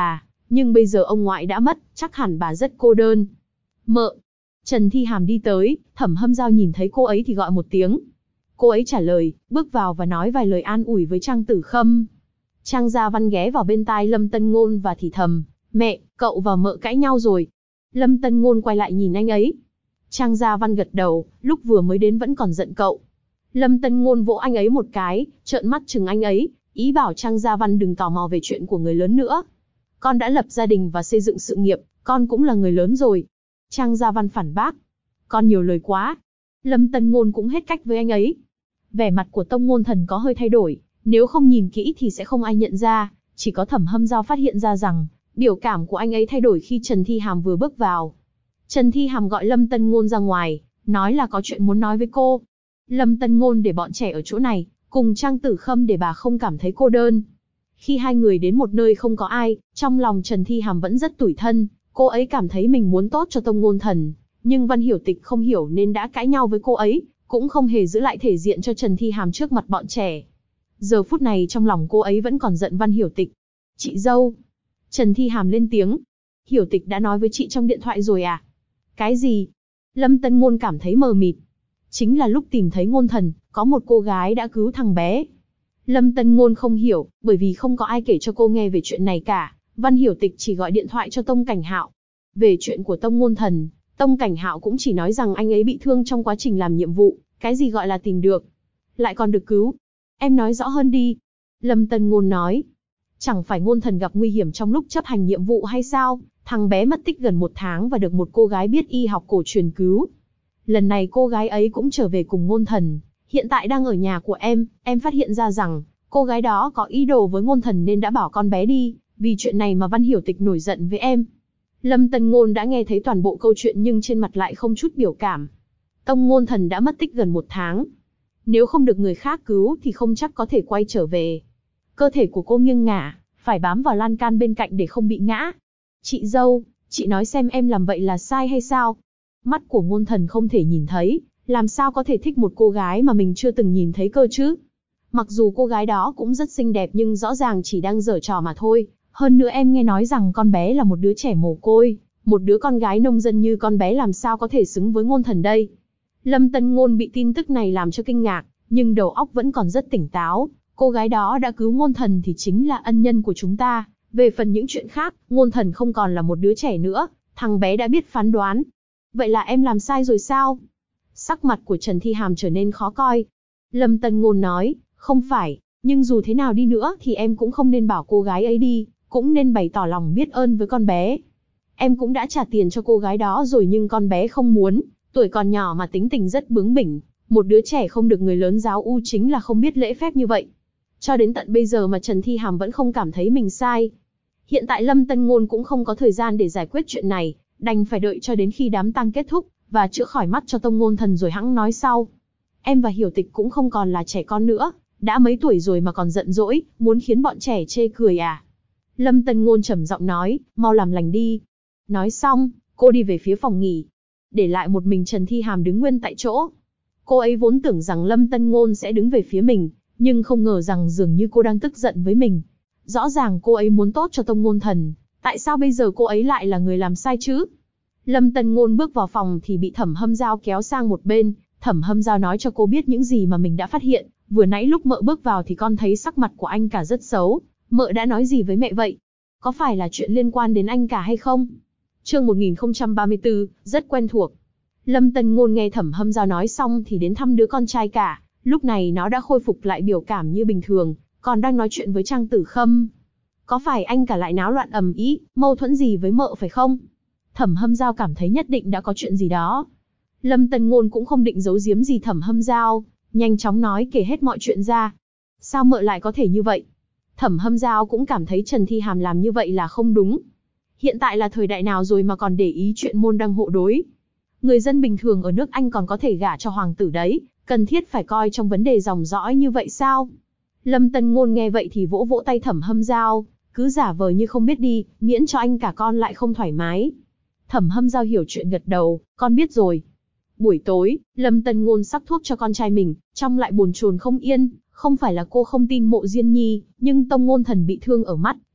nhưng bây giờ ông ngoại đã mất, chắc hẳn bà rất cô đơn. Mợ. Trần Thi Hàm đi tới, Thẩm Hâm Giao nhìn thấy cô ấy thì gọi một tiếng. Cô ấy trả lời, bước vào và nói vài lời an ủi với Trang Tử Khâm. Trang Gia Văn ghé vào bên tai Lâm Tân Ngôn và thì thầm, mẹ, cậu và mợ cãi nhau rồi. Lâm Tân Ngôn quay lại nhìn anh ấy. Trang Gia Văn gật đầu, lúc vừa mới đến vẫn còn giận cậu. Lâm Tân Ngôn vỗ anh ấy một cái, trợn mắt chừng anh ấy, ý bảo Trang Gia Văn đừng tò mò về chuyện của người lớn nữa. Con đã lập gia đình và xây dựng sự nghiệp, con cũng là người lớn rồi. Trang Gia Văn phản bác. Con nhiều lời quá. Lâm Tân Ngôn cũng hết cách với anh ấy. Vẻ mặt của Tông Ngôn Thần có hơi thay đổi, nếu không nhìn kỹ thì sẽ không ai nhận ra, chỉ có Thẩm Hâm Giao phát hiện ra rằng, biểu cảm của anh ấy thay đổi khi Trần Thi Hàm vừa bước vào. Trần Thi Hàm gọi Lâm Tân Ngôn ra ngoài, nói là có chuyện muốn nói với cô. Lâm Tân Ngôn để bọn trẻ ở chỗ này, cùng Trang Tử Khâm để bà không cảm thấy cô đơn. Khi hai người đến một nơi không có ai, trong lòng Trần Thi Hàm vẫn rất tủi thân, cô ấy cảm thấy mình muốn tốt cho Tông Ngôn Thần, nhưng Văn Hiểu Tịch không hiểu nên đã cãi nhau với cô ấy, cũng không hề giữ lại thể diện cho Trần Thi Hàm trước mặt bọn trẻ. Giờ phút này trong lòng cô ấy vẫn còn giận Văn Hiểu Tịch. Chị dâu. Trần Thi Hàm lên tiếng. Hiểu Tịch đã nói với chị trong điện thoại rồi à? Cái gì? Lâm Tân Ngôn cảm thấy mờ mịt. Chính là lúc tìm thấy Ngôn Thần, có một cô gái đã cứu thằng bé. Lâm Tân Ngôn không hiểu, bởi vì không có ai kể cho cô nghe về chuyện này cả. Văn Hiểu Tịch chỉ gọi điện thoại cho Tông Cảnh Hạo. Về chuyện của Tông Ngôn Thần, Tông Cảnh Hạo cũng chỉ nói rằng anh ấy bị thương trong quá trình làm nhiệm vụ, cái gì gọi là tìm được, lại còn được cứu. Em nói rõ hơn đi. Lâm Tân Ngôn nói. Chẳng phải Ngôn Thần gặp nguy hiểm trong lúc chấp hành nhiệm vụ hay sao? Thằng bé mất tích gần 1 tháng và được một cô gái biết y học cổ truyền cứu. Lần này cô gái ấy cũng trở về cùng Ngôn Thần, hiện tại đang ở nhà của em phát hiện ra rằng, cô gái đó có ý đồ với Ngôn Thần nên đã bảo con bé đi, vì chuyện này mà Văn Hiểu Tịch nổi giận với em. Lâm Tân Ngôn đã nghe thấy toàn bộ câu chuyện nhưng trên mặt lại không chút biểu cảm. Tông Ngôn Thần đã mất tích gần 1 tháng. Nếu không được người khác cứu thì không chắc có thể quay trở về. Cơ thể của cô nghiêng ngả, phải bám vào lan can bên cạnh để không bị ngã. Chị dâu, chị nói xem em làm vậy là sai hay sao? Mắt của Ngôn Thần không thể nhìn thấy, làm sao có thể thích một cô gái mà mình chưa từng nhìn thấy cơ chứ? Mặc dù cô gái đó cũng rất xinh đẹp nhưng rõ ràng chỉ đang giở trò mà thôi. Hơn nữa em nghe nói rằng con bé là một đứa trẻ mồ côi, một đứa con gái nông dân như con bé làm sao có thể xứng với Ngôn Thần đây? Lâm Tân Ngôn bị tin tức này làm cho kinh ngạc, nhưng đầu óc vẫn còn rất tỉnh táo. Cô gái đó đã cứu Ngôn Thần thì chính là ân nhân của chúng ta. Về phần những chuyện khác, Ngôn Thần không còn là một đứa trẻ nữa, thằng bé đã biết phán đoán. Vậy là em làm sai rồi sao? Sắc mặt của Trần Thi Hàm trở nên khó coi. Lâm Tân Ngôn nói, không phải, nhưng dù thế nào đi nữa thì em cũng không nên bảo cô gái ấy đi, cũng nên bày tỏ lòng biết ơn với con bé. Em cũng đã trả tiền cho cô gái đó rồi nhưng con bé không muốn, tuổi còn nhỏ mà tính tình rất bướng bỉnh, một đứa trẻ không được người lớn giáo u chính là không biết lễ phép như vậy. Cho đến tận bây giờ mà Trần Thi Hàm vẫn không cảm thấy mình sai. Hiện tại Lâm Tân Ngôn cũng không có thời gian để giải quyết chuyện này, đành phải đợi cho đến khi đám tang kết thúc, và chữa khỏi mắt cho Tông Ngôn Thần rồi hẵng nói sau. Em và Hiểu Tịch cũng không còn là trẻ con nữa, đã mấy tuổi rồi mà còn giận dỗi, muốn khiến bọn trẻ chê cười à? Lâm Tân Ngôn trầm giọng nói, mau làm lành đi. Nói xong, cô đi về phía phòng nghỉ, để lại một mình Trần Thi Hàm đứng nguyên tại chỗ. Cô ấy vốn tưởng rằng Lâm Tân Ngôn sẽ đứng về phía mình, nhưng không ngờ rằng dường như cô đang tức giận với mình. Rõ ràng cô ấy muốn tốt cho Tông Ngôn Thần, tại sao bây giờ cô ấy lại là người làm sai chứ? Lâm Tân Ngôn bước vào phòng thì bị Thẩm Hâm Giao kéo sang một bên. Thẩm Hâm Giao nói cho cô biết những gì mà mình đã phát hiện. Vừa nãy lúc mợ bước vào thì con thấy sắc mặt của anh cả rất xấu. Mợ đã nói gì với mẹ vậy? Có phải là chuyện liên quan đến anh cả hay không? Chương 1034, rất quen thuộc. Lâm Tân Ngôn nghe Thẩm Hâm Giao nói xong thì đến thăm đứa con trai cả. Lúc này nó đã khôi phục lại biểu cảm như bình thường, còn đang nói chuyện với Trang Tử Khâm. Có phải anh cả lại náo loạn ầm ĩ, mâu thuẫn gì với mợ phải không? Thẩm Hâm Giao cảm thấy nhất định đã có chuyện gì đó. Lâm Tân Ngôn cũng không định giấu giếm gì Thẩm Hâm Giao, nhanh chóng nói kể hết mọi chuyện ra. Sao mợ lại có thể như vậy? Thẩm Hâm Giao cũng cảm thấy Trần Thi Hàm làm như vậy là không đúng. Hiện tại là thời đại nào rồi mà còn để ý chuyện môn đăng hộ đối? Người dân bình thường ở nước Anh còn có thể gả cho hoàng tử đấy, cần thiết phải coi trong vấn đề dòng dõi như vậy sao? Lâm Tân Ngôn nghe vậy thì vỗ vỗ tay Thẩm Hâm Giao, cứ giả vờ như không biết đi, miễn cho anh cả con lại không thoải mái. Thẩm Hâm Giao hiểu chuyện gật đầu, con biết rồi. Buổi tối, Lâm Tân Ngôn sắc thuốc cho con trai mình, trong lại bồn chồn không yên, không phải là cô không tin Mộ Diên Nhi, nhưng Tông Ngôn Thần bị thương ở mắt,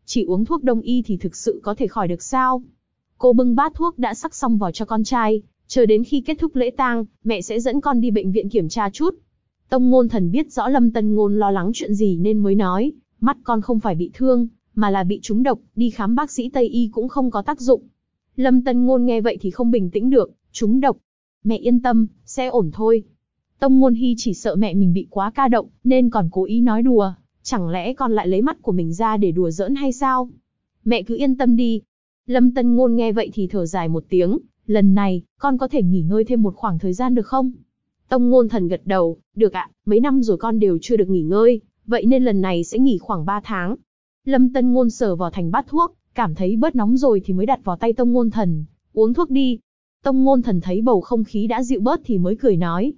chỉ uống thuốc đông y thì thực sự có thể khỏi được sao? Cô bưng bát thuốc đã sắc xong vào cho con trai, chờ đến khi kết thúc lễ tang, mẹ sẽ dẫn con đi bệnh viện kiểm tra chút. Tông Ngôn Thần biết rõ Lâm Tân Ngôn lo lắng chuyện gì nên mới nói, mắt con không phải bị thương, mà là bị trúng độc, đi khám bác sĩ Tây y cũng không có tác dụng. Lâm Tân Ngôn nghe vậy thì không bình tĩnh được, trúng độc. Mẹ yên tâm, sẽ ổn thôi. Tông Ngôn Hy chỉ sợ mẹ mình bị quá ca động, nên còn cố ý nói đùa, chẳng lẽ con lại lấy mắt của mình ra để đùa giỡn hay sao? Mẹ cứ yên tâm đi. Lâm Tân Ngôn nghe vậy thì thở dài một tiếng, lần này, con có thể nghỉ ngơi thêm một khoảng thời gian được không? Tông Ngôn Thần gật đầu, được ạ, mấy năm rồi con đều chưa được nghỉ ngơi, vậy nên lần này sẽ nghỉ khoảng 3 tháng. Lâm Tân Ngôn sờ vào thành bát thuốc, cảm thấy bớt nóng rồi thì mới đặt vào tay Tông Ngôn Thần, uống thuốc đi. Tông Ngôn Thần thấy bầu không khí đã dịu bớt thì mới cười nói,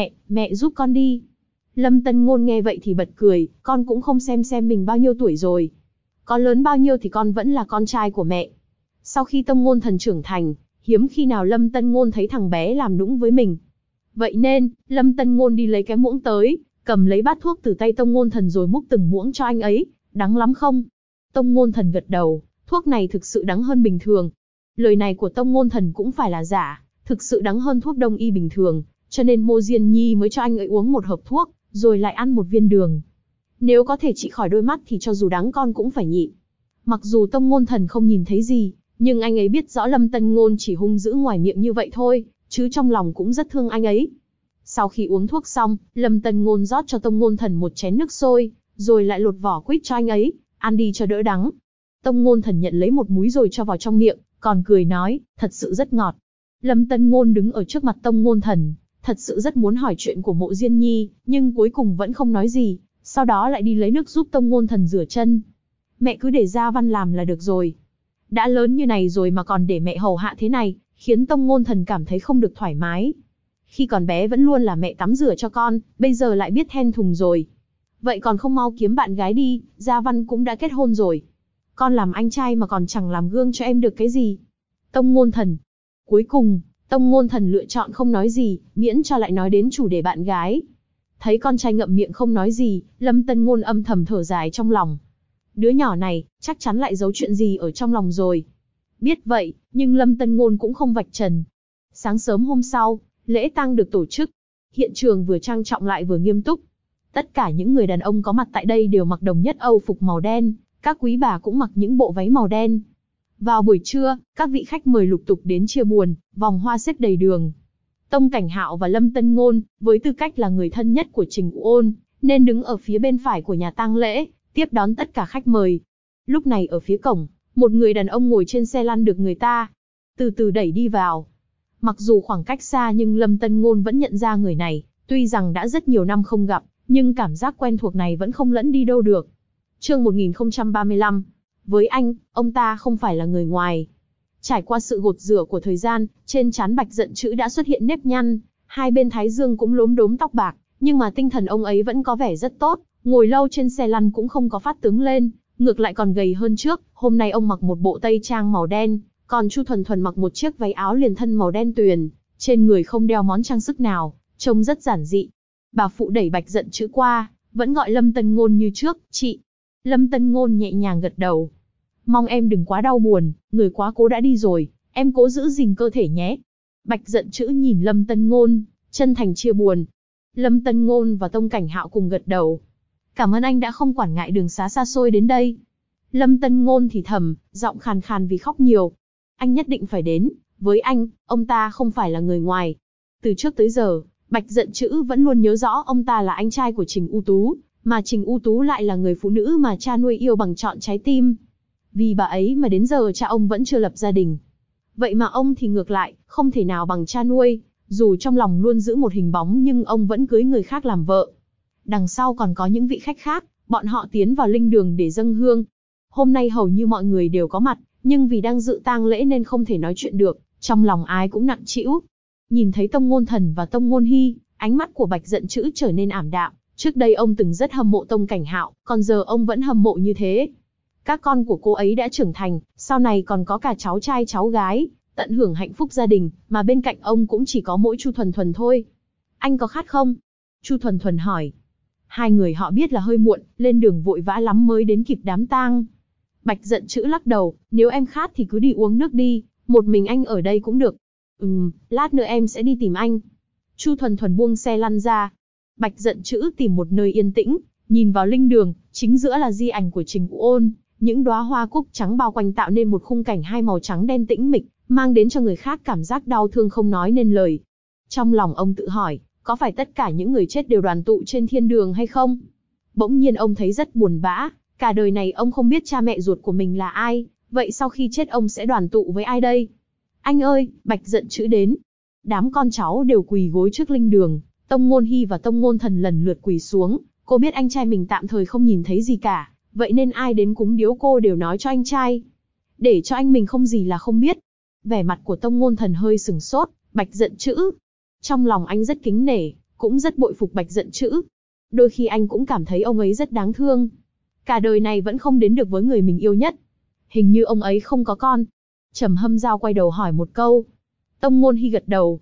mẹ giúp con đi. Lâm Tân Ngôn nghe vậy thì bật cười, con cũng không xem mình bao nhiêu tuổi rồi. Có lớn bao nhiêu thì con vẫn là con trai của mẹ. Sau khi Tông Ngôn Thần trưởng thành, hiếm khi nào Lâm Tân Ngôn thấy thằng bé làm nũng với mình. Vậy nên, Lâm Tân Ngôn đi lấy cái muỗng tới, cầm lấy bát thuốc từ tay Tông Ngôn Thần rồi múc từng muỗng cho anh ấy. Đắng lắm không? Tông Ngôn Thần gật đầu, thuốc này thực sự đắng hơn bình thường. Lời này của Tông Ngôn Thần cũng phải là giả, thực sự đắng hơn thuốc đông y bình thường, cho nên Mộ Diên Nhi mới cho anh ấy uống một hộp thuốc, rồi lại ăn một viên đường. Nếu có thể trị khỏi đôi mắt thì cho dù đắng con cũng phải nhịn. Mặc dù Tông Ngôn Thần không nhìn thấy gì, nhưng anh ấy biết rõ Lâm Tân Ngôn chỉ hung dữ ngoài miệng như vậy thôi, chứ trong lòng cũng rất thương anh ấy. Sau khi uống thuốc xong, Lâm Tân Ngôn rót cho Tông Ngôn Thần một chén nước sôi, rồi lại lột vỏ quýt cho anh ấy, ăn đi cho đỡ đắng. Tông Ngôn Thần nhận lấy một múi rồi cho vào trong miệng, còn cười nói, thật sự rất ngọt. Lâm Tân Ngôn đứng ở trước mặt Tông Ngôn Thần, thật sự rất muốn hỏi chuyện của Mộ Diên Nhi, nhưng cuối cùng vẫn không nói gì, sau đó lại đi lấy nước giúp Tông Ngôn Thần rửa chân. Mẹ cứ để Gia Văn làm là được rồi. Đã lớn như này rồi mà còn để mẹ hầu hạ thế này, khiến Tông Ngôn Thần cảm thấy không được thoải mái. Khi còn bé vẫn luôn là mẹ tắm rửa cho con, bây giờ lại biết then thùng rồi. Vậy còn không mau kiếm bạn gái đi, Gia Văn cũng đã kết hôn rồi. Con làm anh trai mà còn chẳng làm gương cho em được cái gì. Tông Ngôn Thần. Cuối cùng, Tông Ngôn Thần lựa chọn không nói gì, miễn cho lại nói đến chủ đề bạn gái. Thấy con trai ngậm miệng không nói gì, Lâm Tân Ngôn âm thầm thở dài trong lòng. Đứa nhỏ này, chắc chắn lại giấu chuyện gì ở trong lòng rồi. Biết vậy, nhưng Lâm Tân Ngôn cũng không vạch trần. Sáng sớm hôm sau, lễ tang được tổ chức. Hiện trường vừa trang trọng lại vừa nghiêm túc. Tất cả những người đàn ông có mặt tại đây đều mặc đồng nhất Âu phục màu đen, các quý bà cũng mặc những bộ váy màu đen. Vào buổi trưa, các vị khách mời lục tục đến chia buồn, vòng hoa xếp đầy đường. Tông Cảnh Hạo và Lâm Tân Ngôn, với tư cách là người thân nhất của Trình U Ôn, nên đứng ở phía bên phải của nhà tang lễ, tiếp đón tất cả khách mời. Lúc này ở phía cổng, một người đàn ông ngồi trên xe lăn được người ta từ từ đẩy đi vào. Mặc dù khoảng cách xa nhưng Lâm Tân Ngôn vẫn nhận ra người này, tuy rằng đã rất nhiều năm không gặp, nhưng cảm giác quen thuộc này vẫn không lẫn đi đâu được. Chương 1035. Với anh, ông ta không phải là người ngoài. Trải qua sự gột rửa của thời gian, trên trán Bạch Dận Trữ đã xuất hiện nếp nhăn, hai bên thái dương cũng lốm đốm tóc bạc, nhưng mà tinh thần ông ấy vẫn có vẻ rất tốt, ngồi lâu trên xe lăn cũng không có phát tướng lên, ngược lại còn gầy hơn trước. Hôm nay ông mặc một bộ tây trang màu đen, còn Chu Thuần Thuần mặc một chiếc váy áo liền thân màu đen tuyền, trên người không đeo món trang sức nào, trông rất giản dị. Bà phụ đẩy Bạch Dận Trữ qua, vẫn gọi Lâm Tân Ngôn như trước, chị. Lâm Tân Ngôn nhẹ nhàng gật đầu. Mong em đừng quá đau buồn, người quá cố đã đi rồi, em cố giữ gìn cơ thể nhé. Bạch Dận Trữ nhìn Lâm Tân Ngôn, chân thành chia buồn. Lâm Tân Ngôn và Tông Cảnh Hạo cùng gật đầu. Cảm ơn anh đã không quản ngại đường xá xa xôi đến đây. Lâm Tân Ngôn thì thầm, giọng khàn khàn vì khóc nhiều. Anh nhất định phải đến, với anh, ông ta không phải là người ngoài. Từ trước tới giờ, Bạch Dận Trữ vẫn luôn nhớ rõ ông ta là anh trai của Trình U Tú, mà Trình U Tú lại là người phụ nữ mà cha nuôi yêu bằng trọn trái tim. Vì bà ấy mà đến giờ cha ông vẫn chưa lập gia đình. Vậy mà ông thì ngược lại, không thể nào bằng cha nuôi, dù trong lòng luôn giữ một hình bóng nhưng ông vẫn cưới người khác làm vợ. Đằng sau còn có những vị khách khác, bọn họ tiến vào linh đường để dâng hương. Hôm nay hầu như mọi người đều có mặt, nhưng vì đang dự tang lễ nên không thể nói chuyện được, trong lòng ai cũng nặng trĩu. Nhìn thấy Tông Ngôn Thần và Tông Ngôn Hy, ánh mắt của Bạch Dận Trữ trở nên ảm đạm. Trước đây ông từng rất hâm mộ Tông Cảnh Hạo, còn giờ ông vẫn hâm mộ như thế. Các con của cô ấy đã trưởng thành, sau này còn có cả cháu trai cháu gái, tận hưởng hạnh phúc gia đình, mà bên cạnh ông cũng chỉ có mỗi Chu Thuần Thuần thôi. Anh có khát không? Chu Thuần Thuần hỏi. Hai người họ biết là hơi muộn, lên đường vội vã lắm mới đến kịp đám tang. Bạch giận chữ lắc đầu, nếu em khát thì cứ đi uống nước đi, một mình anh ở đây cũng được. Lát nữa em sẽ đi tìm anh. Chu Thuần Thuần buông xe lăn ra. Bạch giận chữ tìm một nơi yên tĩnh, nhìn vào linh đường, chính giữa là di ảnh của Trình Vũ Ôn, những đóa hoa cúc trắng bao quanh tạo nên một khung cảnh hai màu trắng đen tĩnh mịch, mang đến cho người khác cảm giác đau thương không nói nên lời. Trong lòng ông tự hỏi, có phải tất cả những người chết đều đoàn tụ trên thiên đường hay không? Bỗng nhiên ông thấy rất buồn bã, cả đời này ông không biết cha mẹ ruột của mình là ai, vậy sau khi chết ông sẽ đoàn tụ với ai đây? Anh ơi, Bạch giận chữ đến. Đám con cháu đều quỳ gối trước linh đường, Tông Ngôn Hy và Tông Ngôn Thần lần lượt quỳ xuống, cô biết anh trai mình tạm thời không nhìn thấy gì cả, vậy nên ai đến cúng điếu cô đều nói cho anh trai. Để cho anh mình không gì là không biết. Vẻ mặt của Tông Ngôn Thần hơi sừng sốt, Bạch giận chữ. Trong lòng anh rất kính nể, cũng rất bội phục Bạch giận chữ. Đôi khi anh cũng cảm thấy ông ấy rất đáng thương. Cả đời này vẫn không đến được với người mình yêu nhất. Hình như ông ấy không có con. Trầm Hâm Giao quay đầu hỏi một câu. Tông Ngôn Hy gật đầu,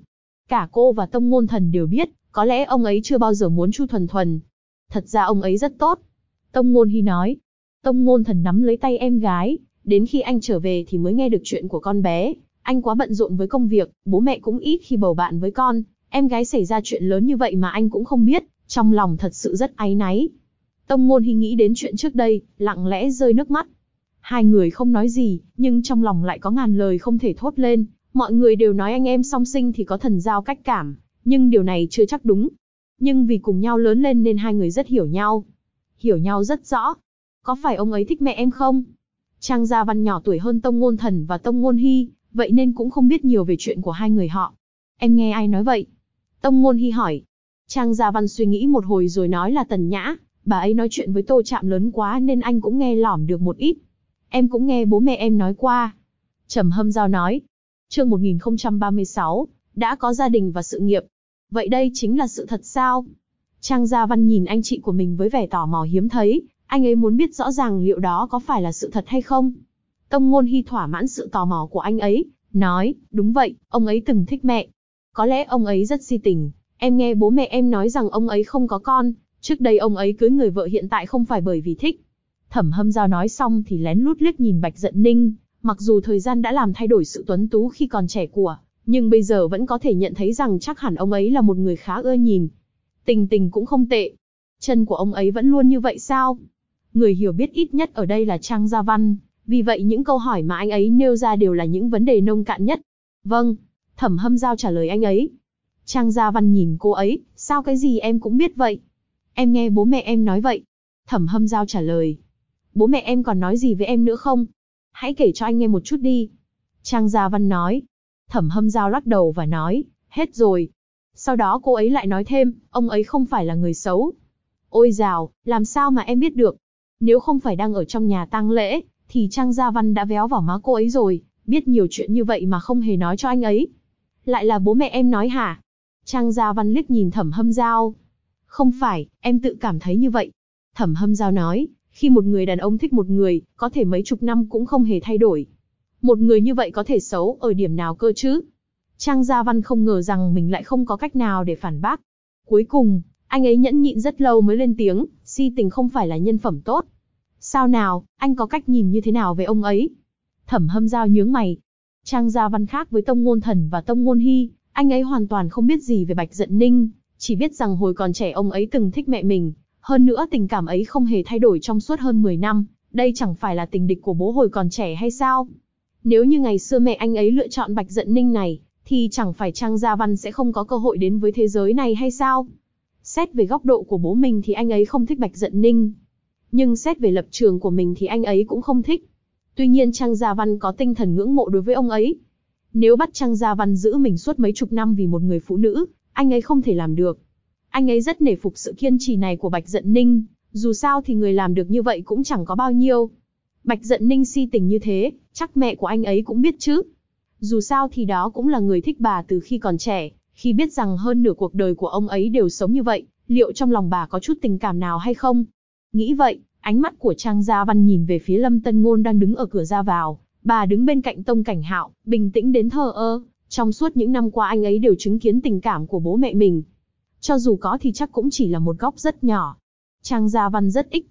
Cả cô và Tông Ngôn Thần đều biết, có lẽ ông ấy chưa bao giờ muốn Chu Thuần Thuần. Thật ra ông ấy rất tốt. Tông Ngôn Hy nói. Tông Ngôn Thần nắm lấy tay em gái, đến khi anh trở về thì mới nghe được chuyện của con bé. Anh quá bận rộn với công việc, bố mẹ cũng ít khi bầu bạn với con. Em gái xảy ra chuyện lớn như vậy mà anh cũng không biết, trong lòng thật sự rất áy náy. Tông Ngôn Hy nghĩ đến chuyện trước đây, lặng lẽ rơi nước mắt. Hai người không nói gì, nhưng trong lòng lại có ngàn lời không thể thốt lên. Mọi người đều nói anh em song sinh thì có thần giao cách cảm, nhưng điều này chưa chắc đúng. Nhưng vì cùng nhau lớn lên nên hai người rất hiểu nhau. Hiểu nhau rất rõ. Có phải ông ấy thích mẹ em không? Trang Gia Văn nhỏ tuổi hơn Tông Ngôn Thần và Tông Ngôn Hy, vậy nên cũng không biết nhiều về chuyện của hai người họ. Em nghe ai nói vậy? Tông Ngôn Hy hỏi. Trang Gia Văn suy nghĩ một hồi rồi nói là Tần Nhã, bà ấy nói chuyện với Tô Trạm lớn quá nên anh cũng nghe lỏm được một ít. Em cũng nghe bố mẹ em nói qua. Trầm Hâm Giao nói. Chương 1036, đã có gia đình và sự nghiệp. Vậy đây chính là sự thật sao? Trang Gia Văn nhìn anh chị của mình với vẻ tò mò hiếm thấy, anh ấy muốn biết rõ ràng liệu đó có phải là sự thật hay không. Tông Ngôn Hy thỏa mãn sự tò mò của anh ấy, nói, đúng vậy, ông ấy từng thích mẹ. Có lẽ ông ấy rất si tình, em nghe bố mẹ em nói rằng ông ấy không có con, trước đây ông ấy cưới người vợ hiện tại không phải bởi vì thích. Thẩm Hâm Giao nói xong thì lén lút liếc nhìn Bạch Giận Ninh, mặc dù thời gian đã làm thay đổi sự tuấn tú khi còn trẻ của, nhưng bây giờ vẫn có thể nhận thấy rằng chắc hẳn ông ấy là một người khá ưa nhìn. Tình tình cũng không tệ. Chân của ông ấy vẫn luôn như vậy sao? Người hiểu biết ít nhất ở đây là Trang Gia Văn, vì vậy những câu hỏi mà anh ấy nêu ra đều là những vấn đề nông cạn nhất. Vâng, Thẩm Hâm Giao trả lời anh ấy. Trang Gia Văn nhìn cô ấy, sao cái gì em cũng biết vậy? Em nghe bố mẹ em nói vậy. Thẩm Hâm Giao trả lời. Bố mẹ em còn nói gì với em nữa không? Hãy kể cho anh nghe một chút đi. Trang Gia Văn nói. Thẩm Hâm Giao lắc đầu và nói, hết rồi. Sau đó cô ấy lại nói thêm, ông ấy không phải là người xấu. Ôi dào, làm sao mà em biết được? Nếu không phải đang ở trong nhà tang lễ, thì Trang Gia Văn đã véo vào má cô ấy rồi, biết nhiều chuyện như vậy mà không hề nói cho anh ấy. Lại là bố mẹ em nói hả? Trang Gia Văn liếc nhìn Thẩm Hâm Giao. Không phải, em tự cảm thấy như vậy. Thẩm Hâm Giao nói, khi một người đàn ông thích một người, có thể mấy chục năm cũng không hề thay đổi. Một người như vậy có thể xấu ở điểm nào cơ chứ? Trang Gia Văn không ngờ rằng mình lại không có cách nào để phản bác. Cuối cùng, anh ấy nhẫn nhịn rất lâu mới lên tiếng, si tình không phải là nhân phẩm tốt. Sao nào, anh có cách nhìn như thế nào về ông ấy? Thẩm Hâm Giao nhướng mày. Trang Gia Văn khác với Tông Ngôn Thần và Tông Ngôn Hy, anh ấy hoàn toàn không biết gì về Bạch Giận Ninh, chỉ biết rằng hồi còn trẻ ông ấy từng thích mẹ mình. Hơn nữa tình cảm ấy không hề thay đổi trong suốt hơn 10 năm, đây chẳng phải là tình địch của bố hồi còn trẻ hay sao? Nếu như ngày xưa mẹ anh ấy lựa chọn Bạch Giận Ninh này, thì chẳng phải Trang Gia Văn sẽ không có cơ hội đến với thế giới này hay sao? Xét về góc độ của bố mình thì anh ấy không thích Bạch Giận Ninh. Nhưng xét về lập trường của mình thì anh ấy cũng không thích. Tuy nhiên Trang Gia Văn có tinh thần ngưỡng mộ đối với ông ấy. Nếu bắt Trang Gia Văn giữ mình suốt mấy chục năm vì một người phụ nữ, anh ấy không thể làm được. Anh ấy rất nể phục sự kiên trì này của Bạch Giận Ninh, dù sao thì người làm được như vậy cũng chẳng có bao nhiêu. Bạch Giận Ninh si tình như thế, chắc mẹ của anh ấy cũng biết chứ. Dù sao thì đó cũng là người thích bà từ khi còn trẻ, khi biết rằng hơn nửa cuộc đời của ông ấy đều sống như vậy, liệu trong lòng bà có chút tình cảm nào hay không? Nghĩ vậy, ánh mắt của Trang Gia Văn nhìn về phía Lâm Tân Ngôn đang đứng ở cửa ra vào, bà đứng bên cạnh Tông Cảnh Hạo, bình tĩnh đến thờ ơ, trong suốt những năm qua anh ấy đều chứng kiến tình cảm của bố mẹ mình. Cho dù có thì chắc cũng chỉ là một góc rất nhỏ. Trang Gia Văn rất ích kỷ,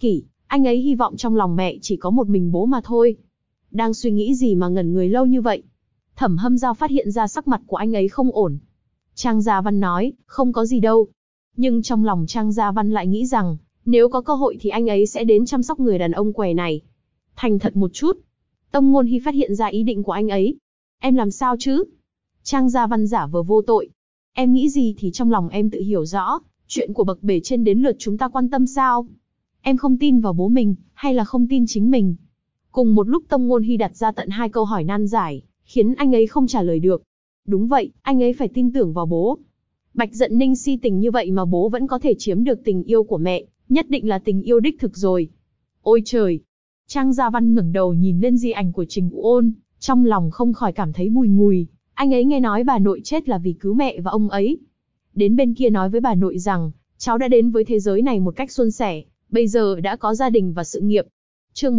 Anh ấy hy vọng trong lòng mẹ chỉ có một mình bố mà thôi. Đang suy nghĩ gì mà ngẩn người lâu như vậy? Thẩm Hâm Dao phát hiện ra sắc mặt của anh ấy không ổn. Trang Gia Văn nói, không có gì đâu. Nhưng trong lòng Trang Gia Văn lại nghĩ rằng, nếu có cơ hội thì anh ấy sẽ đến chăm sóc người đàn ông què này. Thành thật một chút. Tông Ngôn Hy phát hiện ra ý định của anh ấy. Em làm sao chứ? Trang Gia Văn giả vờ vô tội. Em nghĩ gì thì trong lòng em tự hiểu rõ, chuyện của bậc bề trên đến lượt chúng ta quan tâm sao? Em không tin vào bố mình, hay là không tin chính mình? Cùng một lúc Tông Ngôn Hy đặt ra tận 2 câu hỏi nan giải, khiến anh ấy không trả lời được. Đúng vậy, anh ấy phải tin tưởng vào bố. Bạch Dận Ninh si tình như vậy mà bố vẫn có thể chiếm được tình yêu của mẹ, nhất định là tình yêu đích thực rồi. Ôi trời! Trang Gia Văn ngẩng đầu nhìn lên di ảnh của Trình U Ôn, trong lòng không khỏi cảm thấy bùi ngùi. Anh ấy nghe nói bà nội chết là vì cứu mẹ và ông ấy. Đến bên kia nói với bà nội rằng, cháu đã đến với thế giới này một cách suôn sẻ, bây giờ đã có gia đình và sự nghiệp. Chương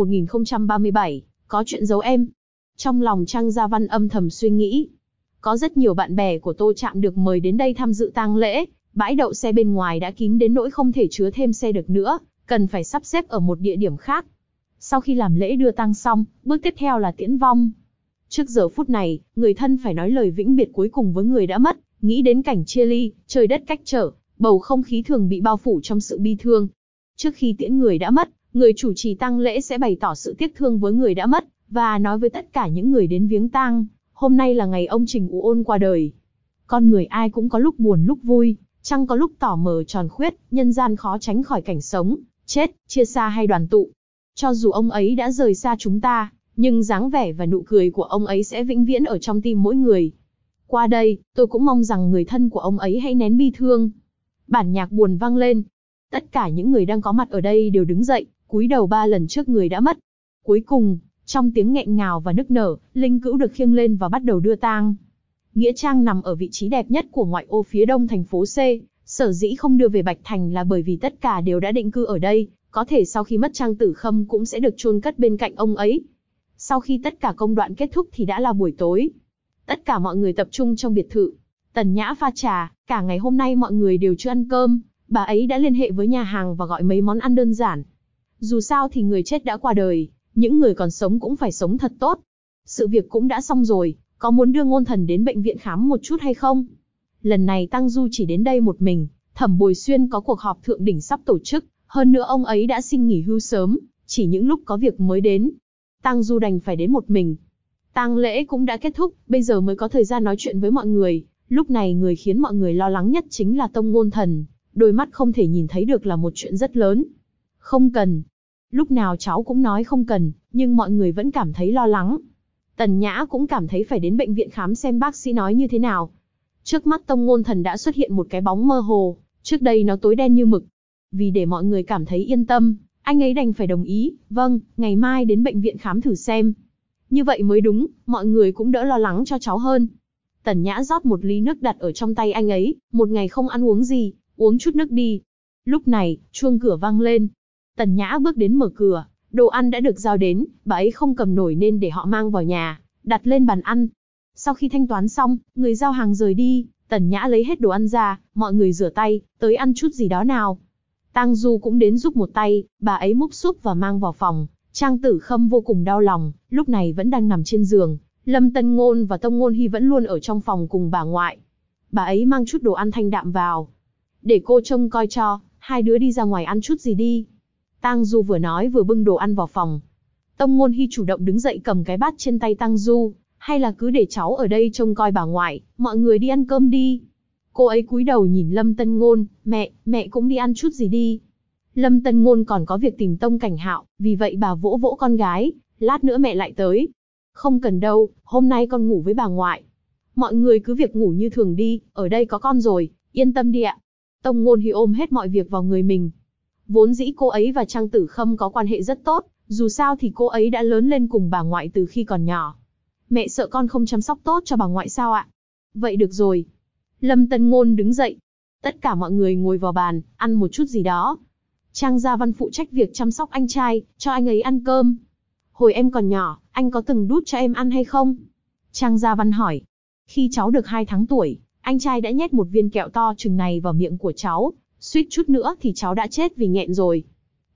1037, có chuyện giấu em. Trong lòng Trang Gia Văn âm thầm suy nghĩ. Có rất nhiều bạn bè của Tô Trạm được mời đến đây tham dự tang lễ, bãi đậu xe bên ngoài đã kín đến nỗi không thể chứa thêm xe được nữa, cần phải sắp xếp ở một địa điểm khác. Sau khi làm lễ đưa tang xong, bước tiếp theo là tiễn vong. Trước giờ phút này, người thân phải nói lời vĩnh biệt cuối cùng với người đã mất, nghĩ đến cảnh chia ly, trời đất cách trở, bầu không khí thường bị bao phủ trong sự bi thương. Trước khi tiễn người đã mất, người chủ trì tang lễ sẽ bày tỏ sự tiếc thương với người đã mất, và nói với tất cả những người đến viếng tang, hôm nay là ngày ông Trình U Ôn qua đời. Con người ai cũng có lúc buồn lúc vui, trăng có lúc tỏ mờ tròn khuyết, nhân gian khó tránh khỏi cảnh sống, chết, chia xa hay đoàn tụ. Cho dù ông ấy đã rời xa chúng ta, nhưng dáng vẻ và nụ cười của ông ấy sẽ vĩnh viễn ở trong tim mỗi người. Qua đây, tôi cũng mong rằng người thân của ông ấy hãy nén bi thương. Bản nhạc buồn vang lên. Tất cả những người đang có mặt ở đây đều đứng dậy, cúi đầu 3 lần trước người đã mất. Cuối cùng, trong tiếng nghẹn ngào và nức nở, linh cữu được khiêng lên và bắt đầu đưa tang. Nghĩa trang nằm ở vị trí đẹp nhất của ngoại ô phía đông thành phố C. Sở dĩ không đưa về Bạch Thành là bởi vì tất cả đều đã định cư ở đây, có thể sau khi mất Trang Tử Khâm cũng sẽ được chôn cất bên cạnh ông ấy. Sau khi tất cả công đoạn kết thúc thì đã là buổi tối. Tất cả mọi người tập trung trong biệt thự. Tần Nhã pha trà, cả ngày hôm nay mọi người đều chưa ăn cơm, bà ấy đã liên hệ với nhà hàng và gọi mấy món ăn đơn giản. Dù sao thì người chết đã qua đời, những người còn sống cũng phải sống thật tốt. Sự việc cũng đã xong rồi, có muốn đưa Ngôn Thần đến bệnh viện khám một chút hay không? Lần này Tăng Du chỉ đến đây một mình, Thẩm Bồi Xuyên có cuộc họp thượng đỉnh sắp tổ chức, hơn nữa ông ấy đã xin nghỉ hưu sớm, chỉ những lúc có việc mới đến. Tăng Du đành phải đến một mình. Tang lễ cũng đã kết thúc, bây giờ mới có thời gian nói chuyện với mọi người. Lúc này người khiến mọi người lo lắng nhất chính là Tông Ngôn Thần, đôi mắt không thể nhìn thấy được là một chuyện rất lớn. Không cần. Lúc nào cháu cũng nói không cần, nhưng mọi người vẫn cảm thấy lo lắng. Tần Nhã cũng cảm thấy phải đến bệnh viện khám xem bác sĩ nói như thế nào. Trước mắt Tông Ngôn Thần đã xuất hiện một cái bóng mơ hồ, trước đây nó tối đen như mực. Vì để mọi người cảm thấy yên tâm, anh ấy đành phải đồng ý, vâng, ngày mai đến bệnh viện khám thử xem. Như vậy mới đúng, mọi người cũng đỡ lo lắng cho cháu hơn. Tần Nhã rót một ly nước đặt ở trong tay anh ấy, một ngày không ăn uống gì, uống chút nước đi. Lúc này, chuông cửa vang lên. Tần Nhã bước đến mở cửa, đồ ăn đã được giao đến, bà ấy không cầm nổi nên để họ mang vào nhà, đặt lên bàn ăn. Sau khi thanh toán xong, người giao hàng rời đi, Tần Nhã lấy hết đồ ăn ra, mọi người rửa tay, tới ăn chút gì đó nào. Tang Du cũng đến giúp một tay, bà ấy múc súp và mang vào phòng. Trang Tử Khâm vô cùng đau lòng, lúc này vẫn đang nằm trên giường. Lâm Tân Ngôn và Tông Ngôn Hy vẫn luôn ở trong phòng cùng bà ngoại. Bà ấy mang chút đồ ăn thanh đạm vào. Để cô trông coi cho, hai đứa đi ra ngoài ăn chút gì đi. Tang Du vừa nói vừa bưng đồ ăn vào phòng. Tông Ngôn Hy chủ động đứng dậy cầm cái bát trên tay Tang Du. Hay là cứ để cháu ở đây trông coi bà ngoại, mọi người đi ăn cơm đi. Cô ấy cúi đầu nhìn Lâm Tân Ngôn, mẹ cũng đi ăn chút gì đi. Lâm Tân Ngôn còn có việc tìm Tông Cảnh Hạo, vì vậy bà vỗ vỗ con gái, lát nữa mẹ lại tới. Không cần đâu, hôm nay con ngủ với bà ngoại. Mọi người cứ việc ngủ như thường đi, ở đây có con rồi, yên tâm đi ạ. Tông Ngôn Hy ôm hết mọi việc vào người mình. Vốn dĩ cô ấy và Trang Tử Khâm có quan hệ rất tốt, dù sao thì cô ấy đã lớn lên cùng bà ngoại từ khi còn nhỏ. Mẹ sợ con không chăm sóc tốt cho bà ngoại sao ạ? Vậy được rồi. Lâm Tân Ngôn đứng dậy. Tất cả mọi người ngồi vào bàn, ăn một chút gì đó. Trang Gia Văn phụ trách việc chăm sóc anh trai, cho anh ấy ăn cơm. Hồi em còn nhỏ, anh có từng đút cho em ăn hay không? Trang Gia Văn hỏi. Khi cháu được 2 tháng tuổi, anh trai đã nhét một viên kẹo to chừng này vào miệng của cháu, suýt chút nữa thì cháu đã chết vì nghẹn rồi.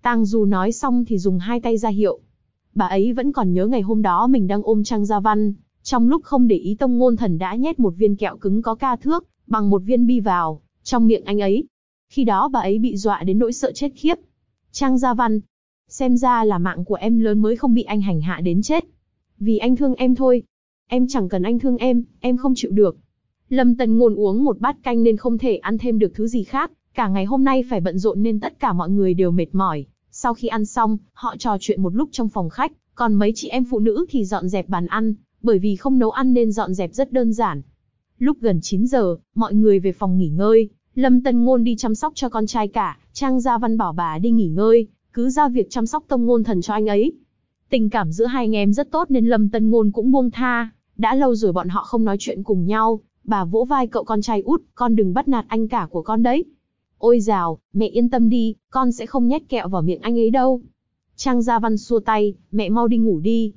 Tang Du nói xong thì dùng hai tay ra hiệu. Bà ấy vẫn còn nhớ ngày hôm đó mình đang ôm Trang Gia Văn, trong lúc không để ý Tông Ngôn Thần đã nhét một viên kẹo cứng có ca thước, bằng một viên bi vào trong miệng anh ấy. Khi đó bà ấy bị dọa đến nỗi sợ chết khiếp. Trang Gia Văn, xem ra là mạng của em lớn mới không bị anh hành hạ đến chết. Vì anh thương em thôi. Em chẳng cần anh thương em không chịu được. Lâm Tân Ngôn uống một bát canh nên không thể ăn thêm được thứ gì khác, cả ngày hôm nay phải bận rộn nên tất cả mọi người đều mệt mỏi. Sau khi ăn xong, họ trò chuyện một lúc trong phòng khách, còn mấy chị em phụ nữ thì dọn dẹp bàn ăn, bởi vì không nấu ăn nên dọn dẹp rất đơn giản. Lúc gần 9 giờ, mọi người về phòng nghỉ ngơi, Lâm Tân Ngôn đi chăm sóc cho con trai cả, Trang Gia Văn bảo bà đi nghỉ ngơi, cứ giao việc chăm sóc Tông Ngôn Thần cho anh ấy. Tình cảm giữa hai anh em rất tốt nên Lâm Tân Ngôn cũng buông tha, đã lâu rồi bọn họ không nói chuyện cùng nhau, bà vỗ vai cậu con trai út, con đừng bắt nạt anh cả của con đấy. Ôi dào, mẹ yên tâm đi, con sẽ không nhét kẹo vào miệng anh ấy đâu. Trang Gia Văn xua tay, mẹ mau đi ngủ đi.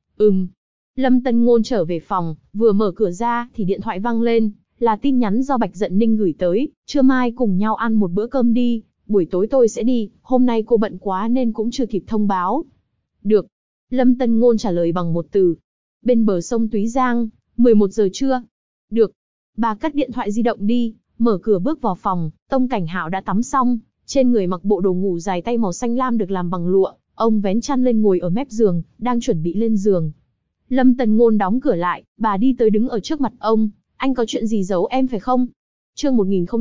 Lâm Tân Ngôn trở về phòng, vừa mở cửa ra thì điện thoại vang lên, là tin nhắn do Bạch Dận Ninh gửi tới, trưa mai cùng nhau ăn một bữa cơm đi, buổi tối tôi sẽ đi, hôm nay cô bận quá nên cũng chưa kịp thông báo. Được. Lâm Tân Ngôn trả lời bằng một từ. Bên bờ sông Túy Giang, 11 giờ trưa. Được. Bà cất điện thoại di động đi, mở cửa bước vào phòng, Tông Cảnh Hạo đã tắm xong, trên người mặc bộ đồ ngủ dài tay màu xanh lam được làm bằng lụa, ông vén chăn lên ngồi ở mép giường, đang chuẩn bị lên giường. Lâm Tân Ngôn đóng cửa lại, bà đi tới đứng ở trước mặt ông, anh có chuyện gì giấu em phải không? Chương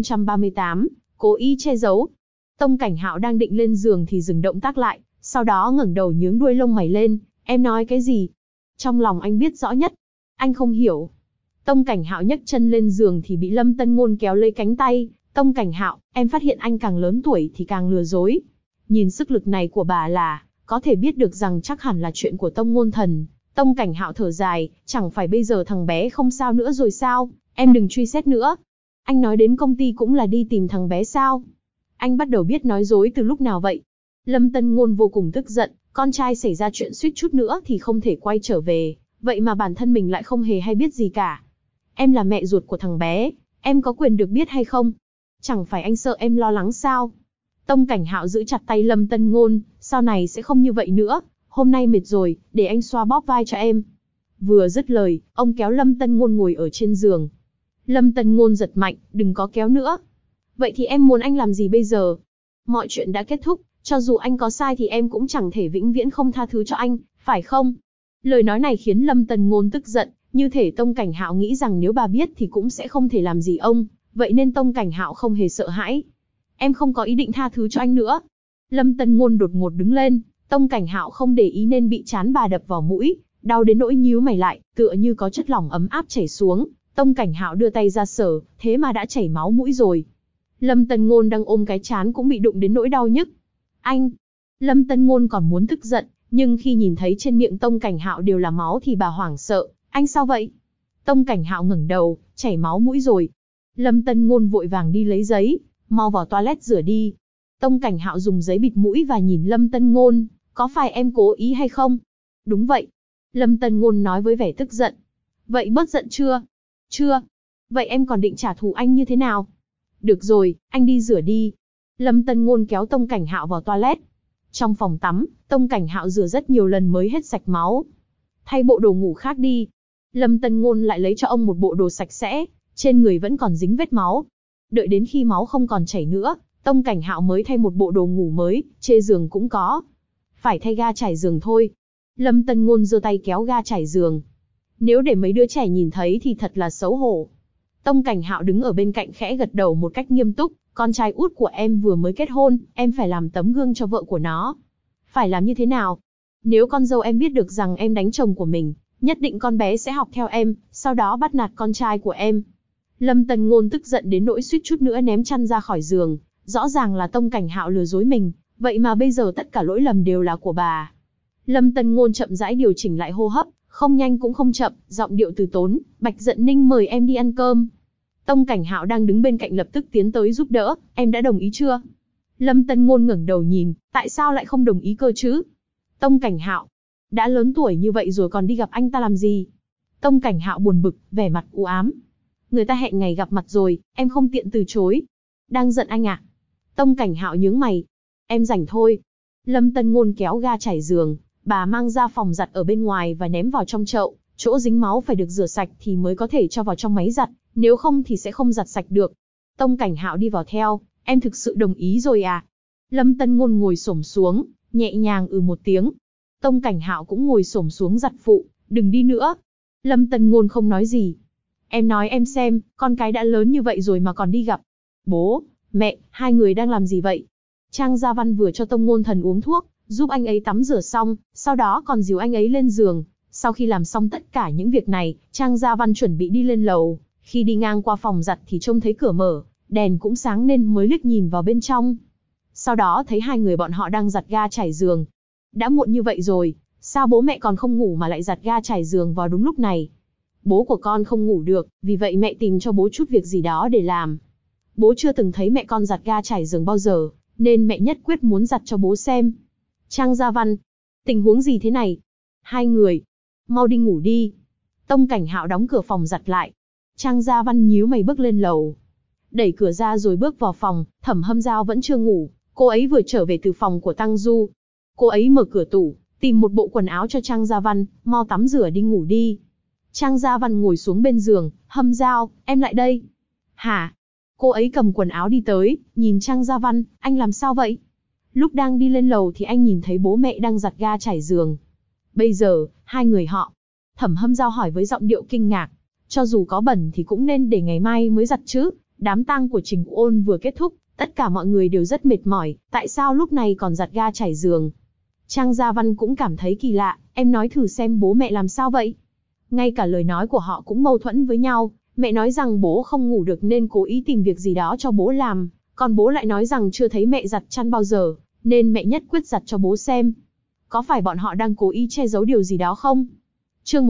1038, cố ý che giấu. Tông Cảnh Hạo đang định lên giường thì dừng động tác lại, sau đó ngẩng đầu nhướng đuôi lông mày lên, em nói cái gì? Trong lòng anh biết rõ nhất. Anh không hiểu. Tông Cảnh Hạo nhấc chân lên giường thì bị Lâm Tân Ngôn kéo lấy cánh tay. Tông Cảnh Hạo, em phát hiện anh càng lớn tuổi thì càng lừa dối. Nhìn sức lực này của bà là, có thể biết được rằng chắc hẳn là chuyện của Tông Ngôn Thần. Tông Cảnh Hạo thở dài, chẳng phải bây giờ thằng bé không sao nữa rồi sao, em đừng truy xét nữa. Anh nói đến công ty cũng là đi tìm thằng bé sao? Anh bắt đầu biết nói dối từ lúc nào vậy? Lâm Tân Ngôn vô cùng tức giận, con trai xảy ra chuyện suýt chút nữa thì không thể quay trở về, vậy mà bản thân mình lại không hề hay biết gì cả. Em là mẹ ruột của thằng bé, em có quyền được biết hay không? Chẳng phải anh sợ em lo lắng sao? Tông Cảnh Hạo giữ chặt tay Lâm Tân Ngôn, sau này sẽ không như vậy nữa, hôm nay mệt rồi, để anh xoa bóp vai cho em. Vừa dứt lời, ông kéo Lâm Tân Ngôn ngồi ở trên giường. Lâm Tân Ngôn giật mạnh, đừng có kéo nữa. Vậy thì em muốn anh làm gì bây giờ? Mọi chuyện đã kết thúc, cho dù anh có sai thì em cũng chẳng thể vĩnh viễn không tha thứ cho anh, phải không? Lời nói này khiến Lâm Tân Ngôn tức giận, như thể Tông Cảnh Hạo nghĩ rằng nếu bà biết thì cũng sẽ không thể làm gì ông, vậy nên Tông Cảnh Hạo không hề sợ hãi. Em không có ý định tha thứ cho anh nữa. Lâm Tân Ngôn đột ngột đứng lên, Tông Cảnh Hạo không để ý nên bị trán bà đập vào mũi, đau đến nỗi nhíu mày lại, tựa như có chất lỏng ấm áp chảy xuống. Tông Cảnh Hạo đưa tay ra sờ, thế mà đã chảy máu mũi rồi. Lâm Tân Ngôn đang ôm cái trán cũng bị đụng đến nỗi đau nhức. Anh! Lâm Tân Ngôn còn muốn tức giận, nhưng khi nhìn thấy trên miệng Tông Cảnh Hạo đều là máu thì bà hoảng sợ. Anh sao vậy? Tông Cảnh Hạo ngẩng đầu, chảy máu mũi rồi. Lâm Tân Ngôn vội vàng đi lấy giấy, mau vào toilet rửa đi. Tông Cảnh Hạo dùng giấy bịt mũi và nhìn Lâm Tân Ngôn, có phải em cố ý hay không? Đúng vậy. Lâm Tân Ngôn nói với vẻ tức giận. Vậy bớt giận chưa? Chưa. Vậy em còn định trả thù anh như thế nào? Được rồi, anh đi rửa đi. Lâm Tân Ngôn kéo Tông Cảnh Hạo vào toilet. Trong phòng tắm, Tông Cảnh Hạo rửa rất nhiều lần mới hết sạch máu. Thay bộ đồ ngủ khác đi. Lâm Tân Ngôn lại lấy cho ông một bộ đồ sạch sẽ, trên người vẫn còn dính vết máu. Đợi đến khi máu không còn chảy nữa, Tông Cảnh Hạo mới thay một bộ đồ ngủ mới, chê giường cũng có. Phải thay ga trải giường thôi. Lâm Tân Ngôn giơ tay kéo ga trải giường. Nếu để mấy đứa trẻ nhìn thấy thì thật là xấu hổ. Tông Cảnh Hạo đứng ở bên cạnh khẽ gật đầu một cách nghiêm túc. Con trai út của em vừa mới kết hôn, em phải làm tấm gương cho vợ của nó. Phải làm như thế nào? Nếu con dâu em biết được rằng em đánh chồng của mình, nhất định con bé sẽ học theo em, sau đó bắt nạt con trai của em. Lâm Tân Ngôn tức giận đến nỗi suýt chút nữa ném chăn ra khỏi giường. Rõ ràng là Tông Cảnh Hạo lừa dối mình, vậy mà bây giờ tất cả lỗi lầm đều là của bà. Lâm Tân Ngôn chậm rãi điều chỉnh lại hô hấp, không nhanh cũng không chậm, giọng điệu từ tốn, Bạch Dận Ninh mời em đi ăn cơm. Tông Cảnh Hạo đang đứng bên cạnh lập tức tiến tới giúp đỡ, em đã đồng ý chưa? Lâm Tân Ngôn ngẩng đầu nhìn, tại sao lại không đồng ý cơ chứ? Tông Cảnh Hạo, đã lớn tuổi như vậy rồi còn đi gặp anh ta làm gì? Tông Cảnh Hạo buồn bực, vẻ mặt u ám. Người ta hẹn ngày gặp mặt rồi, em không tiện từ chối. Đang giận anh à? Tông Cảnh Hạo nhướng mày. Em rảnh thôi. Lâm Tân Ngôn kéo ga trải giường, bà mang ra phòng giặt ở bên ngoài và ném vào trong chậu, chỗ dính máu phải được rửa sạch thì mới có thể cho vào trong máy giặt, nếu không thì sẽ không giặt sạch được. Tông Cảnh Hạo đi vào theo, em thực sự đồng ý rồi à? Lâm Tân Ngôn ngồi xổm xuống, nhẹ nhàng một tiếng. Tông Cảnh Hạo cũng ngồi xổm xuống giặt phụ, đừng đi nữa. Lâm Tân Ngôn không nói gì. Em nói em xem, con cái đã lớn như vậy rồi mà còn đi gặp. Bố, mẹ, hai người đang làm gì vậy? Trang Gia Văn vừa cho Tông Ngôn Thần uống thuốc, giúp anh ấy tắm rửa xong, sau đó còn dìu anh ấy lên giường. Sau khi làm xong tất cả những việc này, Trang Gia Văn chuẩn bị đi lên lầu. Khi đi ngang qua phòng giặt thì trông thấy cửa mở, đèn cũng sáng nên mới liếc nhìn vào bên trong. Sau đó thấy hai người bọn họ đang giặt ga trải giường. Đã muộn như vậy rồi, sao bố mẹ còn không ngủ mà lại giặt ga trải giường vào đúng lúc này? Bố của con không ngủ được, vì vậy mẹ tìm cho bố chút việc gì đó để làm. Bố chưa từng thấy mẹ con giặt ga trải giường bao giờ, nên mẹ nhất quyết muốn giặt cho bố xem. Trang Gia Văn, tình huống gì thế này? Hai người, mau đi ngủ đi. Tông Cảnh Hạo đóng cửa phòng giặt lại. Trang Gia Văn nhíu mày bước lên lầu. Đẩy cửa ra rồi bước vào phòng, Thẩm Hâm Dao vẫn chưa ngủ, cô ấy vừa trở về từ phòng của Tăng Du. Cô ấy mở cửa tủ, tìm một bộ quần áo cho Trang Gia Văn, mau tắm rửa đi ngủ đi. Trang Gia Văn ngồi xuống bên giường, Hâm Dao, em lại đây. Hả? Cô ấy cầm quần áo đi tới, nhìn Trang Gia Văn, anh làm sao vậy? Lúc đang đi lên lầu thì anh nhìn thấy bố mẹ đang giặt ga trải giường. Bây giờ, hai người họ. Thẩm Hâm Dao hỏi với giọng điệu kinh ngạc. Cho dù có bẩn thì cũng nên để ngày mai mới giặt chứ. Đám tang của Trình Ôn vừa kết thúc, tất cả mọi người đều rất mệt mỏi, tại sao lúc này còn giặt ga trải giường? Trang Gia Văn cũng cảm thấy kỳ lạ, em nói thử xem bố mẹ làm sao vậy? Ngay cả lời nói của họ cũng mâu thuẫn với nhau, mẹ nói rằng bố không ngủ được nên cố ý tìm việc gì đó cho bố làm, còn bố lại nói rằng chưa thấy mẹ giặt chăn bao giờ, nên mẹ nhất quyết giặt cho bố xem. Có phải bọn họ đang cố ý che giấu điều gì đó không? Chương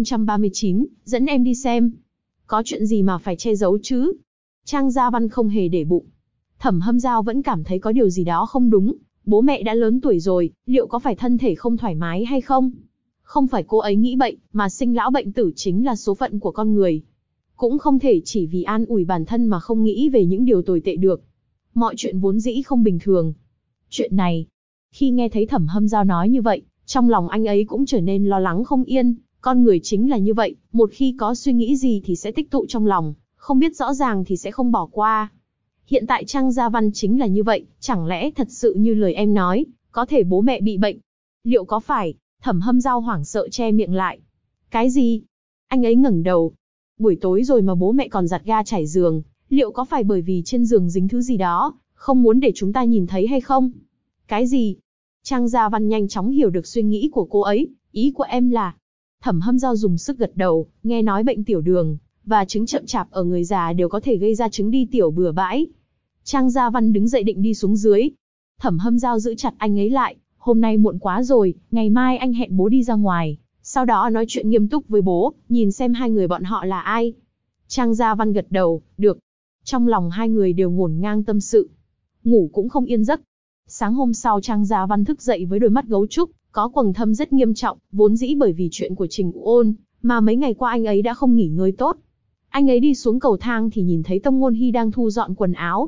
1039, dẫn em đi xem. Có chuyện gì mà phải che giấu chứ? Trang Gia Văn không hề để bụng. Thẩm Hâm Dao vẫn cảm thấy có điều gì đó không đúng. Bố mẹ đã lớn tuổi rồi, liệu có phải thân thể không thoải mái hay không? Không phải cô ấy nghĩ bệnh, mà sinh lão bệnh tử chính là số phận của con người. Cũng không thể chỉ vì an ủi bản thân mà không nghĩ về những điều tồi tệ được. Mọi chuyện vốn dĩ không bình thường. Chuyện này, khi nghe thấy Thẩm Hâm Dao nói như vậy, trong lòng anh ấy cũng trở nên lo lắng không yên. Con người chính là như vậy, một khi có suy nghĩ gì thì sẽ tích tụ trong lòng, không biết rõ ràng thì sẽ không bỏ qua. Hiện tại Trang Gia Văn chính là như vậy, chẳng lẽ thật sự như lời em nói, có thể bố mẹ bị bệnh? Liệu có phải? Thẩm Hâm Dao hoảng sợ che miệng lại. Cái gì? Anh ấy ngẩng đầu. Buổi tối rồi mà bố mẹ còn giặt ga trải giường, liệu có phải bởi vì trên giường dính thứ gì đó, không muốn để chúng ta nhìn thấy hay không? Cái gì? Trang Gia Văn nhanh chóng hiểu được suy nghĩ của cô ấy, ý của em là... Thẩm Hâm Dao dùng sức gật đầu, nghe nói bệnh tiểu đường và chứng chậm chạp ở người già đều có thể gây ra chứng đi tiểu bừa bãi. Trang Gia Văn đứng dậy định đi xuống dưới. Thẩm Hâm Dao giữ chặt anh ấy lại, hôm nay muộn quá rồi, ngày mai anh hẹn bố đi ra ngoài, sau đó nói chuyện nghiêm túc với bố, nhìn xem hai người bọn họ là ai. Trang Gia Văn gật đầu, được. Trong lòng hai người đều ngổn ngang tâm sự, ngủ cũng không yên giấc. Sáng hôm sau Trang Gia Văn thức dậy với đôi mắt gấu trúc, có quầng thâm rất nghiêm trọng, vốn dĩ bởi vì chuyện của Trình Ôn, mà mấy ngày qua anh ấy đã không nghỉ ngơi tốt. Anh ấy đi xuống cầu thang thì nhìn thấy Tông Ngôn Hy đang thu dọn quần áo.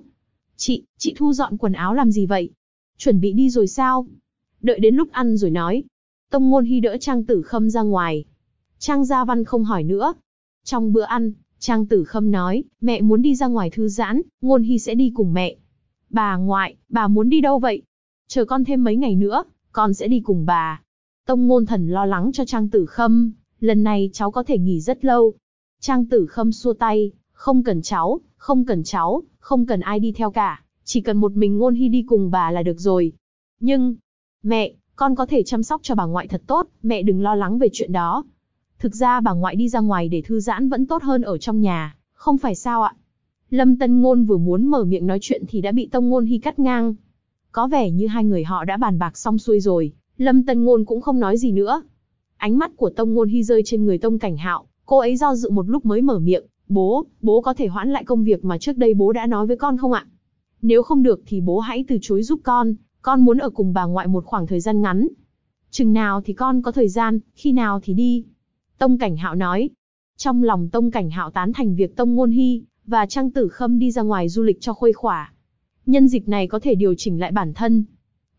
Chị thu dọn quần áo làm gì vậy? Chuẩn bị đi rồi sao? Đợi đến lúc ăn rồi nói. Tông Ngôn Hy đỡ Trang Tử Khâm ra ngoài. Trang Gia Văn không hỏi nữa. Trong bữa ăn, Trang Tử Khâm nói, mẹ muốn đi ra ngoài thư giãn, Ngôn Hy sẽ đi cùng mẹ. Bà ngoại, bà muốn đi đâu vậy? Chờ con thêm mấy ngày nữa, con sẽ đi cùng bà. Tông Ngôn Thần lo lắng cho Trang Tử Khâm, lần này cháu có thể nghỉ rất lâu. Trang Tử Khâm xua tay, không cần cháu, không cần ai đi theo cả, chỉ cần một mình Ngôn Hy đi cùng bà là được rồi. Nhưng, mẹ, con có thể chăm sóc cho bà ngoại thật tốt, mẹ đừng lo lắng về chuyện đó. Thực ra bà ngoại đi ra ngoài để thư giãn vẫn tốt hơn ở trong nhà, không phải sao ạ? Lâm Tân Ngôn vừa muốn mở miệng nói chuyện thì đã bị Tông Ngôn Hy cắt ngang. Có vẻ như hai người họ đã bàn bạc xong xuôi rồi, Lâm Tân Ngôn cũng không nói gì nữa. Ánh mắt của Tông Ngôn Hy rơi trên người Tông Cảnh Hạo, cô ấy do dự một lúc mới mở miệng, bố có thể hoãn lại công việc mà trước đây bố đã nói với con không ạ? Nếu không được thì bố hãy từ chối giúp con muốn ở cùng bà ngoại một khoảng thời gian ngắn. Chừng nào thì con có thời gian, khi nào thì đi. Tông Cảnh Hạo nói. Trong lòng Tông Cảnh Hạo tán thành việc Tông Ngôn Hy và Trang Tử Khâm đi ra ngoài du lịch cho khuây khỏa. Nhân dịp này có thể điều chỉnh lại bản thân.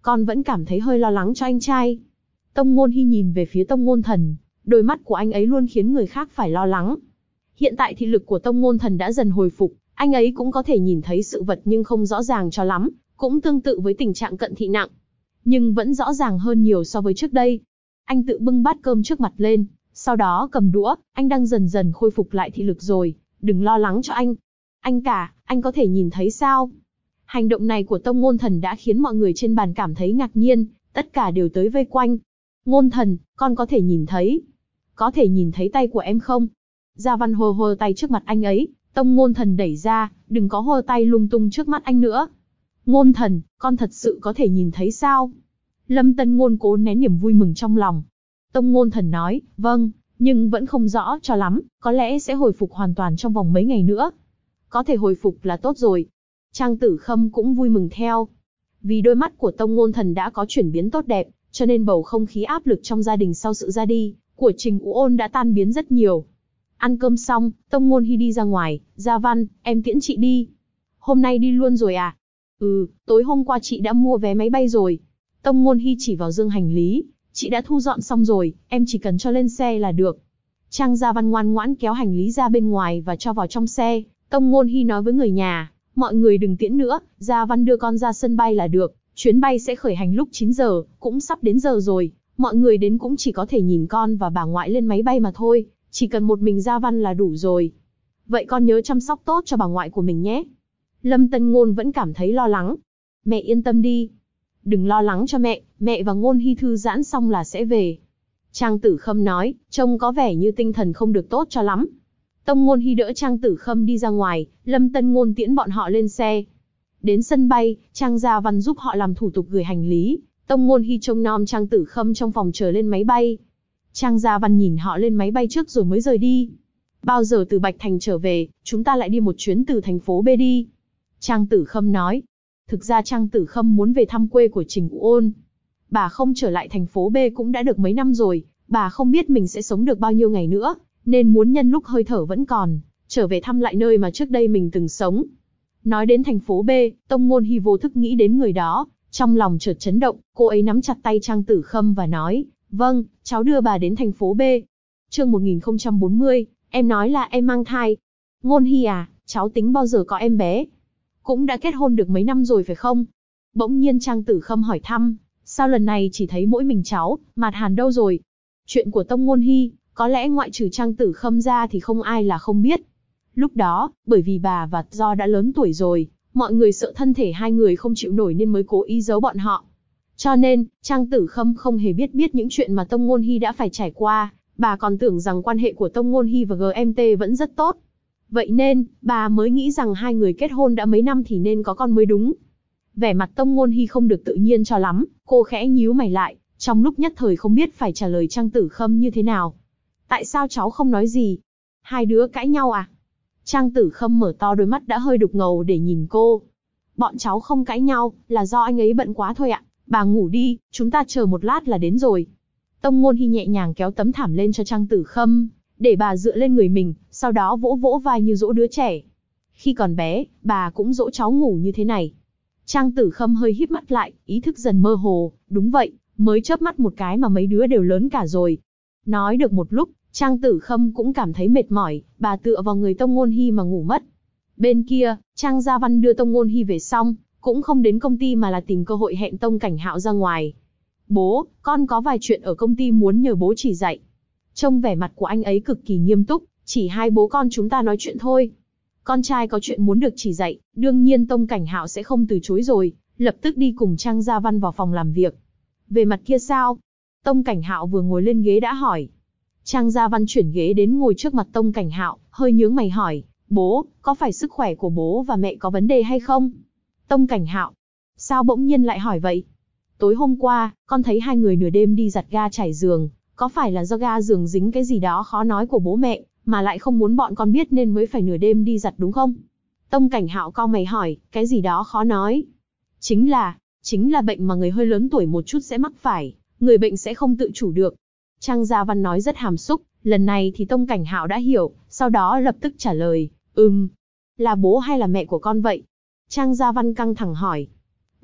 con vẫn cảm thấy hơi lo lắng cho anh trai. Tông Ngôn Hy nhìn về phía Tông Ngôn Thần, đôi mắt của anh ấy luôn khiến người khác phải lo lắng. Hiện tại thị lực của Tông Ngôn Thần đã dần hồi phục, anh ấy cũng có thể nhìn thấy sự vật nhưng không rõ ràng cho lắm, cũng tương tự với tình trạng cận thị nặng. Nhưng vẫn rõ ràng hơn nhiều so với trước đây. Anh tự bưng bát cơm trước mặt lên, sau đó cầm đũa, anh đang dần dần khôi phục lại thị lực rồi, đừng lo lắng cho anh. Anh cả, anh có thể nhìn thấy sao? Hành động này của Tông Ngôn Thần đã khiến mọi người trên bàn cảm thấy ngạc nhiên, tất cả đều tới vây quanh. Ngôn Thần, con có thể nhìn thấy. Có thể nhìn thấy tay của em không? Gia Văn hô hô tay trước mặt anh ấy, Tông Ngôn Thần đẩy ra, đừng có hô tay lung tung trước mắt anh nữa. Ngôn Thần, con thật sự có thể nhìn thấy sao? Lâm Tân Ngôn cố nén niềm vui mừng trong lòng. Tông Ngôn Thần nói, vâng, nhưng vẫn không rõ cho lắm, có lẽ sẽ hồi phục hoàn toàn trong vòng mấy ngày nữa. Có thể hồi phục là tốt rồi. Trang Tử Khâm cũng vui mừng theo. Vì đôi mắt của Tông Ngôn Thần đã có chuyển biến tốt đẹp, cho nên bầu không khí áp lực trong gia đình sau sự ra đi của Trình Ú Ôn đã tan biến rất nhiều. Ăn cơm xong, Tông Ngôn Hy đi ra ngoài, Gia Văn, em tiễn chị đi. Hôm nay đi luôn rồi à? Ừ, tối hôm qua chị đã mua vé máy bay rồi. Tông Ngôn Hy chỉ vào dương hành lý, chị đã thu dọn xong rồi, em chỉ cần cho lên xe là được. Trang Gia Văn ngoan ngoãn kéo hành lý ra bên ngoài và cho vào trong xe. Tông Ngôn Hy nói với người nhà, mọi người đừng tiễn nữa, Gia Văn đưa con ra sân bay là được, chuyến bay sẽ khởi hành lúc 9 giờ, cũng sắp đến giờ rồi, mọi người đến cũng chỉ có thể nhìn con và bà ngoại lên máy bay mà thôi, chỉ cần một mình Gia Văn là đủ rồi. Vậy con nhớ chăm sóc tốt cho bà ngoại của mình nhé. Lâm Tân Ngôn vẫn cảm thấy lo lắng. Mẹ yên tâm đi. Đừng lo lắng cho mẹ và Ngôn Hy thư giãn xong là sẽ về. Trang Tử Khâm nói, trông có vẻ như tinh thần không được tốt cho lắm. Tông Ngôn Hy đỡ Trang Tử Khâm đi ra ngoài, Lâm Tân Ngôn tiễn bọn họ lên xe. Đến sân bay, Trang Gia Văn giúp họ làm thủ tục gửi hành lý. Tông Ngôn Hy trông nom Trang Tử Khâm trong phòng chờ lên máy bay. Trang Gia Văn nhìn họ lên máy bay trước rồi mới rời đi. Bao giờ từ Bạch Thành trở về, chúng ta lại đi một chuyến từ thành phố B đi. Trang Tử Khâm nói. Thực ra Trang Tử Khâm muốn về thăm quê của Trình Ú Ôn. Bà không trở lại thành phố B cũng đã được mấy năm rồi, bà không biết mình sẽ sống được bao nhiêu ngày nữa, nên muốn nhân lúc hơi thở vẫn còn, trở về thăm lại nơi mà trước đây mình từng sống. Nói đến thành phố B, Tông Ngôn Hy vô thức nghĩ đến người đó, trong lòng chợt chấn động, cô ấy nắm chặt tay Trang Tử Khâm và nói, vâng, cháu đưa bà đến thành phố B. Chương 1040, em nói là em mang thai. Ngôn Hy à, cháu tính bao giờ có em bé? Cũng đã kết hôn được mấy năm rồi phải không? Bỗng nhiên Trang Tử Khâm hỏi thăm, sao lần này chỉ thấy mỗi mình cháu, Mạt Hàn đâu rồi? Chuyện của Tông Ngôn Hy, có lẽ ngoại trừ Trang Tử Khâm ra thì không ai là không biết. Lúc đó, bởi vì bà và Do đã lớn tuổi rồi, mọi người sợ thân thể hai người không chịu nổi nên mới cố ý giấu bọn họ. Cho nên, Trang Tử Khâm không hề biết những chuyện mà Tông Ngôn Hy đã phải trải qua, bà còn tưởng rằng quan hệ của Tông Ngôn Hy và GMT vẫn rất tốt. Vậy nên, bà mới nghĩ rằng hai người kết hôn đã mấy năm thì nên có con mới đúng. Vẻ mặt Tông Ngôn Hy không được tự nhiên cho lắm, cô khẽ nhíu mày lại, trong lúc nhất thời không biết phải trả lời Trang Tử Khâm như thế nào. Tại sao cháu không nói gì? Hai đứa cãi nhau à? Trang Tử Khâm mở to đôi mắt đã hơi đục ngầu để nhìn cô. Bọn cháu không cãi nhau, là do anh ấy bận quá thôi ạ. Bà ngủ đi, chúng ta chờ một lát là đến rồi. Tông Ngôn Hy nhẹ nhàng kéo tấm thảm lên cho Trang Tử Khâm, để bà dựa lên người mình, sau đó vỗ vỗ vai như dỗ đứa trẻ. Khi còn bé, bà cũng dỗ cháu ngủ như thế này. Trang Tử Khâm hơi híp mắt lại, ý thức dần mơ hồ, đúng vậy, mới chớp mắt một cái mà mấy đứa đều lớn cả rồi. Nói được một lúc, Trang Tử Khâm cũng cảm thấy mệt mỏi, bà tựa vào người Tông Ngôn Hy mà ngủ mất. Bên kia, Trang Gia Văn đưa Tông Ngôn Hy về xong, cũng không đến công ty mà là tìm cơ hội hẹn Tông Cảnh Hạo ra ngoài. Bố, con có vài chuyện ở công ty muốn nhờ bố chỉ dạy. Trông vẻ mặt của anh ấy cực kỳ nghiêm túc, chỉ hai bố con chúng ta nói chuyện thôi. Con trai có chuyện muốn được chỉ dạy, đương nhiên Tông Cảnh Hạo sẽ không từ chối rồi, lập tức đi cùng Trang Gia Văn vào phòng làm việc. Về mặt kia sao? Tông Cảnh Hạo vừa ngồi lên ghế đã hỏi. Trang Gia Văn chuyển ghế đến ngồi trước mặt Tông Cảnh Hạo, hơi nhướng mày hỏi, bố, có phải sức khỏe của bố và mẹ có vấn đề hay không? Tông Cảnh Hạo, sao bỗng nhiên lại hỏi vậy? Tối hôm qua, con thấy hai người nửa đêm đi giặt ga trải giường, có phải là do ga giường dính cái gì đó khó nói của bố mẹ, mà lại không muốn bọn con biết nên mới phải nửa đêm đi giặt đúng không? Tông Cảnh Hạo cau mày hỏi, cái gì đó khó nói? Chính là bệnh mà người hơi lớn tuổi một chút sẽ mắc phải, người bệnh sẽ không tự chủ được. Trang Gia Văn nói rất hàm xúc, lần này thì Tông Cảnh Hạo đã hiểu, sau đó lập tức trả lời, là bố hay là mẹ của con vậy? Trang Gia Văn căng thẳng hỏi.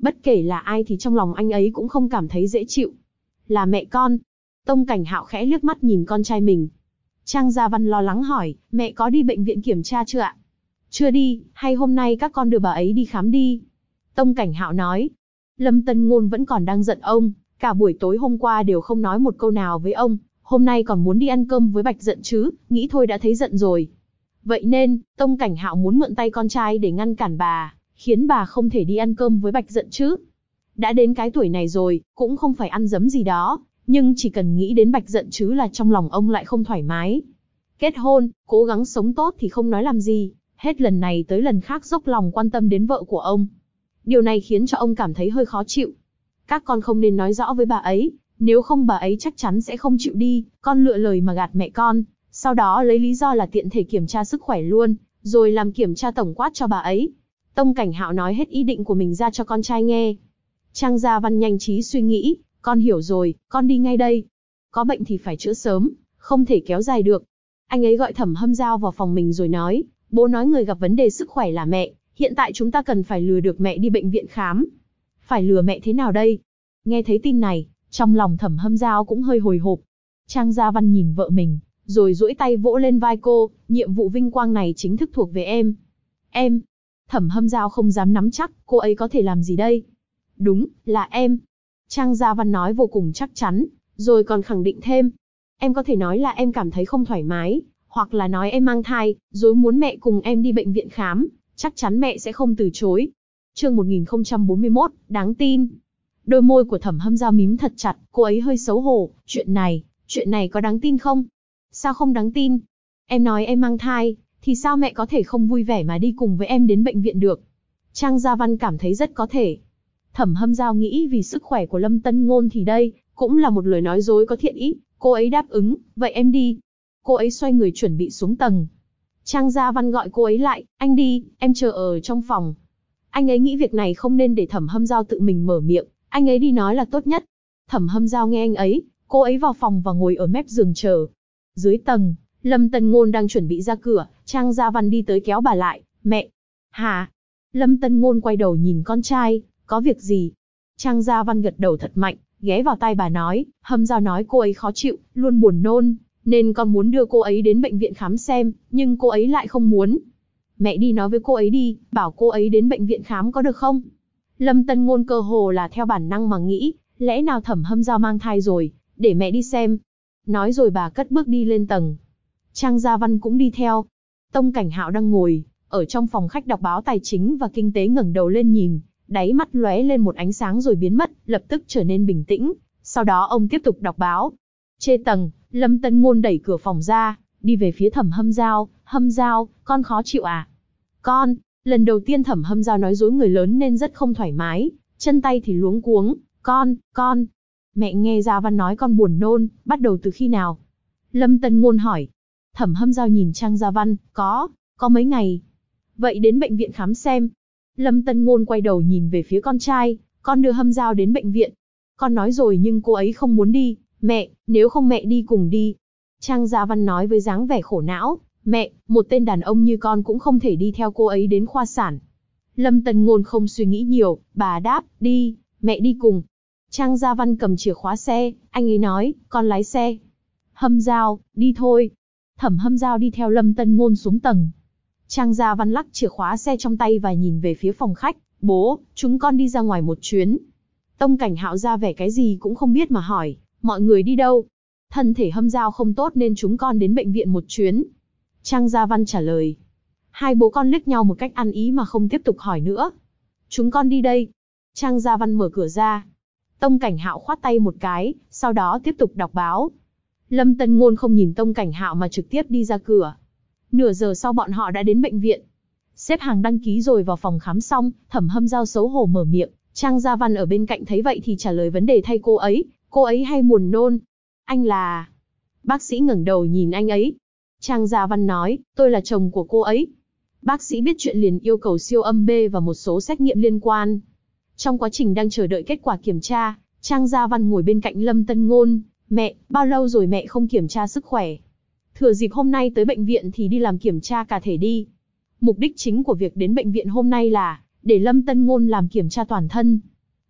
Bất kể là ai thì trong lòng anh ấy cũng không cảm thấy dễ chịu. Là mẹ con. Tông Cảnh Hạo khẽ liếc mắt nhìn con trai mình. Trang Gia Văn lo lắng hỏi, mẹ có đi bệnh viện kiểm tra chưa ạ? Chưa đi, hay hôm nay các con đưa bà ấy đi khám đi? Tông Cảnh Hạo nói. Lâm Tân Ngôn vẫn còn đang giận ông, cả buổi tối hôm qua đều không nói một câu nào với ông, hôm nay còn muốn đi ăn cơm với Bạch Dận chứ, nghĩ thôi đã thấy giận rồi. Vậy nên, Tông Cảnh Hạo muốn mượn tay con trai để ngăn cản bà, khiến bà không thể đi ăn cơm với Bạch Dận chứ. Đã đến cái tuổi này rồi, cũng không phải ăn dấm gì đó, nhưng chỉ cần nghĩ đến Bạch Dận chứ là trong lòng ông lại không thoải mái. Kết hôn, cố gắng sống tốt thì không nói làm gì, hết lần này tới lần khác dốc lòng quan tâm đến vợ của ông. Điều này khiến cho ông cảm thấy hơi khó chịu. Các con không nên nói rõ với bà ấy, nếu không bà ấy chắc chắn sẽ không chịu đi, con lựa lời mà gạt mẹ con, sau đó lấy lý do là tiện thể kiểm tra sức khỏe luôn, rồi làm kiểm tra tổng quát cho bà ấy. Tông Cảnh Hạo nói hết ý định của mình ra cho con trai nghe. Trang Gia Văn nhanh trí suy nghĩ, con hiểu rồi, con đi ngay đây. Có bệnh thì phải chữa sớm, không thể kéo dài được. Anh ấy gọi Thẩm Hâm Giao vào phòng mình rồi nói, bố nói người gặp vấn đề sức khỏe là mẹ, hiện tại chúng ta cần phải lừa được mẹ đi bệnh viện khám. Phải lừa mẹ thế nào đây? Nghe thấy tin này, trong lòng Thẩm Hâm Giao cũng hơi hồi hộp. Trang Gia Văn nhìn vợ mình, rồi duỗi tay vỗ lên vai cô, nhiệm vụ vinh quang này chính thức thuộc về em. Em? Thẩm Hâm Giao không dám nắm chắc, cô ấy có thể làm gì đây? Đúng, là em. Trang Gia Văn nói vô cùng chắc chắn, rồi còn khẳng định thêm. Em có thể nói là em cảm thấy không thoải mái, hoặc là nói em mang thai, rồi muốn mẹ cùng em đi bệnh viện khám, chắc chắn mẹ sẽ không từ chối. Chương 1041, đáng tin. Đôi môi của Thẩm Hâm Giao mím thật chặt, cô ấy hơi xấu hổ, chuyện này có đáng tin không? Sao không đáng tin? Em nói em mang thai, thì sao mẹ có thể không vui vẻ mà đi cùng với em đến bệnh viện được? Trang Gia Văn cảm thấy rất có thể. Thẩm Hâm Giao nghĩ vì sức khỏe của Lâm Tân Ngôn thì đây cũng là một lời nói dối có thiện ý, cô ấy đáp ứng, vậy em đi. Cô ấy xoay người chuẩn bị xuống tầng. Trang Gia Văn gọi cô ấy lại, anh đi, em chờ ở trong phòng. Anh ấy nghĩ việc này không nên để Thẩm Hâm Giao tự mình mở miệng, anh ấy đi nói là tốt nhất. Thẩm Hâm Giao nghe anh ấy, cô ấy vào phòng và ngồi ở mép giường chờ. Dưới tầng, Lâm Tân Ngôn đang chuẩn bị ra cửa, Trang Gia Văn đi tới kéo bà lại, mẹ. Hả? Lâm Tân Ngôn quay đầu nhìn con trai, có việc gì? Trang Gia Văn gật đầu thật mạnh, ghé vào tai bà nói, Hâm Giao nói cô ấy khó chịu, luôn buồn nôn, nên con muốn đưa cô ấy đến bệnh viện khám xem, nhưng cô ấy lại không muốn. Mẹ đi nói với cô ấy đi, bảo cô ấy đến bệnh viện khám có được không? Lâm Tân Ngôn cơ hồ là theo bản năng mà nghĩ, lẽ nào Thẩm Hâm Giao mang thai rồi, để mẹ đi xem. Nói rồi bà cất bước đi lên tầng. Trang Gia Văn cũng đi theo. Tông Cảnh Hạo đang ngồi ở trong phòng khách đọc báo tài chính và kinh tế, ngẩng đầu lên nhìn, đáy mắt lóe lên một ánh sáng rồi biến mất, lập tức trở nên bình tĩnh. Sau đó ông tiếp tục đọc báo. Trên tầng, Lâm Tân Ngôn đẩy cửa phòng ra, đi về phía Thẩm Hâm Giao. Hâm Giao, con khó chịu à? Con, lần đầu tiên Thẩm Hâm Giao nói dối người lớn nên rất không thoải mái, chân tay thì luống cuống. Con. Mẹ nghe Gia Văn nói con buồn nôn, bắt đầu từ khi nào? Lâm Tân Ngôn hỏi. Thẩm Hâm Giao nhìn Trang Gia Văn, có mấy ngày. Vậy đến bệnh viện khám xem. Lâm Tân Ngôn quay đầu nhìn về phía con trai, con đưa Hâm Giao đến bệnh viện. Con nói rồi nhưng cô ấy không muốn đi, mẹ, nếu không mẹ đi cùng đi. Trang Gia Văn nói với dáng vẻ khổ não, mẹ, một tên đàn ông như con cũng không thể đi theo cô ấy đến khoa sản. Lâm Tân Ngôn không suy nghĩ nhiều, bà đáp, đi, mẹ đi cùng. Trang Gia Văn cầm chìa khóa xe, anh ấy nói, con lái xe. Hâm Giao, đi thôi. Thẩm Hâm Giao đi theo Lâm Tân Ngôn xuống tầng. Trang Gia Văn lắc chìa khóa xe trong tay và nhìn về phía phòng khách, bố, chúng con đi ra ngoài một chuyến. Tông Cảnh Hạo ra vẻ cái gì cũng không biết mà hỏi, mọi người đi đâu? Thân thể Hâm Giao không tốt nên chúng con đến bệnh viện một chuyến. Trang Gia Văn trả lời. Hai bố con liếc nhau một cách ăn ý mà không tiếp tục hỏi nữa. Chúng con đi đây. Trang Gia Văn mở cửa ra. Tông Cảnh Hạo khoát tay một cái, sau đó tiếp tục đọc báo. Lâm Tân Ngôn không nhìn Tông Cảnh Hạo mà trực tiếp đi ra cửa. Nửa giờ sau bọn họ đã đến bệnh viện. Xếp hàng đăng ký rồi vào phòng khám xong, Thẩm Hâm Giao xấu hổ mở miệng. Trang Gia Văn ở bên cạnh thấy vậy thì trả lời vấn đề thay cô ấy hay buồn nôn. Anh là... Bác sĩ ngẩng đầu nhìn anh ấy. Trang Gia Văn nói, tôi là chồng của cô ấy. Bác sĩ biết chuyện liền yêu cầu siêu âm B và một số xét nghiệm liên quan. Trong quá trình đang chờ đợi kết quả kiểm tra, Trang Gia Văn ngồi bên cạnh Lâm Tân Ngôn. Mẹ, bao lâu rồi mẹ không kiểm tra sức khỏe? Thừa dịp hôm nay tới bệnh viện thì đi làm kiểm tra cả thể đi. Mục đích chính của việc đến bệnh viện hôm nay là để Lâm Tân Ngôn làm kiểm tra toàn thân.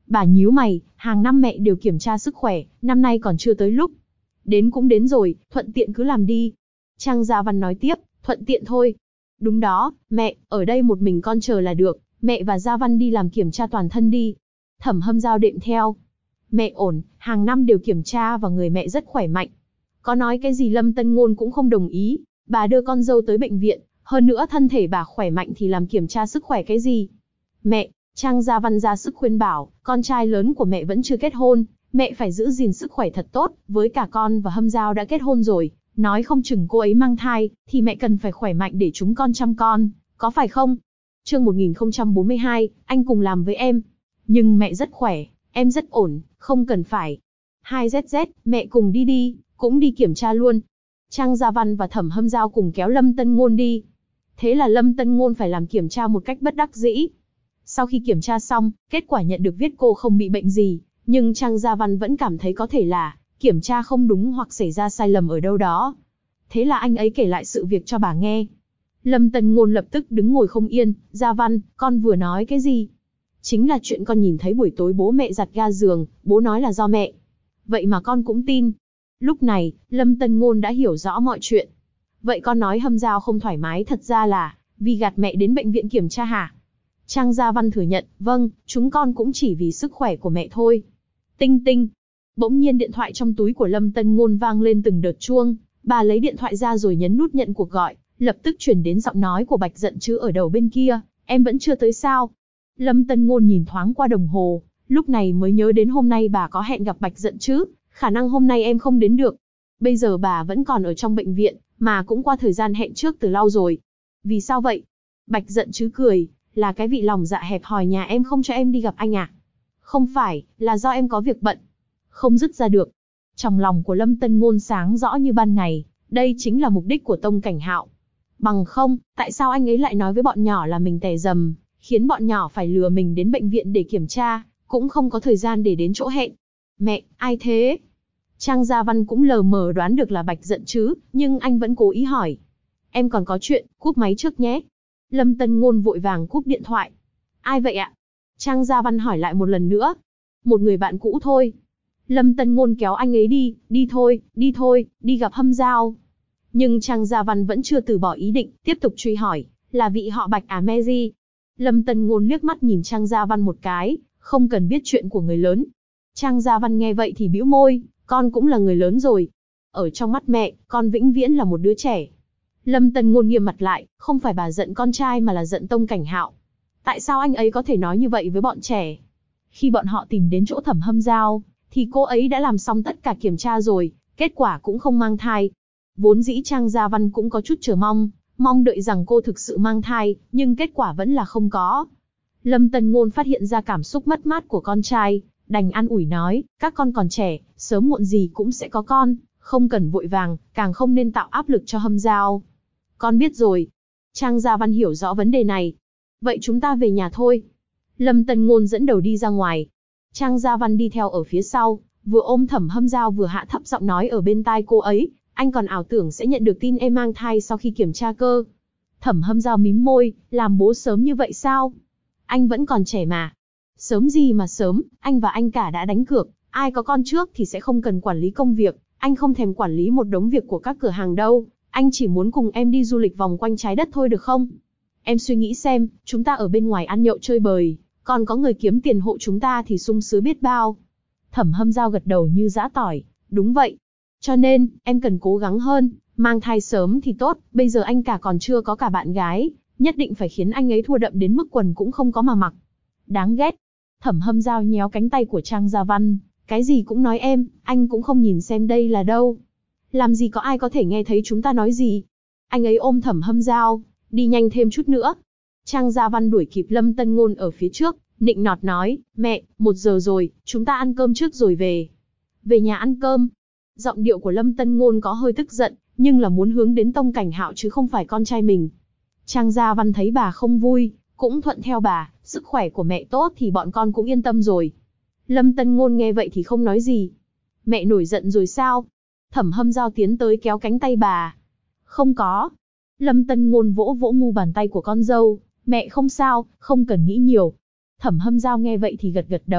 Bà nhíu mày, hàng năm mẹ đều kiểm tra sức khỏe, năm nay còn chưa tới lúc. Đến cũng đến rồi, thuận tiện cứ làm đi. Trang Gia Văn nói tiếp, thuận tiện thôi. Đúng đó, mẹ, ở đây một mình con chờ là được, mẹ và Gia Văn đi làm kiểm tra toàn thân đi. Thẩm Hâm Dao đệm theo. Mẹ ổn, hàng năm đều kiểm tra và người mẹ rất khỏe mạnh. Có nói cái gì Lâm Tân Ngôn cũng không đồng ý, bà đưa con dâu tới bệnh viện, hơn nữa thân thể bà khỏe mạnh thì làm kiểm tra sức khỏe cái gì. Mẹ, Trang Gia Văn ra sức khuyên bảo, con trai lớn của mẹ vẫn chưa kết hôn, mẹ phải giữ gìn sức khỏe thật tốt, với cả con và Hâm Dao đã kết hôn rồi, nói không chừng cô ấy mang thai, thì mẹ cần phải khỏe mạnh để chúng con chăm con, có phải không? Chương 1042, anh cùng làm với em. Nhưng mẹ rất khỏe, em rất ổn, không cần phải. 2ZZ, mẹ cùng đi đi, cũng đi kiểm tra luôn. Trang Gia Văn và Thẩm Hâm Dao cùng kéo Lâm Tân Ngôn đi. Thế là Lâm Tân Ngôn phải làm kiểm tra một cách bất đắc dĩ. Sau khi kiểm tra xong, kết quả nhận được viết cô không bị bệnh gì, nhưng Trang Gia Văn vẫn cảm thấy có thể là kiểm tra không đúng hoặc xảy ra sai lầm ở đâu đó. Thế là anh ấy kể lại sự việc cho bà nghe. Lâm Tân Ngôn lập tức đứng ngồi không yên, Gia Văn, con vừa nói cái gì? Chính là chuyện con nhìn thấy buổi tối bố mẹ giặt ga giường, bố nói là do mẹ. Vậy mà con cũng tin. Lúc này, Lâm Tân Ngôn đã hiểu rõ mọi chuyện. Vậy con nói Hâm Dao không thoải mái thật ra là vì gạt mẹ đến bệnh viện kiểm tra hả? Trang Gia Văn thừa nhận, vâng, chúng con cũng chỉ vì sức khỏe của mẹ thôi. Tinh tinh. Bỗng nhiên điện thoại trong túi của Lâm Tân Ngôn vang lên từng đợt chuông, bà lấy điện thoại ra rồi nhấn nút nhận cuộc gọi, lập tức chuyển đến giọng nói của Bạch Dận Trứ ở đầu bên kia, em vẫn chưa tới sao? Lâm Tân Ngôn nhìn thoáng qua đồng hồ, lúc này mới nhớ đến hôm nay bà có hẹn gặp Bạch Dận Trứ, khả năng hôm nay em không đến được. Bây giờ bà vẫn còn ở trong bệnh viện, mà cũng qua thời gian hẹn trước từ lâu rồi. Vì sao vậy? Bạch Dận Trứ cười, là cái vị lòng dạ hẹp hòi nhà em không cho em đi gặp anh à? Không phải, là do em có việc bận. Không dứt ra được. Trong lòng của Lâm Tân Ngôn sáng rõ như ban ngày, đây chính là mục đích của Tông Cảnh Hạo. Bằng không, tại sao anh ấy lại nói với bọn nhỏ là mình tè dầm, khiến bọn nhỏ phải lừa mình đến bệnh viện để kiểm tra, cũng không có thời gian để đến chỗ hẹn. Mẹ, ai thế? Trang Gia Văn cũng lờ mờ đoán được là Bạch Dận Trứ, nhưng anh vẫn cố ý hỏi. Em còn có chuyện, cúp máy trước nhé. Lâm Tân Ngôn vội vàng cúp điện thoại. Ai vậy ạ? Trang Gia Văn hỏi lại một lần nữa. Một người bạn cũ thôi. Lâm Tân Ngôn kéo anh ấy đi, đi thôi, đi gặp Hâm Dao. Nhưng Trang Gia Văn vẫn chưa từ bỏ ý định, tiếp tục truy hỏi, là vị họ Bạch à Mary? Lâm Tân Ngôn liếc mắt nhìn Trang Gia Văn một cái, không cần biết chuyện của người lớn. Trang Gia Văn nghe vậy thì bĩu môi, con cũng là người lớn rồi. Ở trong mắt mẹ, con vĩnh viễn là một đứa trẻ. Lâm Tân Ngôn nghiêm mặt lại, không phải bà giận con trai mà là giận Tông Cảnh Hạo. Tại sao anh ấy có thể nói như vậy với bọn trẻ? Khi bọn họ tìm đến chỗ Thẩm Hâm Dao, thì cô ấy đã làm xong tất cả kiểm tra rồi, kết quả cũng không mang thai. Vốn dĩ Trang Gia Văn cũng có chút chờ mong đợi rằng cô thực sự mang thai, nhưng kết quả vẫn là không có. Lâm Tân Ngôn phát hiện ra cảm xúc mất mát của con trai, đành an ủi nói, các con còn trẻ, sớm muộn gì cũng sẽ có con, không cần vội vàng, càng không nên tạo áp lực cho Hâm Dao. Con biết rồi. Trang Gia Văn hiểu rõ vấn đề này. Vậy chúng ta về nhà thôi. Lâm Tân Ngôn dẫn đầu đi ra ngoài. Trang Gia Văn đi theo ở phía sau, vừa ôm Thẩm Hâm Dao vừa hạ thấp giọng nói ở bên tai cô ấy, anh còn ảo tưởng sẽ nhận được tin em mang thai sau khi kiểm tra cơ. Thẩm Hâm Dao mím môi, làm bố sớm như vậy sao? Anh vẫn còn trẻ mà. Sớm gì mà sớm, anh và anh cả đã đánh cược, ai có con trước thì sẽ không cần quản lý công việc, anh không thèm quản lý một đống việc của các cửa hàng đâu, anh chỉ muốn cùng em đi du lịch vòng quanh trái đất thôi được không? Em suy nghĩ xem, chúng ta ở bên ngoài ăn nhậu chơi bời, còn có người kiếm tiền hộ chúng ta thì sung sướng biết bao. Thẩm Hâm Dao gật đầu như giã tỏi, đúng vậy. Cho nên, em cần cố gắng hơn, mang thai sớm thì tốt, bây giờ anh cả còn chưa có cả bạn gái, nhất định phải khiến anh ấy thua đậm đến mức quần cũng không có mà mặc. Đáng ghét. Thẩm Hâm Dao nhéo cánh tay của Trang Gia Văn, cái gì cũng nói em, anh cũng không nhìn xem đây là đâu. Làm gì có ai có thể nghe thấy chúng ta nói gì. Anh ấy ôm Thẩm Hâm Dao, đi nhanh thêm chút nữa. Trang Gia Văn đuổi kịp Lâm Tân Ngôn ở phía trước, nịnh nọt nói, mẹ, 1 giờ rồi, chúng ta ăn cơm trước rồi về. Về nhà ăn cơm. Giọng điệu của Lâm Tân Ngôn có hơi tức giận, nhưng là muốn hướng đến Tông Cảnh Hạo chứ không phải con trai mình. Trang Gia Văn thấy bà không vui, cũng thuận theo bà, sức khỏe của mẹ tốt thì bọn con cũng yên tâm rồi. Lâm Tân Ngôn nghe vậy thì không nói gì. Mẹ nổi giận rồi sao? Thẩm Hâm Dao tiến tới kéo cánh tay bà. Không có. Lâm Tân Ngôn vỗ vỗ mu bàn tay của con dâu, mẹ không sao, không cần nghĩ nhiều. Thẩm Hâm Dao nghe vậy thì gật gật đầu,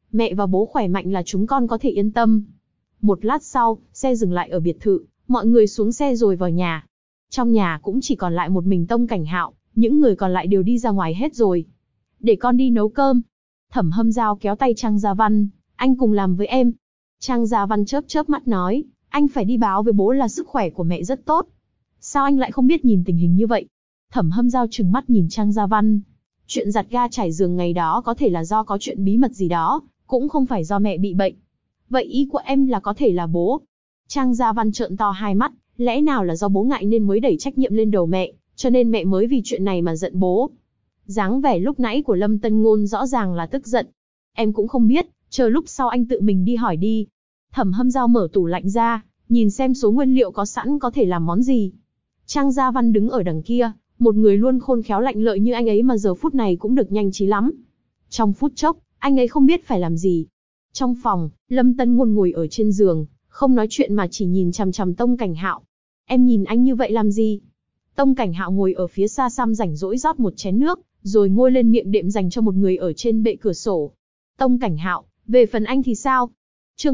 Mẹ và bố khỏe mạnh là chúng con có thể yên tâm. Một lát sau, xe dừng lại ở biệt thự, mọi người xuống xe rồi vào nhà. Trong nhà cũng chỉ còn lại một mình Tông Cảnh Hạo, những người còn lại đều đi ra ngoài hết rồi. Để con đi nấu cơm. Thẩm Hâm Dao kéo tay Trang Gia Văn, anh cùng làm với em. Trang Gia Văn chớp chớp mắt nói, anh phải đi báo với bố là sức khỏe của mẹ rất tốt. Sao anh lại không biết nhìn tình hình như vậy? Thẩm Hâm Dao trừng mắt nhìn Trang Gia Văn. Chuyện giặt ga trải giường ngày đó có thể là do có chuyện bí mật gì đó, cũng không phải do mẹ bị bệnh. Vậy ý của em là có thể là bố. Trang Gia Văn trợn to hai mắt, lẽ nào là do bố ngại nên mới đẩy trách nhiệm lên đầu mẹ, cho nên mẹ mới vì chuyện này mà giận bố. Dáng vẻ lúc nãy của Lâm Tân Ngôn rõ ràng là tức giận. Em cũng không biết, chờ lúc sau anh tự mình đi hỏi đi. Thẩm Hâm Dao mở tủ lạnh ra, nhìn xem số nguyên liệu có sẵn có thể làm món gì. Trang Gia Văn đứng ở đằng kia, một người luôn khôn khéo lạnh lợi như anh ấy mà giờ phút này cũng được nhanh trí lắm. Trong phút chốc, anh ấy không biết phải làm gì. Trong phòng, Lâm Tân Ngôn ngồi ở trên giường, không nói chuyện mà chỉ nhìn chằm chằm Tông Cảnh Hạo. Em nhìn anh như vậy làm gì? Tông Cảnh Hạo ngồi ở phía xa xăm rảnh rỗi rót một chén nước, rồi ngồi lên miệng đệm dành cho một người ở trên bệ cửa sổ. Tông Cảnh Hạo, về phần anh thì sao? Chương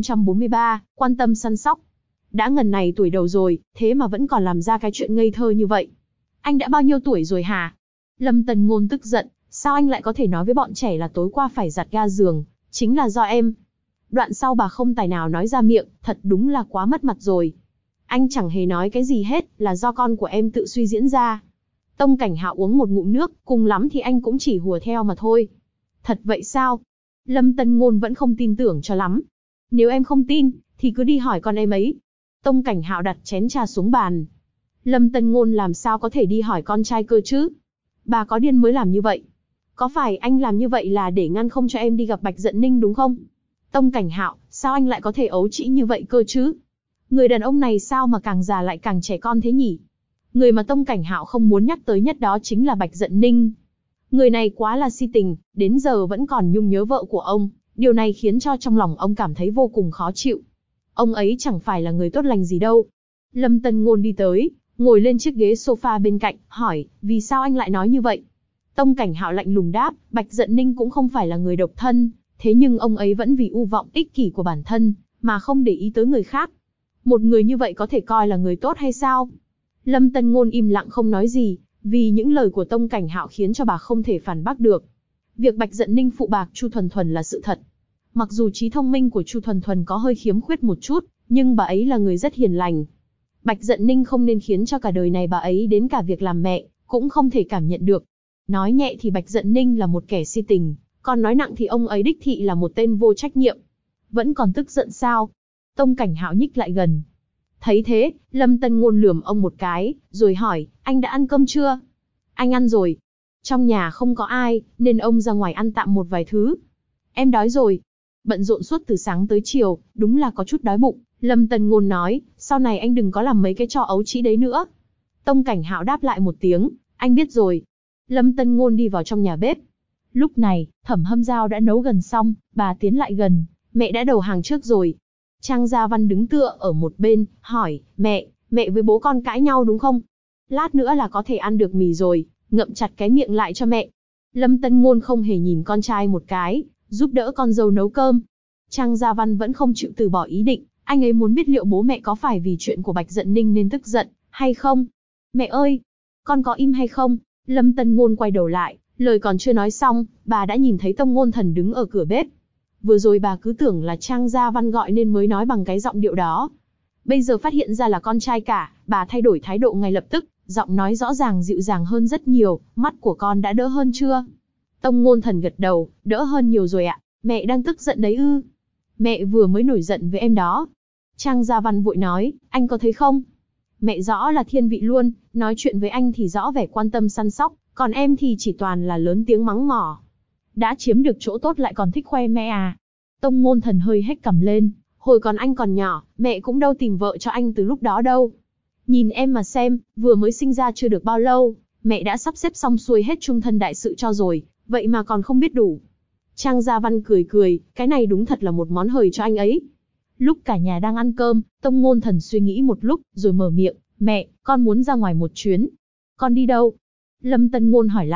1043, quan tâm săn sóc. Đã ngần này tuổi đầu rồi, thế mà vẫn còn làm ra cái chuyện ngây thơ như vậy. Anh đã bao nhiêu tuổi rồi hả? Lâm Tân Ngôn tức giận, sao anh lại có thể nói với bọn trẻ là tối qua phải giặt ga giường, chính là do em. Đoạn sau bà không tài nào nói ra miệng, thật đúng là quá mất mặt rồi. Anh chẳng hề nói cái gì hết, là do con của em tự suy diễn ra. Tông Cảnh Hạo uống một ngụm nước, cùng lắm thì anh cũng chỉ hùa theo mà thôi. Thật vậy sao? Lâm Tân Ngôn vẫn không tin tưởng cho lắm. Nếu em không tin, thì cứ đi hỏi con em ấy. Tông Cảnh Hạo đặt chén trà xuống bàn. Lâm Tân Ngôn làm sao có thể đi hỏi con trai cơ chứ? Bà có điên mới làm như vậy. Có phải anh làm như vậy là để ngăn không cho em đi gặp Bạch Dận Ninh đúng không? Tông Cảnh Hạo, sao anh lại có thể ấu trĩ như vậy cơ chứ? Người đàn ông này sao mà càng già lại càng trẻ con thế nhỉ? Người mà Tông Cảnh Hạo không muốn nhắc tới nhất đó chính là Bạch Dận Ninh. Người này quá là si tình, đến giờ vẫn còn nhung nhớ vợ của ông, điều này khiến cho trong lòng ông cảm thấy vô cùng khó chịu. Ông ấy chẳng phải là người tốt lành gì đâu. Lâm Tân Ngôn đi tới, ngồi lên chiếc ghế sofa bên cạnh, hỏi, vì sao anh lại nói như vậy? Tông Cảnh Hạo lạnh lùng đáp, Bạch Dận Ninh cũng không phải là người độc thân, thế nhưng ông ấy vẫn vì ưu vọng ích kỷ của bản thân, mà không để ý tới người khác. Một người như vậy có thể coi là người tốt hay sao? Lâm Tân Ngôn im lặng không nói gì, vì những lời của Tông Cảnh Hạo khiến cho bà không thể phản bác được. Việc Bạch Dận Ninh phụ bạc Chu Thuần Thuần là sự thật. Mặc dù trí thông minh của Chu Thuần Thuần có hơi khiếm khuyết một chút, nhưng bà ấy là người rất hiền lành. Bạch Dận Ninh không nên khiến cho cả đời này bà ấy đến cả việc làm mẹ, cũng không thể cảm nhận được. Nói nhẹ thì Bạch Dận Ninh là một kẻ si tình, còn nói nặng thì ông ấy đích thị là một tên vô trách nhiệm. Vẫn còn tức giận sao? Tông Cảnh Hạo nhích lại gần. Thấy thế, Lâm Tân Ngôn lườm ông một cái, rồi hỏi, anh đã ăn cơm chưa? Anh ăn rồi. Trong nhà không có ai, nên ông ra ngoài ăn tạm một vài thứ. Em đói rồi. Bận rộn suốt từ sáng tới chiều, đúng là có chút đói bụng. Lâm Tân Ngôn nói, sau này anh đừng có làm mấy cái trò ấu trĩ đấy nữa. Tông Cảnh Hạo đáp lại một tiếng, anh biết rồi. Lâm Tân Ngôn đi vào trong nhà bếp. Lúc này, Thẩm Hâm Dao đã nấu gần xong, bà tiến lại gần, mẹ đã đầu hàng trước rồi. Trang Gia Văn đứng tựa ở một bên, hỏi, mẹ với bố con cãi nhau đúng không? Lát nữa là có thể ăn được mì rồi, ngậm chặt cái miệng lại cho mẹ. Lâm Tân Ngôn không hề nhìn con trai một cái, giúp đỡ con dâu nấu cơm. Trang Gia Văn vẫn không chịu từ bỏ ý định, anh ấy muốn biết liệu bố mẹ có phải vì chuyện của Bạch Dận Ninh nên tức giận, hay không? Mẹ ơi! Con có im hay không? Lâm Tân Ngôn quay đầu lại, lời còn chưa nói xong, bà đã nhìn thấy Tông Ngôn Thần đứng ở cửa bếp. Vừa rồi bà cứ tưởng là Trang Gia Văn gọi nên mới nói bằng cái giọng điệu đó. Bây giờ phát hiện ra là con trai cả, bà thay đổi thái độ ngay lập tức, giọng nói rõ ràng dịu dàng hơn rất nhiều, mắt của con đã đỡ hơn chưa? Tông Ngôn Thần gật đầu, đỡ hơn nhiều rồi ạ, mẹ đang tức giận đấy ư? Mẹ vừa mới nổi giận với em đó. Trang Gia Văn vội nói, anh có thấy không? Mẹ rõ là thiên vị luôn, nói chuyện với anh thì rõ vẻ quan tâm săn sóc, còn em thì chỉ toàn là lớn tiếng mắng mỏ. Đã chiếm được chỗ tốt lại còn thích khoe mẽ à? Tông Ngôn Thần hơi hét cằm lên, hồi còn anh còn nhỏ, mẹ cũng đâu tìm vợ cho anh từ lúc đó đâu. Nhìn em mà xem, vừa mới sinh ra chưa được bao lâu, mẹ đã sắp xếp xong xuôi hết chung thân đại sự cho rồi, vậy mà còn không biết đủ. Trang Gia Văn cười cười, cái này đúng thật là một món hời cho anh ấy. Lúc cả nhà đang ăn cơm, Tông Ngôn Thần suy nghĩ một lúc, rồi mở miệng, mẹ, con muốn ra ngoài một chuyến. Con đi đâu? Lâm Tân Ngôn hỏi lại,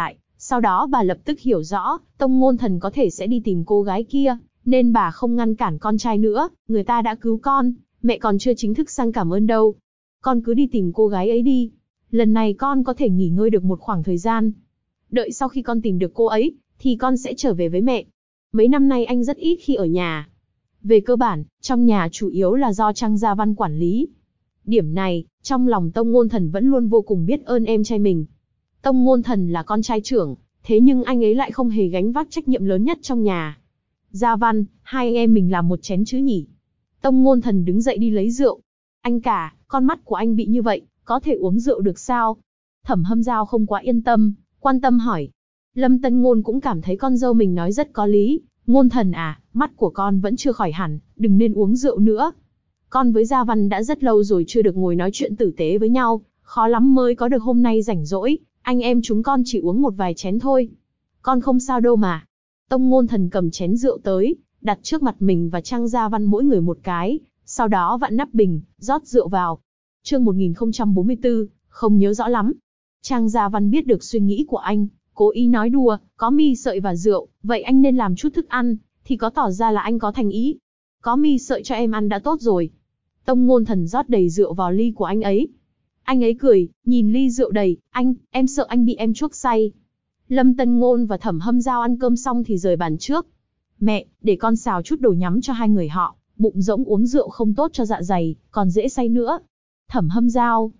Sau đó bà lập tức hiểu rõ, Tông Ngôn Thần có thể sẽ đi tìm cô gái kia, nên bà không ngăn cản con trai nữa, người ta đã cứu con, mẹ còn chưa chính thức sang cảm ơn đâu. Con cứ đi tìm cô gái ấy đi. Lần này con có thể nghỉ ngơi được một khoảng thời gian. Đợi sau khi con tìm được cô ấy, thì con sẽ trở về với mẹ. Mấy năm nay anh rất ít khi ở nhà. Về cơ bản, trong nhà chủ yếu là do Trang Gia Văn quản lý. Điểm này, trong lòng Tông Ngôn Thần vẫn luôn vô cùng biết ơn em trai mình. Tông Ngôn Thần là con trai trưởng, thế nhưng anh ấy lại không hề gánh vác trách nhiệm lớn nhất trong nhà. Gia Văn, hai anh em mình làm một chén chứ nhỉ? Tông Ngôn Thần đứng dậy đi lấy rượu. Anh cả, con mắt của anh bị như vậy, có thể uống rượu được sao? Thẩm Hâm Dao không quá yên tâm, quan tâm hỏi. Lâm Tân Ngôn cũng cảm thấy con dâu mình nói rất có lý. Ngôn Thần à, mắt của con vẫn chưa khỏi hẳn, đừng nên uống rượu nữa. Con với Gia Văn đã rất lâu rồi chưa được ngồi nói chuyện tử tế với nhau, khó lắm mới có được hôm nay rảnh rỗi, anh em chúng con chỉ uống một vài chén thôi. Con không sao đâu mà. Tông Ngôn Thần cầm chén rượu tới, đặt trước mặt mình và Trang Gia Văn mỗi người một cái, sau đó vặn nắp bình, rót rượu vào. Chương 1044, không nhớ rõ lắm. Trang Gia Văn biết được suy nghĩ của anh, cố ý nói đùa, có mì sợi và rượu, vậy anh nên làm chút thức ăn, thì có tỏ ra là anh có thành ý. Có mì sợi cho em ăn đã tốt rồi. Tông Ngôn Thần rót đầy rượu vào ly của anh ấy. Anh ấy cười, nhìn ly rượu đầy, em sợ anh bị em chuốc say. Lâm Tân Ngôn và Thẩm Hâm Dao ăn cơm xong thì rời bàn trước. Mẹ, để con xào chút đồ nhắm cho hai người họ, bụng rỗng uống rượu không tốt cho dạ dày, còn dễ say nữa. Thẩm Hâm Dao.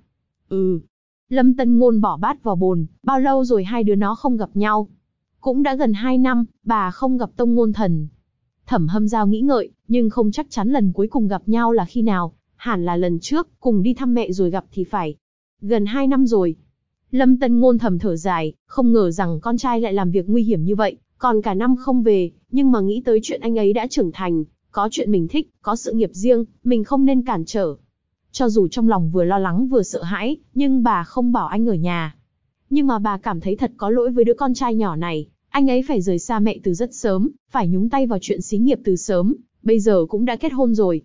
Lâm Tân Ngôn bỏ bát vào bồn, bao lâu rồi hai đứa nó không gặp nhau? Cũng đã gần 2 năm, bà không gặp Tông Ngôn Thần. Thẩm Hâm Dao nghĩ ngợi, nhưng không chắc chắn lần cuối cùng gặp nhau là khi nào, hẳn là lần trước, cùng đi thăm mẹ rồi gặp thì phải. Gần 2 năm rồi. Lâm Tân Ngôn thầm thở dài, không ngờ rằng con trai lại làm việc nguy hiểm như vậy, còn cả năm không về, nhưng mà nghĩ tới chuyện anh ấy đã trưởng thành, có chuyện mình thích, có sự nghiệp riêng, mình không nên cản trở. Cho dù trong lòng vừa lo lắng vừa sợ hãi, nhưng bà không bảo anh ở nhà. Nhưng mà bà cảm thấy thật có lỗi với đứa con trai nhỏ này, anh ấy phải rời xa mẹ từ rất sớm, phải nhúng tay vào chuyện xí nghiệp từ sớm, bây giờ cũng đã kết hôn rồi.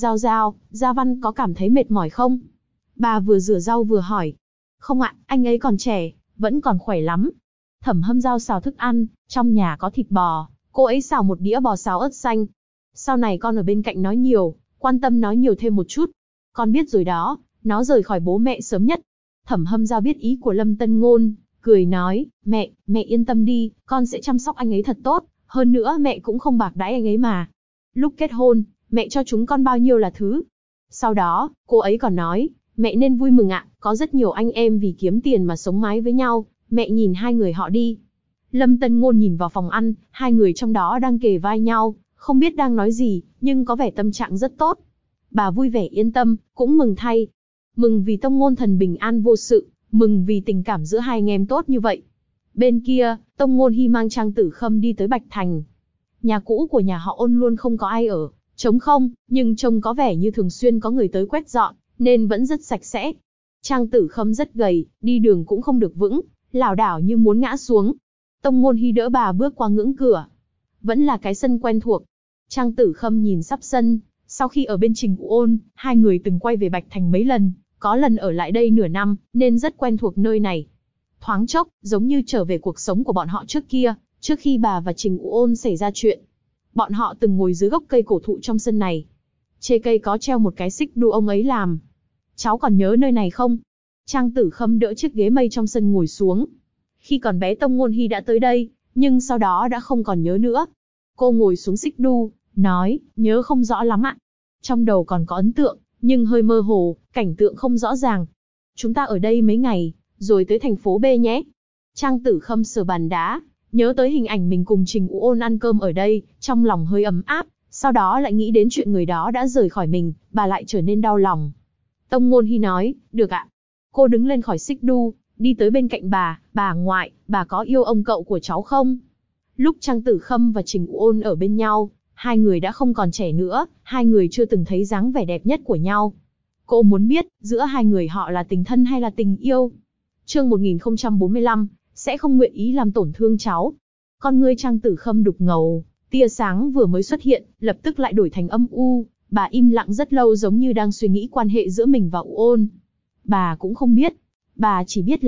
Gia Văn có cảm thấy mệt mỏi không? Bà vừa rửa rau vừa hỏi. Không ạ, anh ấy còn trẻ, vẫn còn khỏe lắm. Thẩm Hâm Dao xào thức ăn, trong nhà có thịt bò, cô ấy xào một đĩa bò xào ớt xanh. Sau này con ở bên cạnh nói nhiều, quan tâm nói nhiều thêm một chút. Con biết rồi đó, nó rời khỏi bố mẹ sớm nhất. Thẩm Hâm Dao biết ý của Lâm Tân Ngôn, cười nói, mẹ yên tâm đi, con sẽ chăm sóc anh ấy thật tốt, hơn nữa mẹ cũng không bạc đãi anh ấy mà. Lúc kết hôn, mẹ cho chúng con bao nhiêu là thứ. Sau đó, cô ấy còn nói, mẹ nên vui mừng ạ, có rất nhiều anh em vì kiếm tiền mà sống mái với nhau, mẹ nhìn hai người họ đi. Lâm Tân Ngôn nhìn vào phòng ăn, hai người trong đó đang kề vai nhau, không biết đang nói gì, nhưng có vẻ tâm trạng rất tốt. Bà vui vẻ yên tâm, cũng mừng thay. Mừng vì Tông Ngôn Thần bình an vô sự, mừng vì tình cảm giữa hai anh em tốt như vậy. Bên kia, Tông Ngôn Hi mang Trang Tử Khâm đi tới Bạch Thành. Nhà cũ của nhà họ Ôn luôn không có ai ở, trống không, nhưng trông có vẻ như thường xuyên có người tới quét dọn, nên vẫn rất sạch sẽ. Trang Tử Khâm rất gầy, đi đường cũng không được vững, lảo đảo như muốn ngã xuống. Tông Ngôn Hi đỡ bà bước qua ngưỡng cửa. Vẫn là cái sân quen thuộc. Trang Tử Khâm nhìn sắp sân, sau khi ở bên Trình Ụ Ôn, hai người từng quay về Bạch Thành mấy lần, có lần ở lại đây nửa năm, nên rất quen thuộc nơi này. Thoáng chốc, giống như trở về cuộc sống của bọn họ trước kia, trước khi bà và Trình Ụ Ôn xảy ra chuyện. Bọn họ từng ngồi dưới gốc cây cổ thụ trong sân này. Trên cây có treo một cái xích đu ông ấy làm. Cháu còn nhớ nơi này không? Trang Tử Khâm đỡ chiếc ghế mây trong sân ngồi xuống. Khi còn bé Tông Ngôn Hi đã tới đây, nhưng sau đó đã không còn nhớ nữa. Cô ngồi xuống xích đu, nói, nhớ không rõ lắm ạ. Trong đầu còn có ấn tượng, nhưng hơi mơ hồ, cảnh tượng không rõ ràng. Chúng ta ở đây mấy ngày, rồi tới thành phố B nhé. Trang Tử Khâm sờ bàn đá, nhớ tới hình ảnh mình cùng Trình Ụ Ôn ăn cơm ở đây, trong lòng hơi ấm áp, sau đó lại nghĩ đến chuyện người đó đã rời khỏi mình, bà lại trở nên đau lòng. Tông Ngôn Hi nói, được ạ. Cô đứng lên khỏi xích đu, đi tới bên cạnh bà ngoại, bà có yêu ông cậu của cháu không? Lúc Trang Tử Khâm và Trình Ụ Ôn ở bên nhau, hai người đã không còn trẻ nữa, hai người chưa từng thấy dáng vẻ đẹp nhất của nhau. Cô muốn biết, giữa hai người họ là tình thân hay là tình yêu? Chương 1045, sẽ không nguyện ý làm tổn thương cháu. Con ngươi Trang Tử Khâm đục ngầu, tia sáng vừa mới xuất hiện, lập tức lại đổi thành âm u. Bà im lặng rất lâu giống như đang suy nghĩ quan hệ giữa mình và Ụ Ôn. Bà cũng không biết. Bà chỉ biết là,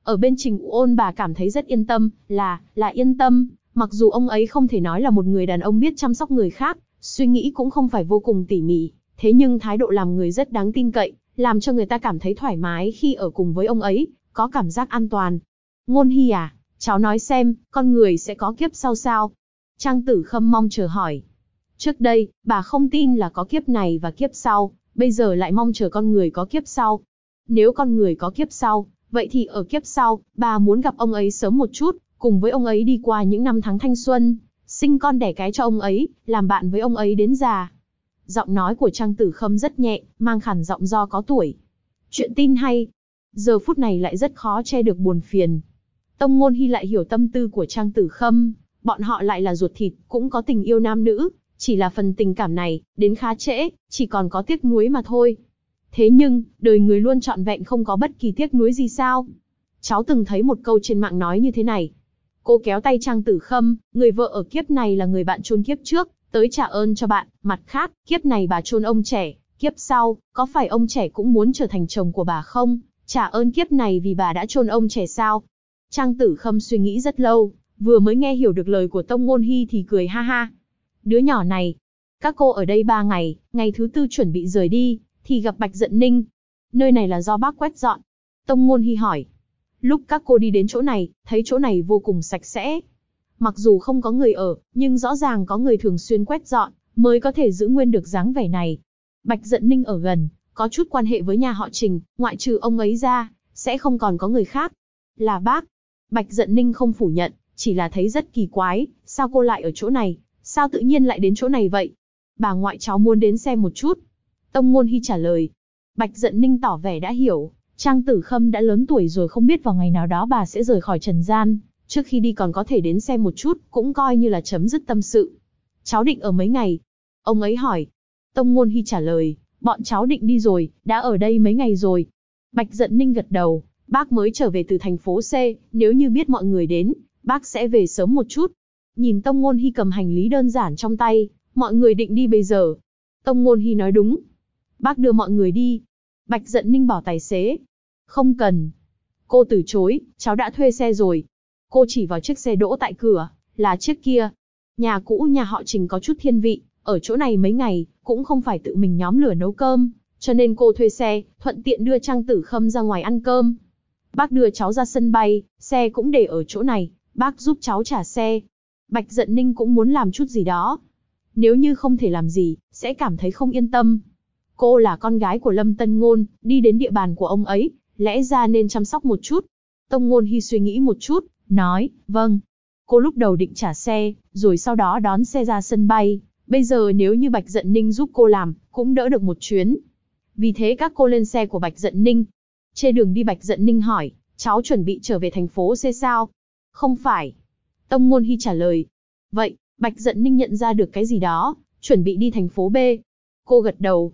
Ở bên Trình U Ôn bà cảm thấy rất yên tâm, là yên tâm, mặc dù ông ấy không thể nói là một người đàn ông biết chăm sóc người khác, suy nghĩ cũng không phải vô cùng tỉ mỉ, thế nhưng thái độ làm người rất đáng tin cậy, làm cho người ta cảm thấy thoải mái khi ở cùng với ông ấy, có cảm giác an toàn. Ngôn Hy à, cháu nói xem, con người sẽ có kiếp sau sao? Trang Tử Khâm mong chờ hỏi. Trước đây, bà không tin là có kiếp này và kiếp sau, bây giờ lại mong chờ con người có kiếp sau. Nếu con người có kiếp sau, vậy thì ở kiếp sau, bà muốn gặp ông ấy sớm một chút, cùng với ông ấy đi qua những năm tháng thanh xuân, sinh con đẻ cái cho ông ấy, làm bạn với ông ấy đến già. Giọng nói của Trang Tử Khâm rất nhẹ, mang khàn giọng do có tuổi. Chuyện tin hay. Giờ phút này lại rất khó che được buồn phiền. Tông Ngôn Hy lại hiểu tâm tư của Trang Tử Khâm, bọn họ lại là ruột thịt, cũng có tình yêu nam nữ, chỉ là phần tình cảm này, đến khá trễ, chỉ còn có tiếc nuối mà thôi. Thế nhưng, đời người luôn trọn vẹn không có bất kỳ tiếc nuối gì sao? Cháu từng thấy một câu trên mạng nói như thế này. Cô kéo tay Trang Tử Khâm, người vợ ở kiếp này là người bạn chôn kiếp trước, tới trả ơn cho bạn, mặt khác, kiếp này bà chôn ông trẻ, kiếp sau, có phải ông trẻ cũng muốn trở thành chồng của bà không? Trả ơn kiếp này vì bà đã chôn ông trẻ sao? Trang Tử Khâm suy nghĩ rất lâu, vừa mới nghe hiểu được lời của Tông Ngôn Hy thì cười ha ha. Đứa nhỏ này, các cô ở đây 3 ngày, ngày thứ 4 chuẩn bị rời đi, thì gặp Bạch Dận Ninh. Nơi này là do bác quét dọn. Tông Ngôn Hy hỏi. Lúc các cô đi đến chỗ này, thấy chỗ này vô cùng sạch sẽ. Mặc dù không có người ở, nhưng rõ ràng có người thường xuyên quét dọn, mới có thể giữ nguyên được dáng vẻ này. Bạch Dận Ninh ở gần, có chút quan hệ với nhà họ Trình, ngoại trừ ông ấy ra, sẽ không còn có người khác. Là bác. Bạch Dận Ninh không phủ nhận, chỉ là thấy rất kỳ quái, sao cô lại ở chỗ này, sao tự nhiên lại đến chỗ này vậy? Bà ngoại cháu muốn đến xem một chút. Tông Ngôn Hy trả lời. Bạch Dận Ninh tỏ vẻ đã hiểu, Trang Tử Khâm đã lớn tuổi rồi, không biết vào ngày nào đó bà sẽ rời khỏi trần gian, trước khi đi còn có thể đến xem một chút, cũng coi như là chấm dứt tâm sự. Cháu định ở mấy ngày? Ông ấy hỏi. Tông Ngôn Hy trả lời, bọn cháu định đi rồi, đã ở đây mấy ngày rồi. Bạch Dận Ninh gật đầu, bác mới trở về từ thành phố C, nếu như biết mọi người đến, bác sẽ về sớm một chút. Nhìn Tông Ngôn Hy cầm hành lý đơn giản trong tay, mọi người định đi bây giờ. Tông Ngôn Hy nói đúng. Bác đưa mọi người đi. Bạch Dận Ninh bảo tài xế. Không cần. Cô từ chối, cháu đã thuê xe rồi. Cô chỉ vào chiếc xe đỗ tại cửa, là chiếc kia. Nhà cũ nhà họ Trình có chút thiên vị, ở chỗ này mấy ngày, cũng không phải tự mình nhóm lửa nấu cơm, cho nên cô thuê xe, thuận tiện đưa Trang Tử Khâm ra ngoài ăn cơm. Bác đưa cháu ra sân bay, xe cũng để ở chỗ này, bác giúp cháu trả xe. Bạch Dận Ninh cũng muốn làm chút gì đó. Nếu như không thể làm gì, sẽ cảm thấy không yên tâm. Cô là con gái của Lâm Tân Ngôn, đi đến địa bàn của ông ấy, lẽ ra nên chăm sóc một chút. Tông Ngôn Hy suy nghĩ một chút, nói, vâng. Cô lúc đầu định trả xe, rồi sau đó đón xe ra sân bay. Bây giờ nếu như Bạch Dận Ninh giúp cô làm, cũng đỡ được một chuyến. Vì thế các cô lên xe của Bạch Dận Ninh. Trên đường đi Bạch Dận Ninh hỏi, cháu chuẩn bị trở về thành phố C sao? Không phải. Tông Ngôn Hy trả lời. Vậy, Bạch Dận Ninh nhận ra được cái gì đó, chuẩn bị đi thành phố B. Cô gật đầu.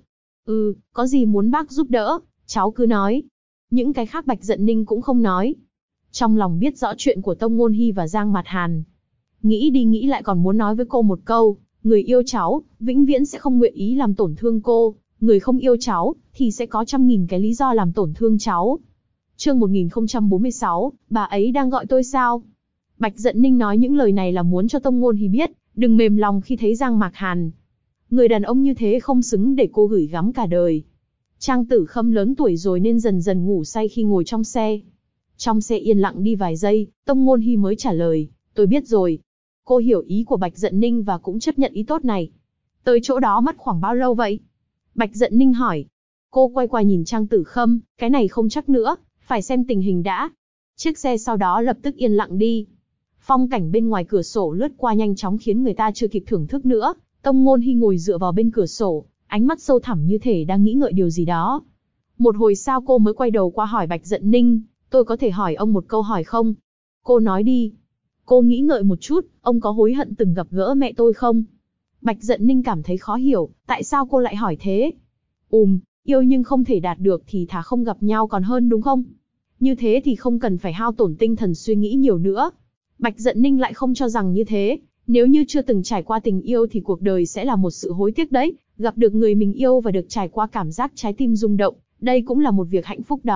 Có gì muốn bác giúp đỡ, cháu cứ nói. Những cái khác Bạch Dận Ninh cũng không nói. Trong lòng biết rõ chuyện của Tông Ngôn Hy và Giang Mạt Hàn. Nghĩ đi nghĩ lại còn muốn nói với cô một câu, người yêu cháu, vĩnh viễn sẽ không nguyện ý làm tổn thương cô, người không yêu cháu, thì sẽ có 100.000 cái lý do làm tổn thương cháu. Chương 1046, bà ấy đang gọi tôi sao? Bạch Dận Ninh nói những lời này là muốn cho Tông Ngôn Hy biết, đừng mềm lòng khi thấy Giang Mạt Hàn. Người đàn ông như thế không xứng để cô gửi gắm cả đời. Trang Tử Khâm lớn tuổi rồi nên dần dần ngủ say khi ngồi trong xe. Trong xe yên lặng đi vài giây, Tông Ngôn Hy mới trả lời, tôi biết rồi. Cô hiểu ý của Bạch Dận Ninh và cũng chấp nhận ý tốt này. Tới chỗ đó mất khoảng bao lâu vậy? Bạch Dận Ninh hỏi. Cô quay qua nhìn Trang Tử Khâm, cái này không chắc nữa, phải xem tình hình đã. Chiếc xe sau đó lập tức yên lặng đi. Phong cảnh bên ngoài cửa sổ lướt qua nhanh chóng khiến người ta chưa kịp thưởng thức nữa. Tông Ngôn Hy ngồi dựa vào bên cửa sổ, ánh mắt sâu thẳm như thể đang nghĩ ngợi điều gì đó. Một hồi sau cô mới quay đầu qua hỏi Bạch Dận Ninh, tôi có thể hỏi ông một câu hỏi không? Cô nói đi. Cô nghĩ ngợi một chút, ông có hối hận từng gặp gỡ mẹ tôi không? Bạch Dận Ninh cảm thấy khó hiểu, tại sao cô lại hỏi thế? Yêu nhưng không thể đạt được thì thà không gặp nhau còn hơn đúng không? Như thế thì không cần phải hao tổn tinh thần suy nghĩ nhiều nữa. Bạch Dận Ninh lại không cho rằng như thế. Nếu như chưa từng trải qua tình yêu thì cuộc đời sẽ là một sự hối tiếc đấy. Gặp được người mình yêu và được trải qua cảm giác trái tim rung động, đây cũng là một việc hạnh phúc đó.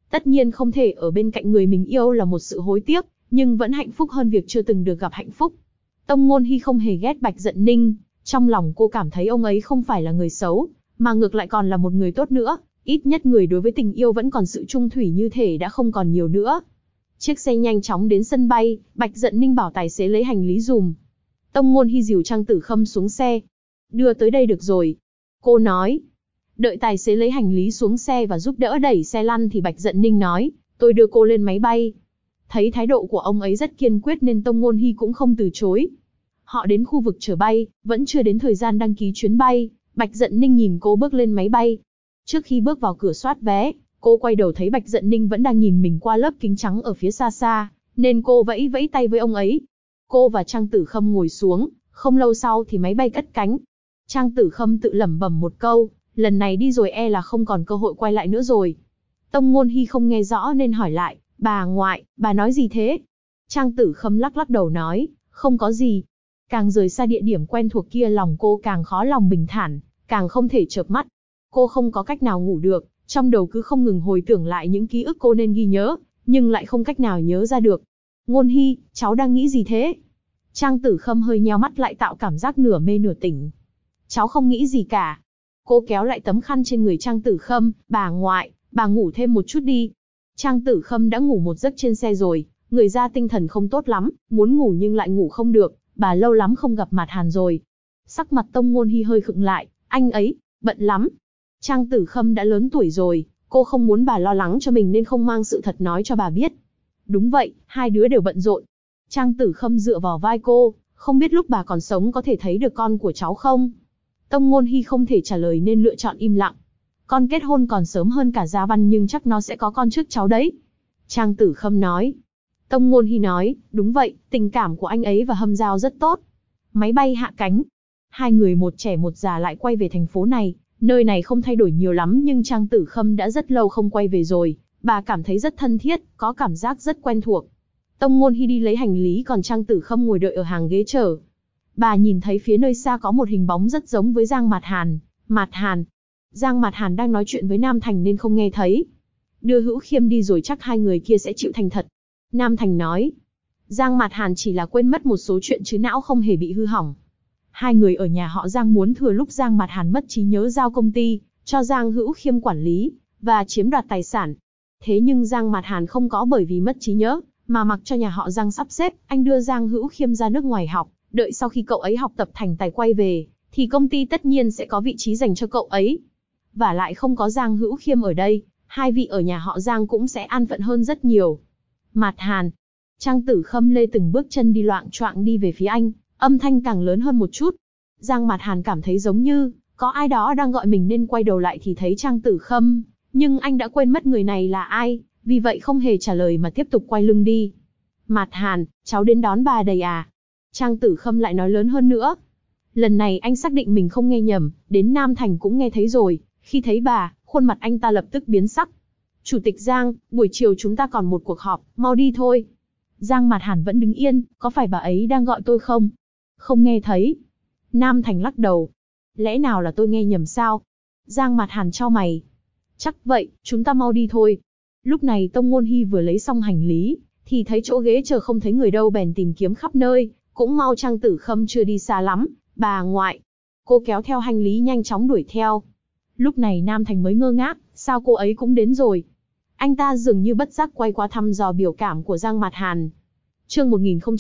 Tất nhiên không thể ở bên cạnh người mình yêu là một sự hối tiếc, nhưng vẫn hạnh phúc hơn việc chưa từng được gặp hạnh phúc. Tông Ngôn Hi không hề ghét Bạch Dận Ninh, trong lòng cô cảm thấy ông ấy không phải là người xấu, mà ngược lại còn là một người tốt nữa, ít nhất người đối với tình yêu vẫn còn sự trung thủy như thể đã không còn nhiều nữa. Chiếc xe nhanh chóng đến sân bay, Bạch Dận Ninh bảo tài xế lấy hành lý dùm. Tông Ngôn Hi dìu Trang Tử Khâm xuống xe. Đưa tới đây được rồi. Cô nói. Đợi tài xế lấy hành lý xuống xe và giúp đỡ đẩy xe lăn thì Bạch Dận Ninh nói, tôi đưa cô lên máy bay. Thấy thái độ của ông ấy rất kiên quyết nên Tông Ngôn Hi cũng không từ chối. Họ đến khu vực chờ bay, vẫn chưa đến thời gian đăng ký chuyến bay. Bạch Dận Ninh nhìn cô bước lên máy bay. Trước khi bước vào cửa soát vé, cô quay đầu thấy Bạch Dận Ninh vẫn đang nhìn mình qua lớp kính trắng ở phía xa xa, nên cô vẫy vẫy tay với ông ấy. Cô và Trang Tử Khâm ngồi xuống, không lâu sau thì máy bay cất cánh. Trang Tử Khâm tự lẩm bẩm một câu, lần này đi rồi e là không còn cơ hội quay lại nữa rồi. Tông Ngôn Hi không nghe rõ nên hỏi lại, bà ngoại, bà nói gì thế? Trang Tử Khâm lắc lắc đầu nói, không có gì. Càng rời xa địa điểm quen thuộc kia lòng cô càng khó lòng bình thản, càng không thể chợp mắt. Cô không có cách nào ngủ được, trong đầu cứ không ngừng hồi tưởng lại những ký ức cô nên ghi nhớ, nhưng lại không cách nào nhớ ra được. Ngôn Hi, cháu đang nghĩ gì thế? Trang Tử Khâm hơi nheo mắt lại tạo cảm giác nửa mê nửa tỉnh. Cháu không nghĩ gì cả. Cô kéo lại tấm khăn trên người Trang Tử Khâm, bà ngoại, bà ngủ thêm một chút đi. Trang Tử Khâm đã ngủ một giấc trên xe rồi, người da tinh thần không tốt lắm, muốn ngủ nhưng lại ngủ không được, bà lâu lắm không gặp Mạt Hàn rồi. Sắc mặt Tông Ngôn Hi hơi khựng lại, anh ấy, bận lắm. Trang Tử Khâm đã lớn tuổi rồi, cô không muốn bà lo lắng cho mình nên không mang sự thật nói cho bà biết. Đúng vậy, hai đứa đều bận rộn. Trang Tử Khâm dựa vào vai cô, không biết lúc bà còn sống có thể thấy được con của cháu không? Tông Ngôn Hi không thể trả lời nên lựa chọn im lặng. Con kết hôn còn sớm hơn cả Gia Văn nhưng chắc nó sẽ có con trước cháu đấy. Trang Tử Khâm nói. Tông Ngôn Hi nói, đúng vậy, tình cảm của anh ấy và Hâm Giao rất tốt. Máy bay hạ cánh. Hai người một trẻ một già lại quay về thành phố này. Nơi này không thay đổi nhiều lắm nhưng Trang Tử Khâm đã rất lâu không quay về rồi. Bà cảm thấy rất thân thiết, có cảm giác rất quen thuộc. Tông Ngôn Hi đi lấy hành lý còn Trang Tử Khâm ngồi đợi ở hàng ghế chờ. Bà nhìn thấy phía nơi xa có một hình bóng rất giống với Giang Mạt Hàn. Mạt Hàn. Giang Mạt Hàn đang nói chuyện với Nam Thành nên không nghe thấy. Đưa Hữu Khiêm đi rồi chắc hai người kia sẽ chịu thành thật. Nam Thành nói. Giang Mạt Hàn chỉ là quên mất một số chuyện chứ não không hề bị hư hỏng. Hai người ở nhà họ Giang muốn thừa lúc Giang Mạt Hàn mất trí nhớ giao công ty, cho Giang Hữu Khiêm quản lý, và chiếm đoạt tài sản. Thế nhưng Giang Mạt Hàn không có bởi vì mất trí nhớ, mà mặc cho nhà họ Giang sắp xếp, anh đưa Giang Hữu Khiêm ra nước ngoài học, đợi sau khi cậu ấy học tập thành tài quay về, thì công ty tất nhiên sẽ có vị trí dành cho cậu ấy. Và lại không có Giang Hữu Khiêm ở đây, hai vị ở nhà họ Giang cũng sẽ an phận hơn rất nhiều. Mạt Hàn. Trang Tử Khâm lê từng bước chân đi loạng choạng đi về phía anh, âm thanh càng lớn hơn một chút. Giang Mạt Hàn cảm thấy giống như có ai đó đang gọi mình nên quay đầu lại thì thấy Trang Tử Khâm, nhưng anh đã quên mất người này là ai, vì vậy không hề trả lời mà tiếp tục quay lưng đi. Mạt Hàn, cháu đến đón bà đây à? Trang Tử Khâm lại nói lớn hơn nữa. Lần này anh xác định mình không nghe nhầm, đến Nam Thành cũng nghe thấy rồi, khi thấy bà, khuôn mặt anh ta lập tức biến sắc. Chủ tịch Giang, buổi chiều chúng ta còn một cuộc họp, mau đi thôi. Giang Mạt Hàn vẫn đứng yên, có phải bà ấy đang gọi tôi không? Không nghe thấy. Nam Thành lắc đầu. Lẽ nào là tôi nghe nhầm sao? Giang Mạt Hàn chau mày. Chắc vậy, chúng ta mau đi thôi. Lúc này Tông Ngôn Hi vừa lấy xong hành lý, thì thấy chỗ ghế chờ không thấy người đâu bèn tìm kiếm khắp nơi, cũng mau Trang Tử Khâm chưa đi xa lắm, bà ngoại. Cô kéo theo hành lý nhanh chóng đuổi theo. Lúc này Nam Thành mới ngơ ngác, sao cô ấy cũng đến rồi? Anh ta dường như bất giác quay qua thăm dò biểu cảm của Giang Mạt Hàn. Chương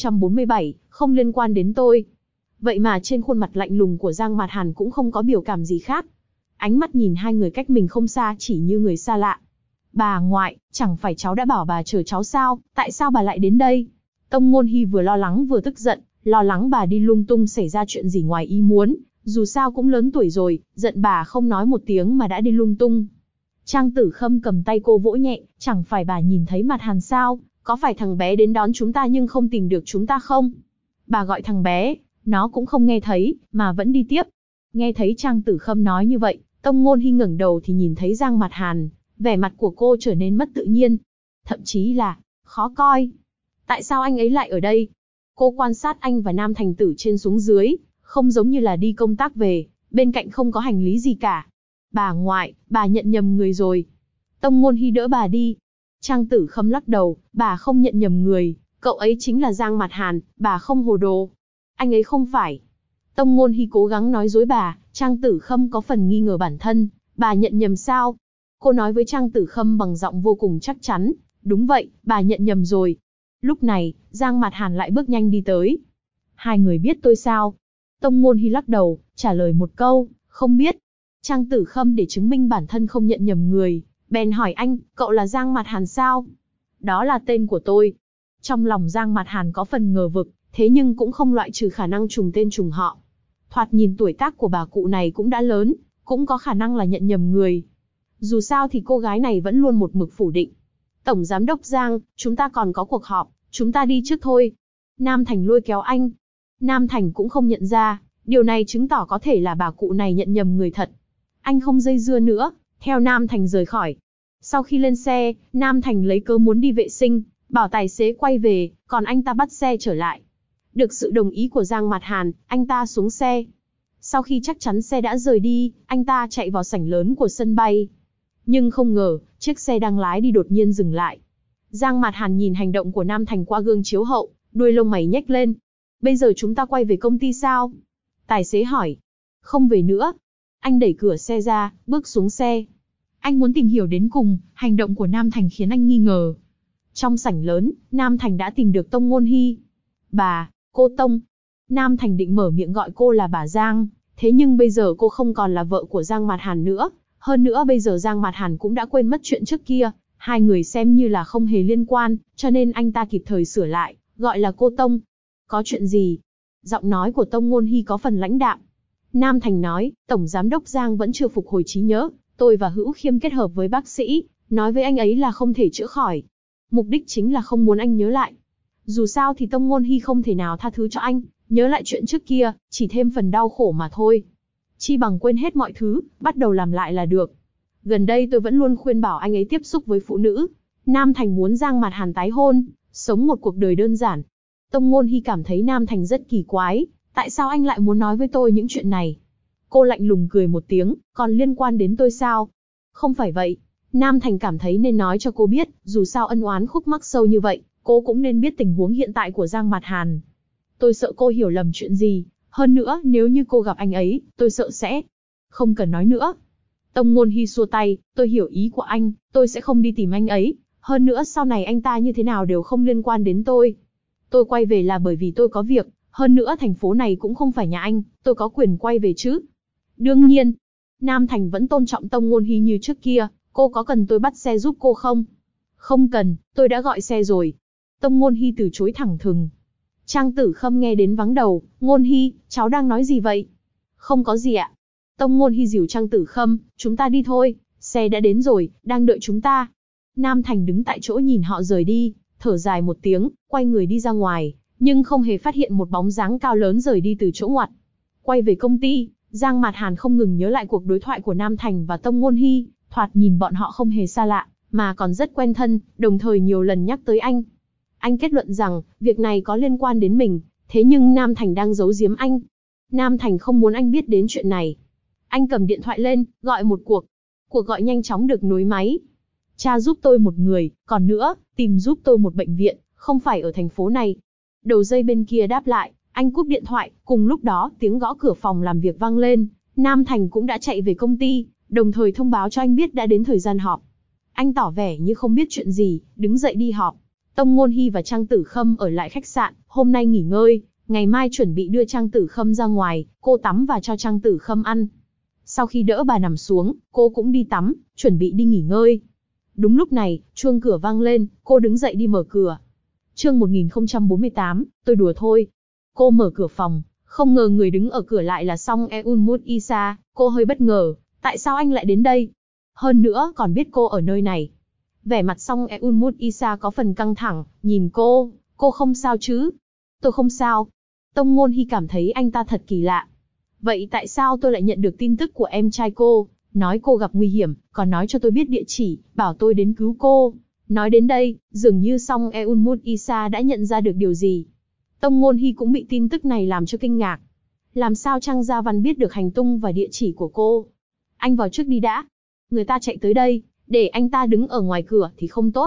1047, không liên quan đến tôi. Vậy mà trên khuôn mặt lạnh lùng của Giang Mạt Hàn cũng không có biểu cảm gì khác. Ánh mắt nhìn hai người cách mình không xa chỉ như người xa lạ. Bà ngoại, chẳng phải cháu đã bảo bà chờ cháu sao, tại sao bà lại đến đây? Tông Ngôn Hi vừa lo lắng vừa tức giận, lo lắng bà đi lung tung xảy ra chuyện gì ngoài ý muốn, dù sao cũng lớn tuổi rồi, giận bà không nói một tiếng mà đã đi lung tung. Trang Tử Khâm cầm tay cô vỗ nhẹ, chẳng phải bà nhìn thấy Mạt Hàn sao, có phải thằng bé đến đón chúng ta nhưng không tìm được chúng ta không? Bà gọi thằng bé, nó cũng không nghe thấy, mà vẫn đi tiếp. Nghe thấy Trang Tử Khâm nói như vậy, Tông Ngôn Hi ngẩng đầu thì nhìn thấy Giang Mạt Hàn, vẻ mặt của cô trở nên mất tự nhiên, thậm chí là khó coi. Tại sao anh ấy lại ở đây? Cô quan sát anh và Nam Thành từ trên xuống dưới, không giống như là đi công tác về, bên cạnh không có hành lý gì cả. Bà ngoại, bà nhận nhầm người rồi. Tông Ngôn Hi đỡ bà đi. Trang Tử Khâm lắc đầu, bà không nhận nhầm người, cậu ấy chính là Giang Mạt Hàn, bà không hồ đồ. Anh ấy không phải. Tông Ngôn Hy cố gắng nói dối bà, Trang Tử Khâm có phần nghi ngờ bản thân, bà nhận nhầm sao? Cô nói với Trang Tử Khâm bằng giọng vô cùng chắc chắn, đúng vậy, bà nhận nhầm rồi. Lúc này, Giang Mạt Hàn lại bước nhanh đi tới. Hai người biết tôi sao? Tông Ngôn Hy lắc đầu, trả lời một câu, không biết. Trang Tử Khâm để chứng minh bản thân không nhận nhầm người, bèn hỏi anh, cậu là Giang Mạt Hàn sao? Đó là tên của tôi. Trong lòng Giang Mạt Hàn có phần ngờ vực, thế nhưng cũng không loại trừ khả năng trùng tên trùng họ. Thoạt nhìn tuổi tác của bà cụ này cũng đã lớn, cũng có khả năng là nhận nhầm người. Dù sao thì cô gái này vẫn luôn một mực phủ định. Tổng Giám đốc Giang, chúng ta còn có cuộc họp, chúng ta đi trước thôi. Nam Thành lôi kéo anh. Nam Thành cũng không nhận ra, điều này chứng tỏ có thể là bà cụ này nhận nhầm người thật. Anh không dây dưa nữa, theo Nam Thành rời khỏi. Sau khi lên xe, Nam Thành lấy cớ muốn đi vệ sinh, bảo tài xế quay về, còn anh ta bắt xe trở lại. Được sự đồng ý của Giang Mạt Hàn, anh ta xuống xe. Sau khi chắc chắn xe đã rời đi, anh ta chạy vào sảnh lớn của sân bay. Nhưng không ngờ, chiếc xe đang lái đi đột nhiên dừng lại. Giang Mạt Hàn nhìn hành động của Nam Thành qua gương chiếu hậu, đuôi lông mày nhếch lên. Bây giờ chúng ta quay về công ty sao? Tài xế hỏi. Không về nữa. Anh đẩy cửa xe ra, bước xuống xe. Anh muốn tìm hiểu đến cùng, hành động của Nam Thành khiến anh nghi ngờ. Trong sảnh lớn, Nam Thành đã tìm được Tông Ngôn Hy. Bà, cô Tông. Nam Thành định mở miệng gọi cô là bà Giang, thế nhưng bây giờ cô không còn là vợ của Giang Mạt Hàn nữa. Hơn nữa bây giờ Giang Mạt Hàn cũng đã quên mất chuyện trước kia, hai người xem như là không hề liên quan, cho nên anh ta kịp thời sửa lại, gọi là cô Tông. Có chuyện gì? Giọng nói của Tông Ngôn Hy có phần lãnh đạm. Nam Thành nói, Tổng Giám đốc Giang vẫn chưa phục hồi trí nhớ, tôi và Hữu Khiêm kết hợp với bác sĩ, nói với anh ấy là không thể chữa khỏi. Mục đích chính là không muốn anh nhớ lại. Dù sao thì Tông Ngôn Hy không thể nào tha thứ cho anh, nhớ lại chuyện trước kia, chỉ thêm phần đau khổ mà thôi. Chi bằng quên hết mọi thứ, bắt đầu làm lại là được. Gần đây tôi vẫn luôn khuyên bảo anh ấy tiếp xúc với phụ nữ. Nam Thành muốn Giang Mạt Hàn tái hôn, sống một cuộc đời đơn giản. Tông Ngôn Hy cảm thấy Nam Thành rất kỳ quái, tại sao anh lại muốn nói với tôi những chuyện này? Cô lạnh lùng cười một tiếng, còn liên quan đến tôi sao? Không phải vậy. Nam Thành cảm thấy nên nói cho cô biết, dù sao ân oán khúc mắc sâu như vậy, cô cũng nên biết tình huống hiện tại của Giang Mạt Hàn. Tôi sợ cô hiểu lầm chuyện gì, hơn nữa nếu như cô gặp anh ấy, tôi sợ sẽ... Không cần nói nữa. Tông Ngôn Hy xua tay, tôi hiểu ý của anh, tôi sẽ không đi tìm anh ấy, hơn nữa sau này anh ta như thế nào đều không liên quan đến tôi. Tôi quay về là bởi vì tôi có việc, hơn nữa thành phố này cũng không phải nhà anh, tôi có quyền quay về chứ. Đương nhiên, Nam Thành vẫn tôn trọng Tông Ngôn Hy như trước kia, cô có cần tôi bắt xe giúp cô không? Không cần, tôi đã gọi xe rồi. Tông Ngôn Hy từ chối thẳng thừng. Trang Tử Khâm nghe đến vắng đầu, Ngôn Hy, cháu đang nói gì vậy? Không có gì ạ. Tông Ngôn Hy dìu Trang Tử Khâm, chúng ta đi thôi, xe đã đến rồi, đang đợi chúng ta. Nam Thành đứng tại chỗ nhìn họ rời đi, thở dài một tiếng, quay người đi ra ngoài, nhưng không hề phát hiện một bóng dáng cao lớn rời đi từ chỗ ngoặt. Quay về công ty, Giang Mạt Hàn không ngừng nhớ lại cuộc đối thoại của Nam Thành và Tông Ngôn Hy, thoạt nhìn bọn họ không hề xa lạ, mà còn rất quen thân, đồng thời nhiều lần nhắc tới anh. Anh kết luận rằng, việc này có liên quan đến mình, thế nhưng Nam Thành đang giấu giếm anh. Nam Thành không muốn anh biết đến chuyện này. Anh cầm điện thoại lên, gọi một cuộc. Cuộc gọi nhanh chóng được nối máy. Cha giúp tôi một người, còn nữa, tìm giúp tôi một bệnh viện, không phải ở thành phố này. Đầu dây bên kia đáp lại, anh cúp điện thoại, cùng lúc đó tiếng gõ cửa phòng làm việc vang lên. Nam Thành cũng đã chạy về công ty, đồng thời thông báo cho anh biết đã đến thời gian họp. Anh tỏ vẻ như không biết chuyện gì, đứng dậy đi họp. Tông Ngôn Hy và Trang Tử Khâm ở lại khách sạn, hôm nay nghỉ ngơi, ngày mai chuẩn bị đưa Trang Tử Khâm ra ngoài, cô tắm và cho Trang Tử Khâm ăn. Sau khi đỡ bà nằm xuống, cô cũng đi tắm, chuẩn bị đi nghỉ ngơi. Đúng lúc này, chuông cửa vang lên, cô đứng dậy đi mở cửa. Chương 1048, tôi đùa thôi. Cô mở cửa phòng, không ngờ người đứng ở cửa lại là Song Eun Mut Isa, cô hơi bất ngờ, tại sao anh lại đến đây? Hơn nữa còn biết cô ở nơi này. Vẻ mặt Song Eun Mut Isa có phần căng thẳng, nhìn cô không sao chứ? Tôi không sao. Tông Ngôn Hy cảm thấy anh ta thật kỳ lạ. Vậy tại sao tôi lại nhận được tin tức của em trai cô, nói cô gặp nguy hiểm, còn nói cho tôi biết địa chỉ, bảo tôi đến cứu cô. Nói đến đây, dường như Song Eun Mut Isa đã nhận ra được điều gì. Tông Ngôn Hy cũng bị tin tức này làm cho kinh ngạc. Làm sao Trang Gia Văn biết được hành tung và địa chỉ của cô? Anh vào trước đi đã. Người ta chạy tới đây, để anh ta đứng ở ngoài cửa thì không tốt.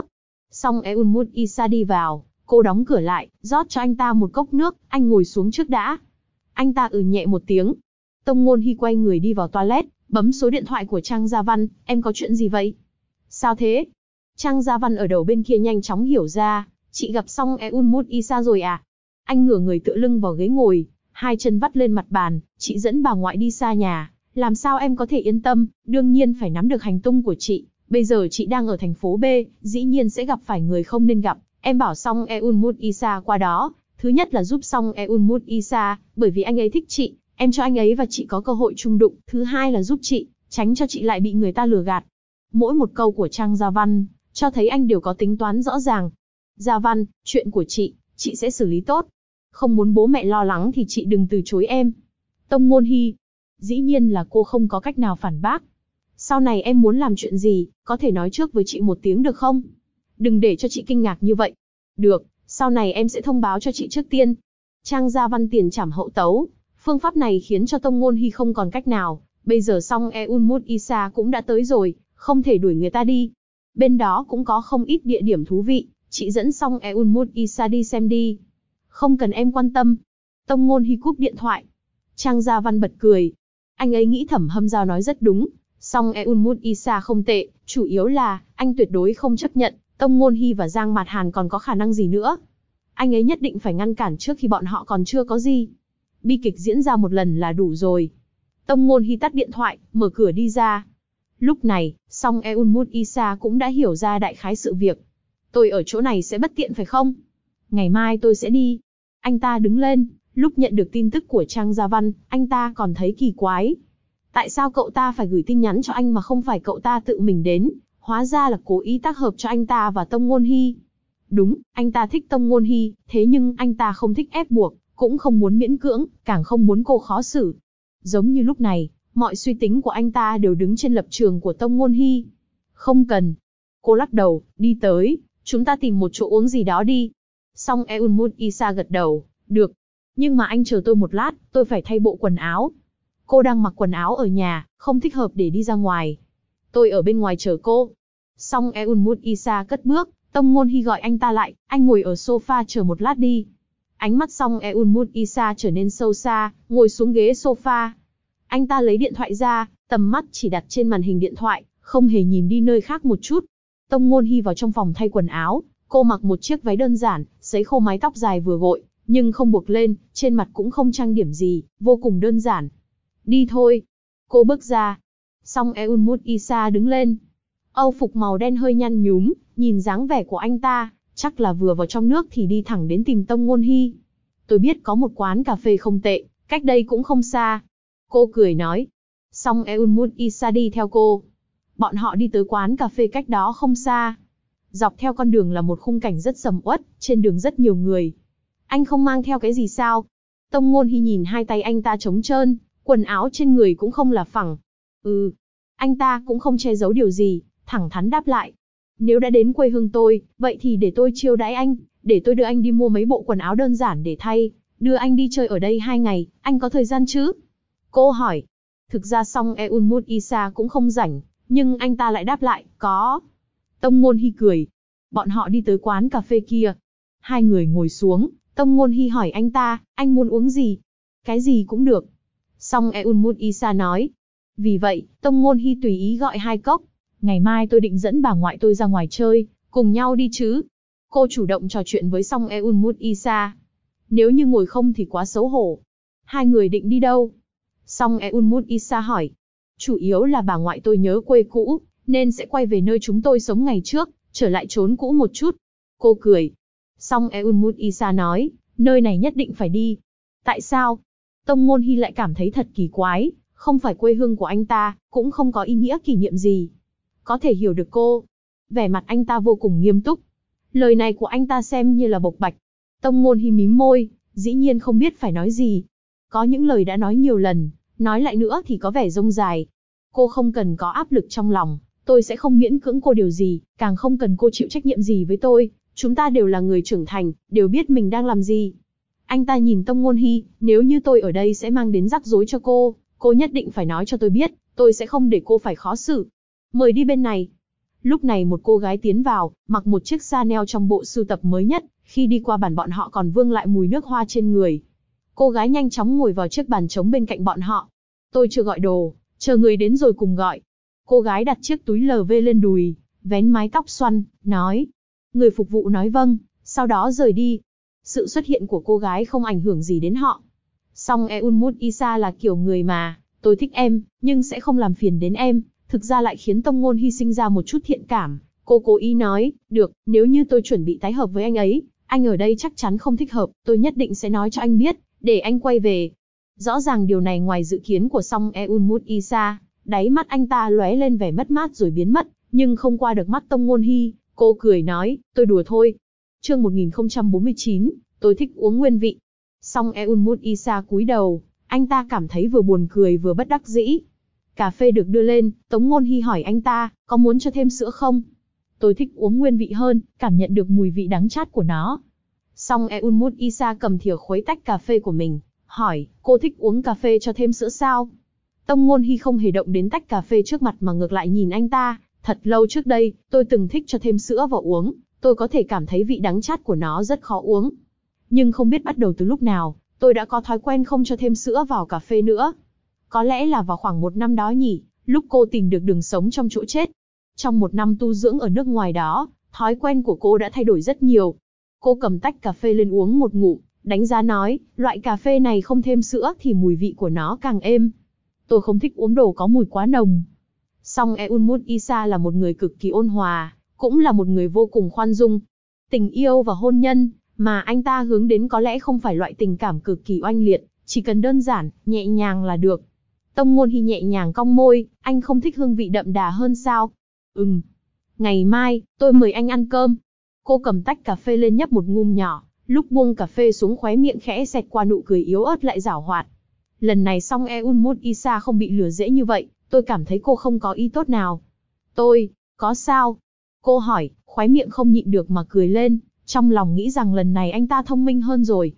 Xong Eunmut Isa đi vào, cô đóng cửa lại, rót cho anh ta một cốc nước, anh ngồi xuống trước đã. Anh ta nhẹ một tiếng. Tông Ngôn Hy quay người đi vào toilet, bấm số điện thoại của Trang Gia Văn, em có chuyện gì vậy? Sao thế? Trang Gia Văn ở đầu bên kia nhanh chóng hiểu ra, chị gặp xong Eunmut Isa rồi à? Anh ngửa người tựa lưng vào ghế ngồi, hai chân vắt lên mặt bàn, chị dẫn bà ngoại đi xa nhà, làm sao em có thể yên tâm, đương nhiên phải nắm được hành tung của chị. Bây giờ chị đang ở thành phố B, dĩ nhiên sẽ gặp phải người không nên gặp. Em bảo xong Eunmut Isa qua đó, thứ nhất là giúp xong Eunmut Isa, bởi vì anh ấy thích chị, em cho anh ấy và chị có cơ hội chung đụng. Thứ hai là giúp chị, tránh cho chị lại bị người ta lừa gạt. Mỗi một câu của Trang Gia Văn, cho thấy anh đều có tính toán rõ ràng. Gia Văn, chuyện của chị sẽ xử lý tốt. Không muốn bố mẹ lo lắng thì chị đừng từ chối em. Tông Ngôn Hy. Dĩ nhiên là cô không có cách nào phản bác. Sau này em muốn làm chuyện gì, có thể nói trước với chị một tiếng được không? Đừng để cho chị kinh ngạc như vậy. Được, sau này em sẽ thông báo cho chị trước tiên. Trang Gia Văn tiền trảm hậu tấu. Phương pháp này khiến cho Tông Ngôn Hy không còn cách nào. Bây giờ xong Eunmut Isa cũng đã tới rồi, không thể đuổi người ta đi. Bên đó cũng có không ít địa điểm thú vị, chị dẫn xong Eunmut Isa đi xem đi. Không cần em quan tâm. Tông Ngôn Hy cúp điện thoại. Trang Gia Văn bật cười. Anh ấy nghĩ Thẩm Hâm Giao nói rất đúng. Song Eunmut Isa không tệ, chủ yếu là, anh tuyệt đối không chấp nhận, Tông Ngôn Hy và Giang Mạt Hàn còn có khả năng gì nữa. Anh ấy nhất định phải ngăn cản trước khi bọn họ còn chưa có gì. Bi kịch diễn ra một lần là đủ rồi. Tông Ngôn Hy tắt điện thoại, mở cửa đi ra. Lúc này, song Eunmut Isa cũng đã hiểu ra đại khái sự việc. Tôi ở chỗ này sẽ bất tiện phải không? Ngày mai tôi sẽ đi. Anh ta đứng lên, lúc nhận được tin tức của Trang Gia Văn, anh ta còn thấy kỳ quái. Tại sao cậu ta phải gửi tin nhắn cho anh mà không phải cậu ta tự mình đến? Hóa ra là cố ý tác hợp cho anh ta và Tông Ngôn Hy. Đúng, anh ta thích Tông Ngôn Hy, thế nhưng anh ta không thích ép buộc, cũng không muốn miễn cưỡng, càng không muốn cô khó xử. Giống như lúc này, mọi suy tính của anh ta đều đứng trên lập trường của Tông Ngôn Hy. Không cần. Cô lắc đầu, đi tới, chúng ta tìm một chỗ uống gì đó đi. Xong Eunmut Isa gật đầu, được. Nhưng mà anh chờ tôi một lát, tôi phải thay bộ quần áo. Cô đang mặc quần áo ở nhà, không thích hợp để đi ra ngoài. Tôi ở bên ngoài chờ cô. Xong Eunmut Isa cất bước, Tông Ngôn Hy gọi anh ta lại, anh ngồi ở sofa chờ một lát đi. Ánh mắt xong Eunmut Isa trở nên sâu xa, ngồi xuống ghế sofa. Anh ta lấy điện thoại ra, tầm mắt chỉ đặt trên màn hình điện thoại, không hề nhìn đi nơi khác một chút. Tông Ngôn Hy vào trong phòng thay quần áo, cô mặc một chiếc váy đơn giản, sấy khô mái tóc dài vừa gội, nhưng không buộc lên, trên mặt cũng không trang điểm gì, vô cùng đơn giản. Đi thôi. Cô bước ra. Xong Eunmut Isa đứng lên. Âu phục màu đen hơi nhăn nhúm, nhìn dáng vẻ của anh ta, chắc là vừa vào trong nước thì đi thẳng đến tìm Tông Ngôn Hy. Tôi biết có một quán cà phê không tệ, cách đây cũng không xa. Cô cười nói. Xong Eunmut Isa đi theo cô. Bọn họ đi tới quán cà phê cách đó không xa. Dọc theo con đường là một khung cảnh rất sầm uất, trên đường rất nhiều người. Anh không mang theo cái gì sao? Tông Ngôn Hy nhìn hai tay anh ta trống trơn, quần áo trên người cũng không là phẳng. Anh ta cũng không che giấu điều gì, thẳng thắn đáp lại. Nếu đã đến quê hương tôi, vậy thì để tôi chiêu đãi anh, để tôi đưa anh đi mua mấy bộ quần áo đơn giản để thay, đưa anh đi chơi ở đây 2 ngày, anh có thời gian chứ? Cô hỏi. Thực ra xong Eunmut Isa cũng không rảnh, nhưng anh ta lại đáp lại, có. Tông Ngôn Hy cười. Bọn họ đi tới quán cà phê kia. Hai người ngồi xuống, Tông Ngôn Hy hỏi anh ta, anh muốn uống gì? Cái gì cũng được. Xong Eunmut Isa nói. Vì vậy, Tông Ngôn Hy tùy ý gọi 2 cốc. Ngày mai tôi định dẫn bà ngoại tôi ra ngoài chơi, cùng nhau đi chứ? Cô chủ động trò chuyện với Song Eunmut Isa. Nếu như ngồi không thì quá xấu hổ. Hai người định đi đâu? Song Eunmut Isa hỏi. Chủ yếu là bà ngoại tôi nhớ quê cũ, nên sẽ quay về nơi chúng tôi sống ngày trước, trở lại chốn cũ một chút. Cô cười. Song Eunmut Isa nói, nơi này nhất định phải đi. Tại sao? Tông Ngôn Hy lại cảm thấy thật kỳ quái, không phải quê hương của anh ta, cũng không có ý nghĩa kỷ niệm gì. Có thể hiểu được cô. Vẻ mặt anh ta vô cùng nghiêm túc. Lời này của anh ta xem như là bộc bạch. Tông Ngôn Hy mím môi, dĩ nhiên không biết phải nói gì. Có những lời đã nói nhiều lần, nói lại nữa thì có vẻ rông dài. Cô không cần có áp lực trong lòng, tôi sẽ không miễn cưỡng cô điều gì, càng không cần cô chịu trách nhiệm gì với tôi. Chúng ta đều là người trưởng thành, đều biết mình đang làm gì. Anh ta nhìn Tông Ngôn Hy, nếu như tôi ở đây sẽ mang đến rắc rối cho cô nhất định phải nói cho tôi biết, tôi sẽ không để cô phải khó xử. Mời đi bên này. Lúc này một cô gái tiến vào, mặc một chiếc Chanel trong bộ sưu tập mới nhất, khi đi qua bàn bọn họ còn vương lại mùi nước hoa trên người. Cô gái nhanh chóng ngồi vào chiếc bàn trống bên cạnh bọn họ. Tôi chưa gọi đồ, chờ người đến rồi cùng gọi. Cô gái đặt chiếc túi LV lên đùi, vén mái tóc xoăn, nói. Người phục vụ nói vâng, sau đó rời đi. Sự xuất hiện của cô gái không ảnh hưởng gì đến họ. Song Eun Mut Isa là kiểu người mà, tôi thích em, nhưng sẽ không làm phiền đến em, thực ra lại khiến Tông Ngôn Hy sinh ra một chút thiện cảm. Cô cố ý nói, được, nếu như tôi chuẩn bị tái hợp với anh ấy, anh ở đây chắc chắn không thích hợp, tôi nhất định sẽ nói cho anh biết, để anh quay về. Rõ ràng điều này ngoài dự kiến của Song Eun Mut Isa, đáy mắt anh ta lóe lên vẻ mất mát rồi biến mất, nhưng không qua được mắt Tông Ngôn Hy, cô cười nói, tôi đùa thôi. Chương 1049, tôi thích uống nguyên vị. Song Eun Mut Isa cúi đầu, anh ta cảm thấy vừa buồn cười vừa bất đắc dĩ. Cà phê được đưa lên, Tống Ngôn Hy hỏi anh ta, có muốn cho thêm sữa không? Tôi thích uống nguyên vị hơn, cảm nhận được mùi vị đắng chát của nó. Song Eun Mut Isa cầm thìa khuấy tách cà phê của mình, hỏi, cô thích uống cà phê cho thêm sữa sao? Tông Ngôn Hy không hề động đến tách cà phê trước mặt mà ngược lại nhìn anh ta, thật lâu trước đây, tôi từng thích cho thêm sữa vào uống, tôi có thể cảm thấy vị đắng chát của nó rất khó uống. Nhưng không biết bắt đầu từ lúc nào, tôi đã có thói quen không cho thêm sữa vào cà phê nữa. Có lẽ là vào khoảng 1 năm đó nhỉ, lúc cô tìm được đường sống trong chỗ chết. Trong 1 năm tu dưỡng ở nước ngoài đó, thói quen của cô đã thay đổi rất nhiều. Cô cầm tách cà phê lên uống một ngụm, đánh giá nói, loại cà phê này không thêm sữa thì mùi vị của nó càng êm. Tôi không thích uống đồ có mùi quá nồng. Song Eun Mut Isa là một người cực kỳ ôn hòa, cũng là một người vô cùng khoan dung. Tình yêu và hôn nhân mà anh ta hướng đến có lẽ không phải loại tình cảm cực kỳ oanh liệt, chỉ cần đơn giản, nhẹ nhàng là được. Tông Ngôn Hy nhẹ nhàng cong môi, anh không thích hương vị đậm đà hơn sao? Ngày mai, tôi mời anh ăn cơm. Cô cầm tách cà phê lên nhấp một ngụm nhỏ, lúc buông cà phê xuống khóe miệng khẽ xẹt qua nụ cười yếu ớt lại giảo hoạt. Lần này Song Eun Mut Isa không bị lừa dễ như vậy, tôi cảm thấy cô không có ý tốt nào. Có sao? Cô hỏi, khóe miệng không nhịn được mà cười lên, trong lòng nghĩ rằng lần này anh ta thông minh hơn rồi.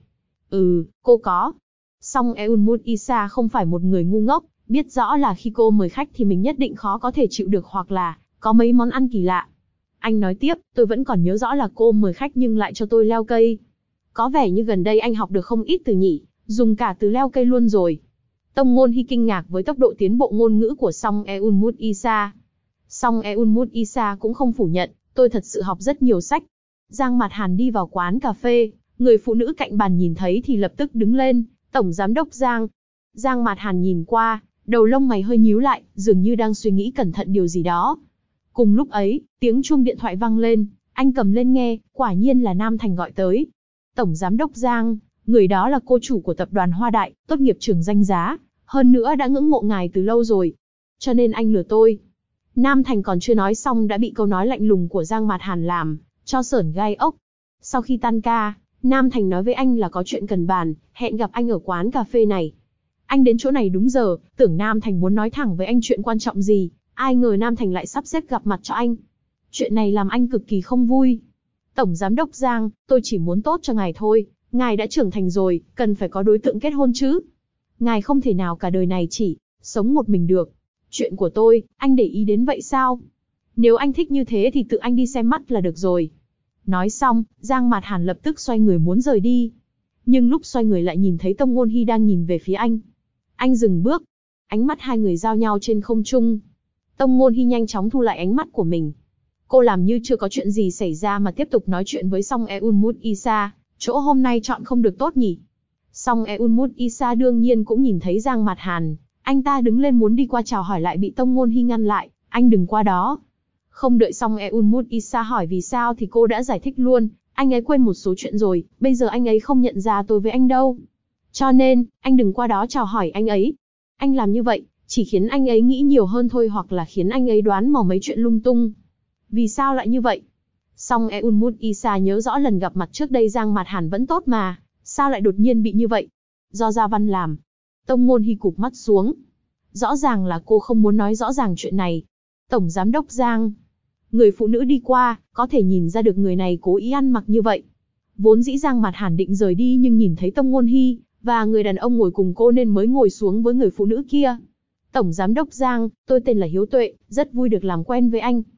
Cô có. Song Eun Mut Isa không phải một người ngu ngốc, biết rõ là khi cô mời khách thì mình nhất định khó có thể chịu được hoặc là có mấy món ăn kỳ lạ. Anh nói tiếp, tôi vẫn còn nhớ rõ là cô mời khách nhưng lại cho tôi leo cây. Có vẻ như gần đây anh học được không ít từ nhỉ, dùng cả từ leo cây luôn rồi. Tông Ngôn Hy kinh ngạc với tốc độ tiến bộ ngôn ngữ của Song Eun Mut Isa. Song Eun Mut Isa cũng không phủ nhận, tôi thật sự học rất nhiều sách. Giang Mạt Hàn đi vào quán cà phê, người phụ nữ cạnh bàn nhìn thấy thì lập tức đứng lên, Tổng Giám đốc Giang. Giang Mạt Hàn nhìn qua, đầu lông mày hơi nhíu lại, dường như đang suy nghĩ cẩn thận điều gì đó. Cùng lúc ấy, tiếng chuông điện thoại vang lên, anh cầm lên nghe, quả nhiên là Nam Thành gọi tới. Tổng Giám đốc Giang, người đó là cô chủ của tập đoàn Hoa Đại, tốt nghiệp trường danh giá, hơn nữa đã ngưỡng mộ ngài từ lâu rồi. Cho nên anh lừa tôi. Nam Thành còn chưa nói xong đã bị câu nói lạnh lùng của Giang Mạt Hàn làm cho sởn gai ốc. Sau khi tan ca, Nam Thành nói với anh là có chuyện cần bàn, hẹn gặp anh ở quán cà phê này. Anh đến chỗ này đúng giờ, tưởng Nam Thành muốn nói thẳng với anh chuyện quan trọng gì, ai ngờ Nam Thành lại sắp xếp gặp mặt cho anh. Chuyện này làm anh cực kỳ không vui. Tổng Giám đốc Giang, tôi chỉ muốn tốt cho ngài thôi, ngài đã trưởng thành rồi, cần phải có đối tượng kết hôn chứ. Ngài không thể nào cả đời này chỉ sống một mình được. Chuyện của tôi, anh để ý đến vậy sao? Nếu anh thích như thế thì tự anh đi xem mắt là được rồi. Nói xong, Giang Mạt Hàn lập tức xoay người muốn rời đi. Nhưng lúc xoay người lại nhìn thấy Tông Ngôn Hy đang nhìn về phía anh. Anh dừng bước. Ánh mắt hai người giao nhau trên không trung. Tông Ngôn Hy nhanh chóng thu lại ánh mắt của mình. Cô làm như chưa có chuyện gì xảy ra mà tiếp tục nói chuyện với Song Eun Mut Isa. Chỗ hôm nay chọn không được tốt nhỉ? Song Eun Mut Isa đương nhiên cũng nhìn thấy Giang Mạt Hàn. Anh ta đứng lên muốn đi qua chào hỏi lại bị Tông Ngôn Hy ngăn lại. Anh đừng qua đó. Không đợi Song Eun Mut Isa hỏi vì sao thì cô đã giải thích luôn. Anh ấy quên một số chuyện rồi, bây giờ anh ấy không nhận ra tôi với anh đâu. Cho nên, anh đừng qua đó chào hỏi anh ấy. Anh làm như vậy, chỉ khiến anh ấy nghĩ nhiều hơn thôi hoặc là khiến anh ấy đoán mò mấy chuyện lung tung. Vì sao lại như vậy? Song Eun Mut Isa nhớ rõ lần gặp mặt trước đây Giang Mạt Hàn vẫn tốt mà, sao lại đột nhiên bị như vậy? Do Gia Văn làm. Tông Ngôn Hy cụp mắt xuống. Rõ ràng là cô không muốn nói rõ ràng chuyện này. Tổng Giám đốc Giang. Người phụ nữ đi qua, có thể nhìn ra được người này cố ý ăn mặc như vậy. Vốn dĩ Giang Mạt Hàn định rời đi nhưng nhìn thấy Tông Ngôn Hy và người đàn ông ngồi cùng cô nên mới ngồi xuống với người phụ nữ kia. Tổng Giám đốc Giang, tôi tên là Hiếu Tuệ, rất vui được làm quen với anh.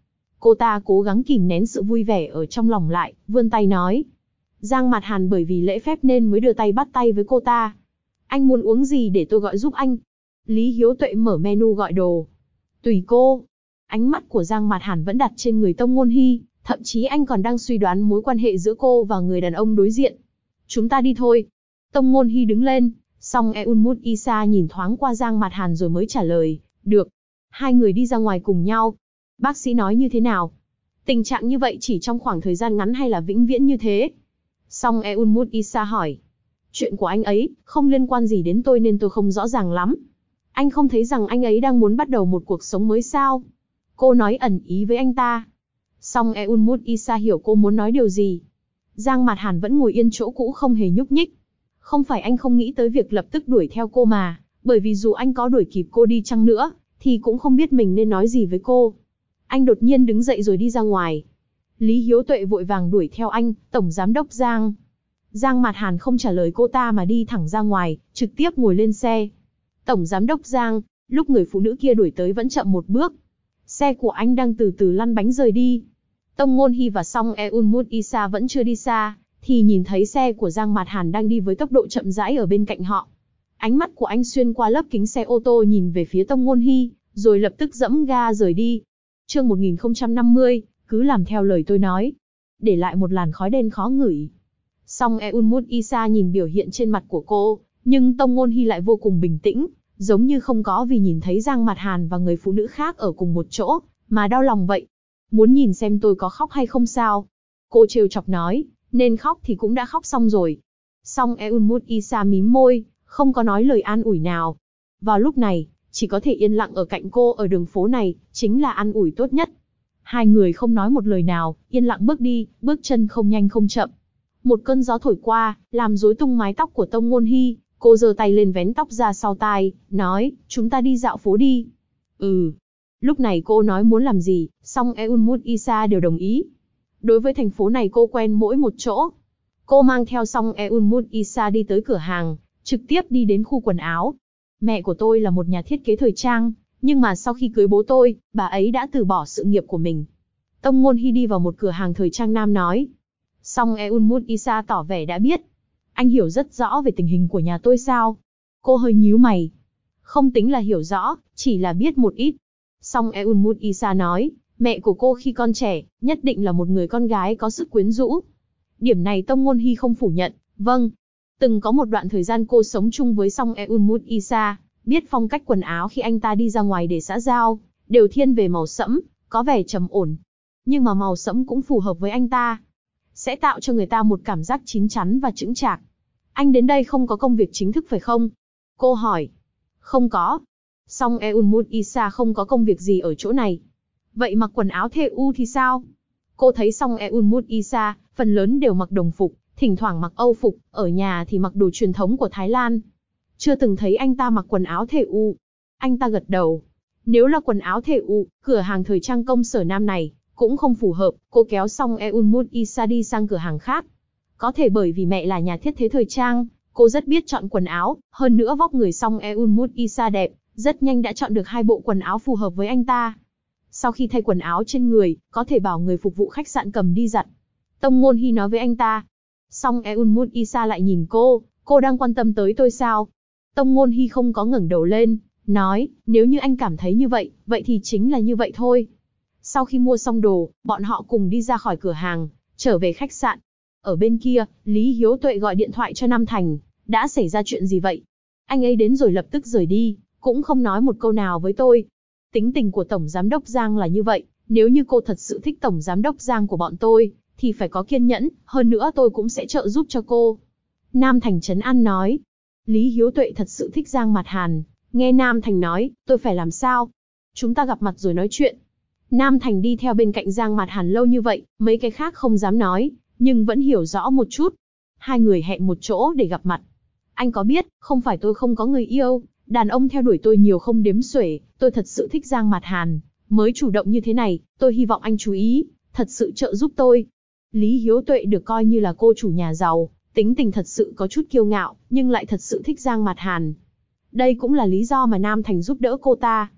Cô ta cố gắng kìm nén sự vui vẻ ở trong lòng lại, vươn tay nói. Giang Mạt Hàn bởi vì lễ phép nên mới đưa tay bắt tay với cô ta. Anh muốn uống gì để tôi gọi giúp anh? Lý Hiếu Tuệ mở menu gọi đồ. Tùy cô. Ánh mắt của Giang Mạt Hàn vẫn đặt trên người Tông Ngôn Hy, thậm chí anh còn đang suy đoán mối quan hệ giữa cô và người đàn ông đối diện. Chúng ta đi thôi. Tông Ngôn Hy đứng lên, song Eun Mut Isa nhìn thoáng qua Giang Mạt Hàn rồi mới trả lời, được. Hai người đi ra ngoài cùng nhau. Bác sĩ nói như thế nào? Tình trạng như vậy chỉ trong khoảng thời gian ngắn hay là vĩnh viễn như thế? Song Eun Mut Isa hỏi. Chuyện của anh ấy, không liên quan gì đến tôi nên tôi không rõ ràng lắm. Anh không thấy rằng anh ấy đang muốn bắt đầu một cuộc sống mới sao? Cô nói ẩn ý với anh ta. Song Eun Mut Isa hiểu cô muốn nói điều gì. Giang Mạt Hàn vẫn ngồi yên chỗ cũ không hề nhúc nhích. Không phải anh không nghĩ tới việc lập tức đuổi theo cô mà, bởi vì dù anh có đuổi kịp cô đi chăng nữa, thì cũng không biết mình nên nói gì với cô. Anh đột nhiên đứng dậy rồi đi ra ngoài. Lý Hiếu Tuệ vội vàng đuổi theo anh, Tổng Giám đốc Giang. Giang Mạt Hàn không trả lời cô ta mà đi thẳng ra ngoài, trực tiếp ngồi lên xe. Tổng Giám đốc Giang, lúc người phụ nữ kia đuổi tới vẫn chậm một bước. Xe của anh đang từ từ lăn bánh rời đi. Tông Ngôn Hy và Song Eun Mut Isa vẫn chưa đi xa, thì nhìn thấy xe của Giang Mạt Hàn đang đi với tốc độ chậm rãi ở bên cạnh họ. Ánh mắt của anh xuyên qua lớp kính xe ô tô nhìn về phía Tông Ngôn Hy, rồi lập tức giẫm ga rời đi. Chương 1050, cứ làm theo lời tôi nói. Để lại một làn khói đen khó ngửi. Song Eun Mut Isa nhìn biểu hiện trên mặt của cô, nhưng Tông Ngôn Hy lại vô cùng bình tĩnh, giống như không có vì nhìn thấy Giang Mạt Hàn và người phụ nữ khác ở cùng một chỗ, mà đau lòng vậy. Muốn nhìn xem tôi có khóc hay không sao? Cô trêu chọc nói, nên khóc thì cũng đã khóc xong rồi. Song Eun Mut Isa mím môi, không có nói lời an ủi nào. Vào lúc này, chỉ có thể yên lặng ở cạnh cô ở đường phố này, chính là an ủi tốt nhất. Hai người không nói một lời nào, yên lặng bước đi, bước chân không nhanh không chậm. Một cơn gió thổi qua, làm rối tung mái tóc của Tông Ngôn Hy, cô giơ tay lên vén tóc ra sau tai, nói, chúng ta đi dạo phố đi. Ừ. Lúc này cô nói muốn làm gì, song Eun Mut Isa đều đồng ý. Đối với thành phố này cô quen mỗi một chỗ. Cô mang theo song Eun Mut Isa đi tới cửa hàng, trực tiếp đi đến khu quần áo. Mẹ của tôi là một nhà thiết kế thời trang, nhưng mà sau khi cưới bố tôi, bà ấy đã từ bỏ sự nghiệp của mình. Tông Ngôn Hy đi vào một cửa hàng thời trang nam nói. Song Eun Mut Isa tỏ vẻ đã biết. Anh hiểu rất rõ về tình hình của nhà tôi sao? Cô hơi nhíu mày. Không tính là hiểu rõ, chỉ là biết một ít. Song Eun Mut Isa nói, mẹ của cô khi con trẻ, nhất định là một người con gái có sức quyến rũ. Điểm này Tông Ngôn Hy không phủ nhận, vâng. Từng có một đoạn thời gian cô sống chung với Song Eun Mut Isa, biết phong cách quần áo khi anh ta đi ra ngoài để xã giao, đều thiên về màu sẫm, có vẻ trầm ổn. Nhưng mà màu sẫm cũng phù hợp với anh ta. Sẽ tạo cho người ta một cảm giác chín chắn và chững chạc. Anh đến đây không có công việc chính thức phải không? Cô hỏi. Không có. Song Eun Mut Isa không có công việc gì ở chỗ này. Vậy mặc quần áo thêu thì sao? Cô thấy Song Eun Mut Isa, phần lớn đều mặc đồng phục, thỉnh thoảng mặc Âu phục, ở nhà thì mặc đồ truyền thống của Thái Lan. Chưa từng thấy anh ta mặc quần áo thêu. Anh ta gật đầu. Nếu là quần áo thêu, cửa hàng thời trang công sở nam này cũng không phù hợp. Cô kéo Song Eun Mut Isa đi sang cửa hàng khác. Có thể bởi vì mẹ là nhà thiết kế thời trang, cô rất biết chọn quần áo, hơn nữa vóc người Song Eun Mut Isa đẹp, rất nhanh đã chọn được hai bộ quần áo phù hợp với anh ta. Sau khi thay quần áo trên người, có thể bảo người phục vụ khách sạn cầm đi giặt. Tông Ngôn Hy nói với anh ta. Song Eun Mut Isa lại nhìn cô đang quan tâm tới tôi sao? Tông Ngôn Hy không có ngẩng đầu lên, nói, nếu như anh cảm thấy như vậy, vậy thì chính là như vậy thôi. Sau khi mua xong đồ, bọn họ cùng đi ra khỏi cửa hàng, trở về khách sạn. Ở bên kia, Lý Hiếu Tuệ gọi điện thoại cho Nam Thành, đã xảy ra chuyện gì vậy? Anh ấy đến rồi lập tức rời đi, cũng không nói một câu nào với tôi. Tính tình của Tổng Giám đốc Giang là như vậy, nếu như cô thật sự thích Tổng Giám đốc Giang của bọn tôi, thì phải có kiên nhẫn, hơn nữa tôi cũng sẽ trợ giúp cho cô. Nam Thành trấn an nói. Lý Hiếu Tuệ thật sự thích Giang Mạt Hàn, nghe Nam Thành nói, tôi phải làm sao? Chúng ta gặp mặt rồi nói chuyện. Nam Thành đi theo bên cạnh Giang Mạt Hàn lâu như vậy, mấy cái khác không dám nói, nhưng vẫn hiểu rõ một chút. Hai người hẹn một chỗ để gặp mặt. Anh có biết, không phải tôi không có người yêu, đàn ông theo đuổi tôi nhiều không đếm xuể, tôi thật sự thích Giang Mạt Hàn, mới chủ động như thế này, tôi hy vọng anh chú ý, thật sự trợ giúp tôi. Lý Hiếu Tuệ được coi như là cô chủ nhà giàu, tính tình thật sự có chút kiêu ngạo, nhưng lại thật sự thích Giang Mạt Hàn. Đây cũng là lý do mà Nam Thành giúp đỡ cô ta.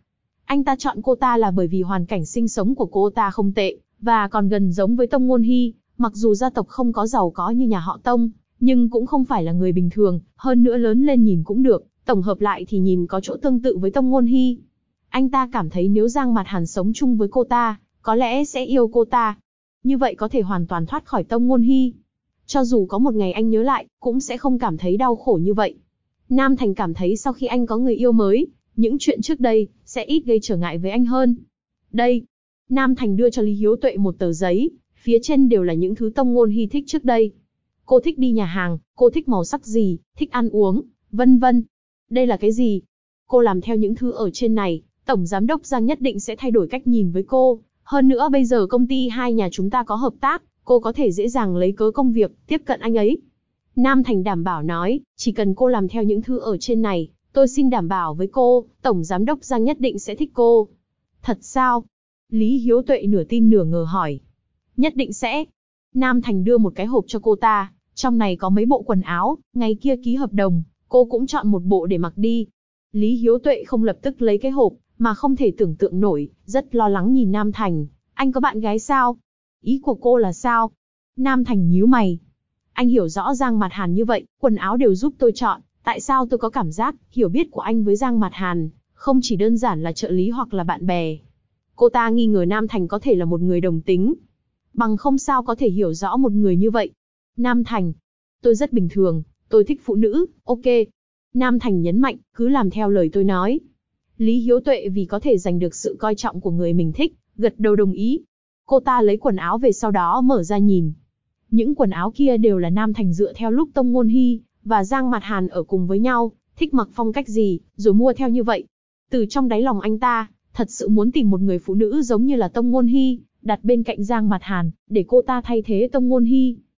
Anh ta chọn cô ta là bởi vì hoàn cảnh sinh sống của cô ta không tệ, và còn gần giống với Tông Ngôn Hy, mặc dù gia tộc không có giàu có như nhà họ Tông, nhưng cũng không phải là người bình thường, hơn nữa lớn lên nhìn cũng được, tổng hợp lại thì nhìn có chỗ tương tự với Tông Ngôn Hy. Anh ta cảm thấy nếu Giang Mạt Hàn sống chung với cô ta, có lẽ sẽ yêu cô ta. Như vậy có thể hoàn toàn thoát khỏi Tông Ngôn Hy. Cho dù có một ngày anh nhớ lại, cũng sẽ không cảm thấy đau khổ như vậy. Nam Thành cảm thấy sau khi anh có người yêu mới, những chuyện trước đây sẽ ít gây trở ngại với anh hơn. Đây, Nam Thành đưa cho Lý Hiếu Tuệ một tờ giấy, phía trên đều là những thứ Tông Ngôn Hy thích trước đây. Cô thích đi nhà hàng, cô thích màu sắc gì, thích ăn uống, vân vân. Đây là cái gì? Cô làm theo những thứ ở trên này, Tổng Giám đốc Giang nhất định sẽ thay đổi cách nhìn với cô. Hơn nữa bây giờ công ty hai nhà chúng ta có hợp tác, cô có thể dễ dàng lấy cớ công việc, tiếp cận anh ấy. Nam Thành đảm bảo nói, chỉ cần cô làm theo những thứ ở trên này, tôi xin đảm bảo với cô, Tổng Giám đốc Giang nhất định sẽ thích cô. Thật sao? Lý Hiếu Tuệ nửa tin nửa ngờ hỏi. Nhất định sẽ. Nam Thành đưa một cái hộp cho cô ta, trong này có mấy bộ quần áo, ngày kia ký hợp đồng, cô cũng chọn một bộ để mặc đi. Lý Hiếu Tuệ không lập tức lấy cái hộp, mà không thể tưởng tượng nổi, rất lo lắng nhìn Nam Thành. Anh có bạn gái sao? Ý của cô là sao? Nam Thành nhíu mày. Anh hiểu rõ Giang Mạt Hàn như vậy, quần áo đều giúp tôi chọn, tại sao tôi có cảm giác, hiểu biết của anh với Giang Mạt Hàn, không chỉ đơn giản là trợ lý hoặc là bạn bè. Cô ta nghi ngờ Nam Thành có thể là một người đồng tính. Bằng không sao có thể hiểu rõ một người như vậy. Nam Thành, tôi rất bình thường, tôi thích phụ nữ, ok. Nam Thành nhấn mạnh, cứ làm theo lời tôi nói. Lý Hiếu Tuệ vì có thể giành được sự coi trọng của người mình thích, gật đầu đồng ý. Cô ta lấy quần áo về sau đó mở ra nhìn. Những quần áo kia đều là Nam Thành dựa theo lúc Tông Ngôn Hy và Giang Mạt Hàn ở cùng với nhau, thích mặc phong cách gì, rồi mua theo như vậy. Từ trong đáy lòng anh ta, thật sự muốn tìm một người phụ nữ giống như là Tông Ngôn Hy, đặt bên cạnh Giang Mạt Hàn, để cô ta thay thế Tông Ngôn Hy.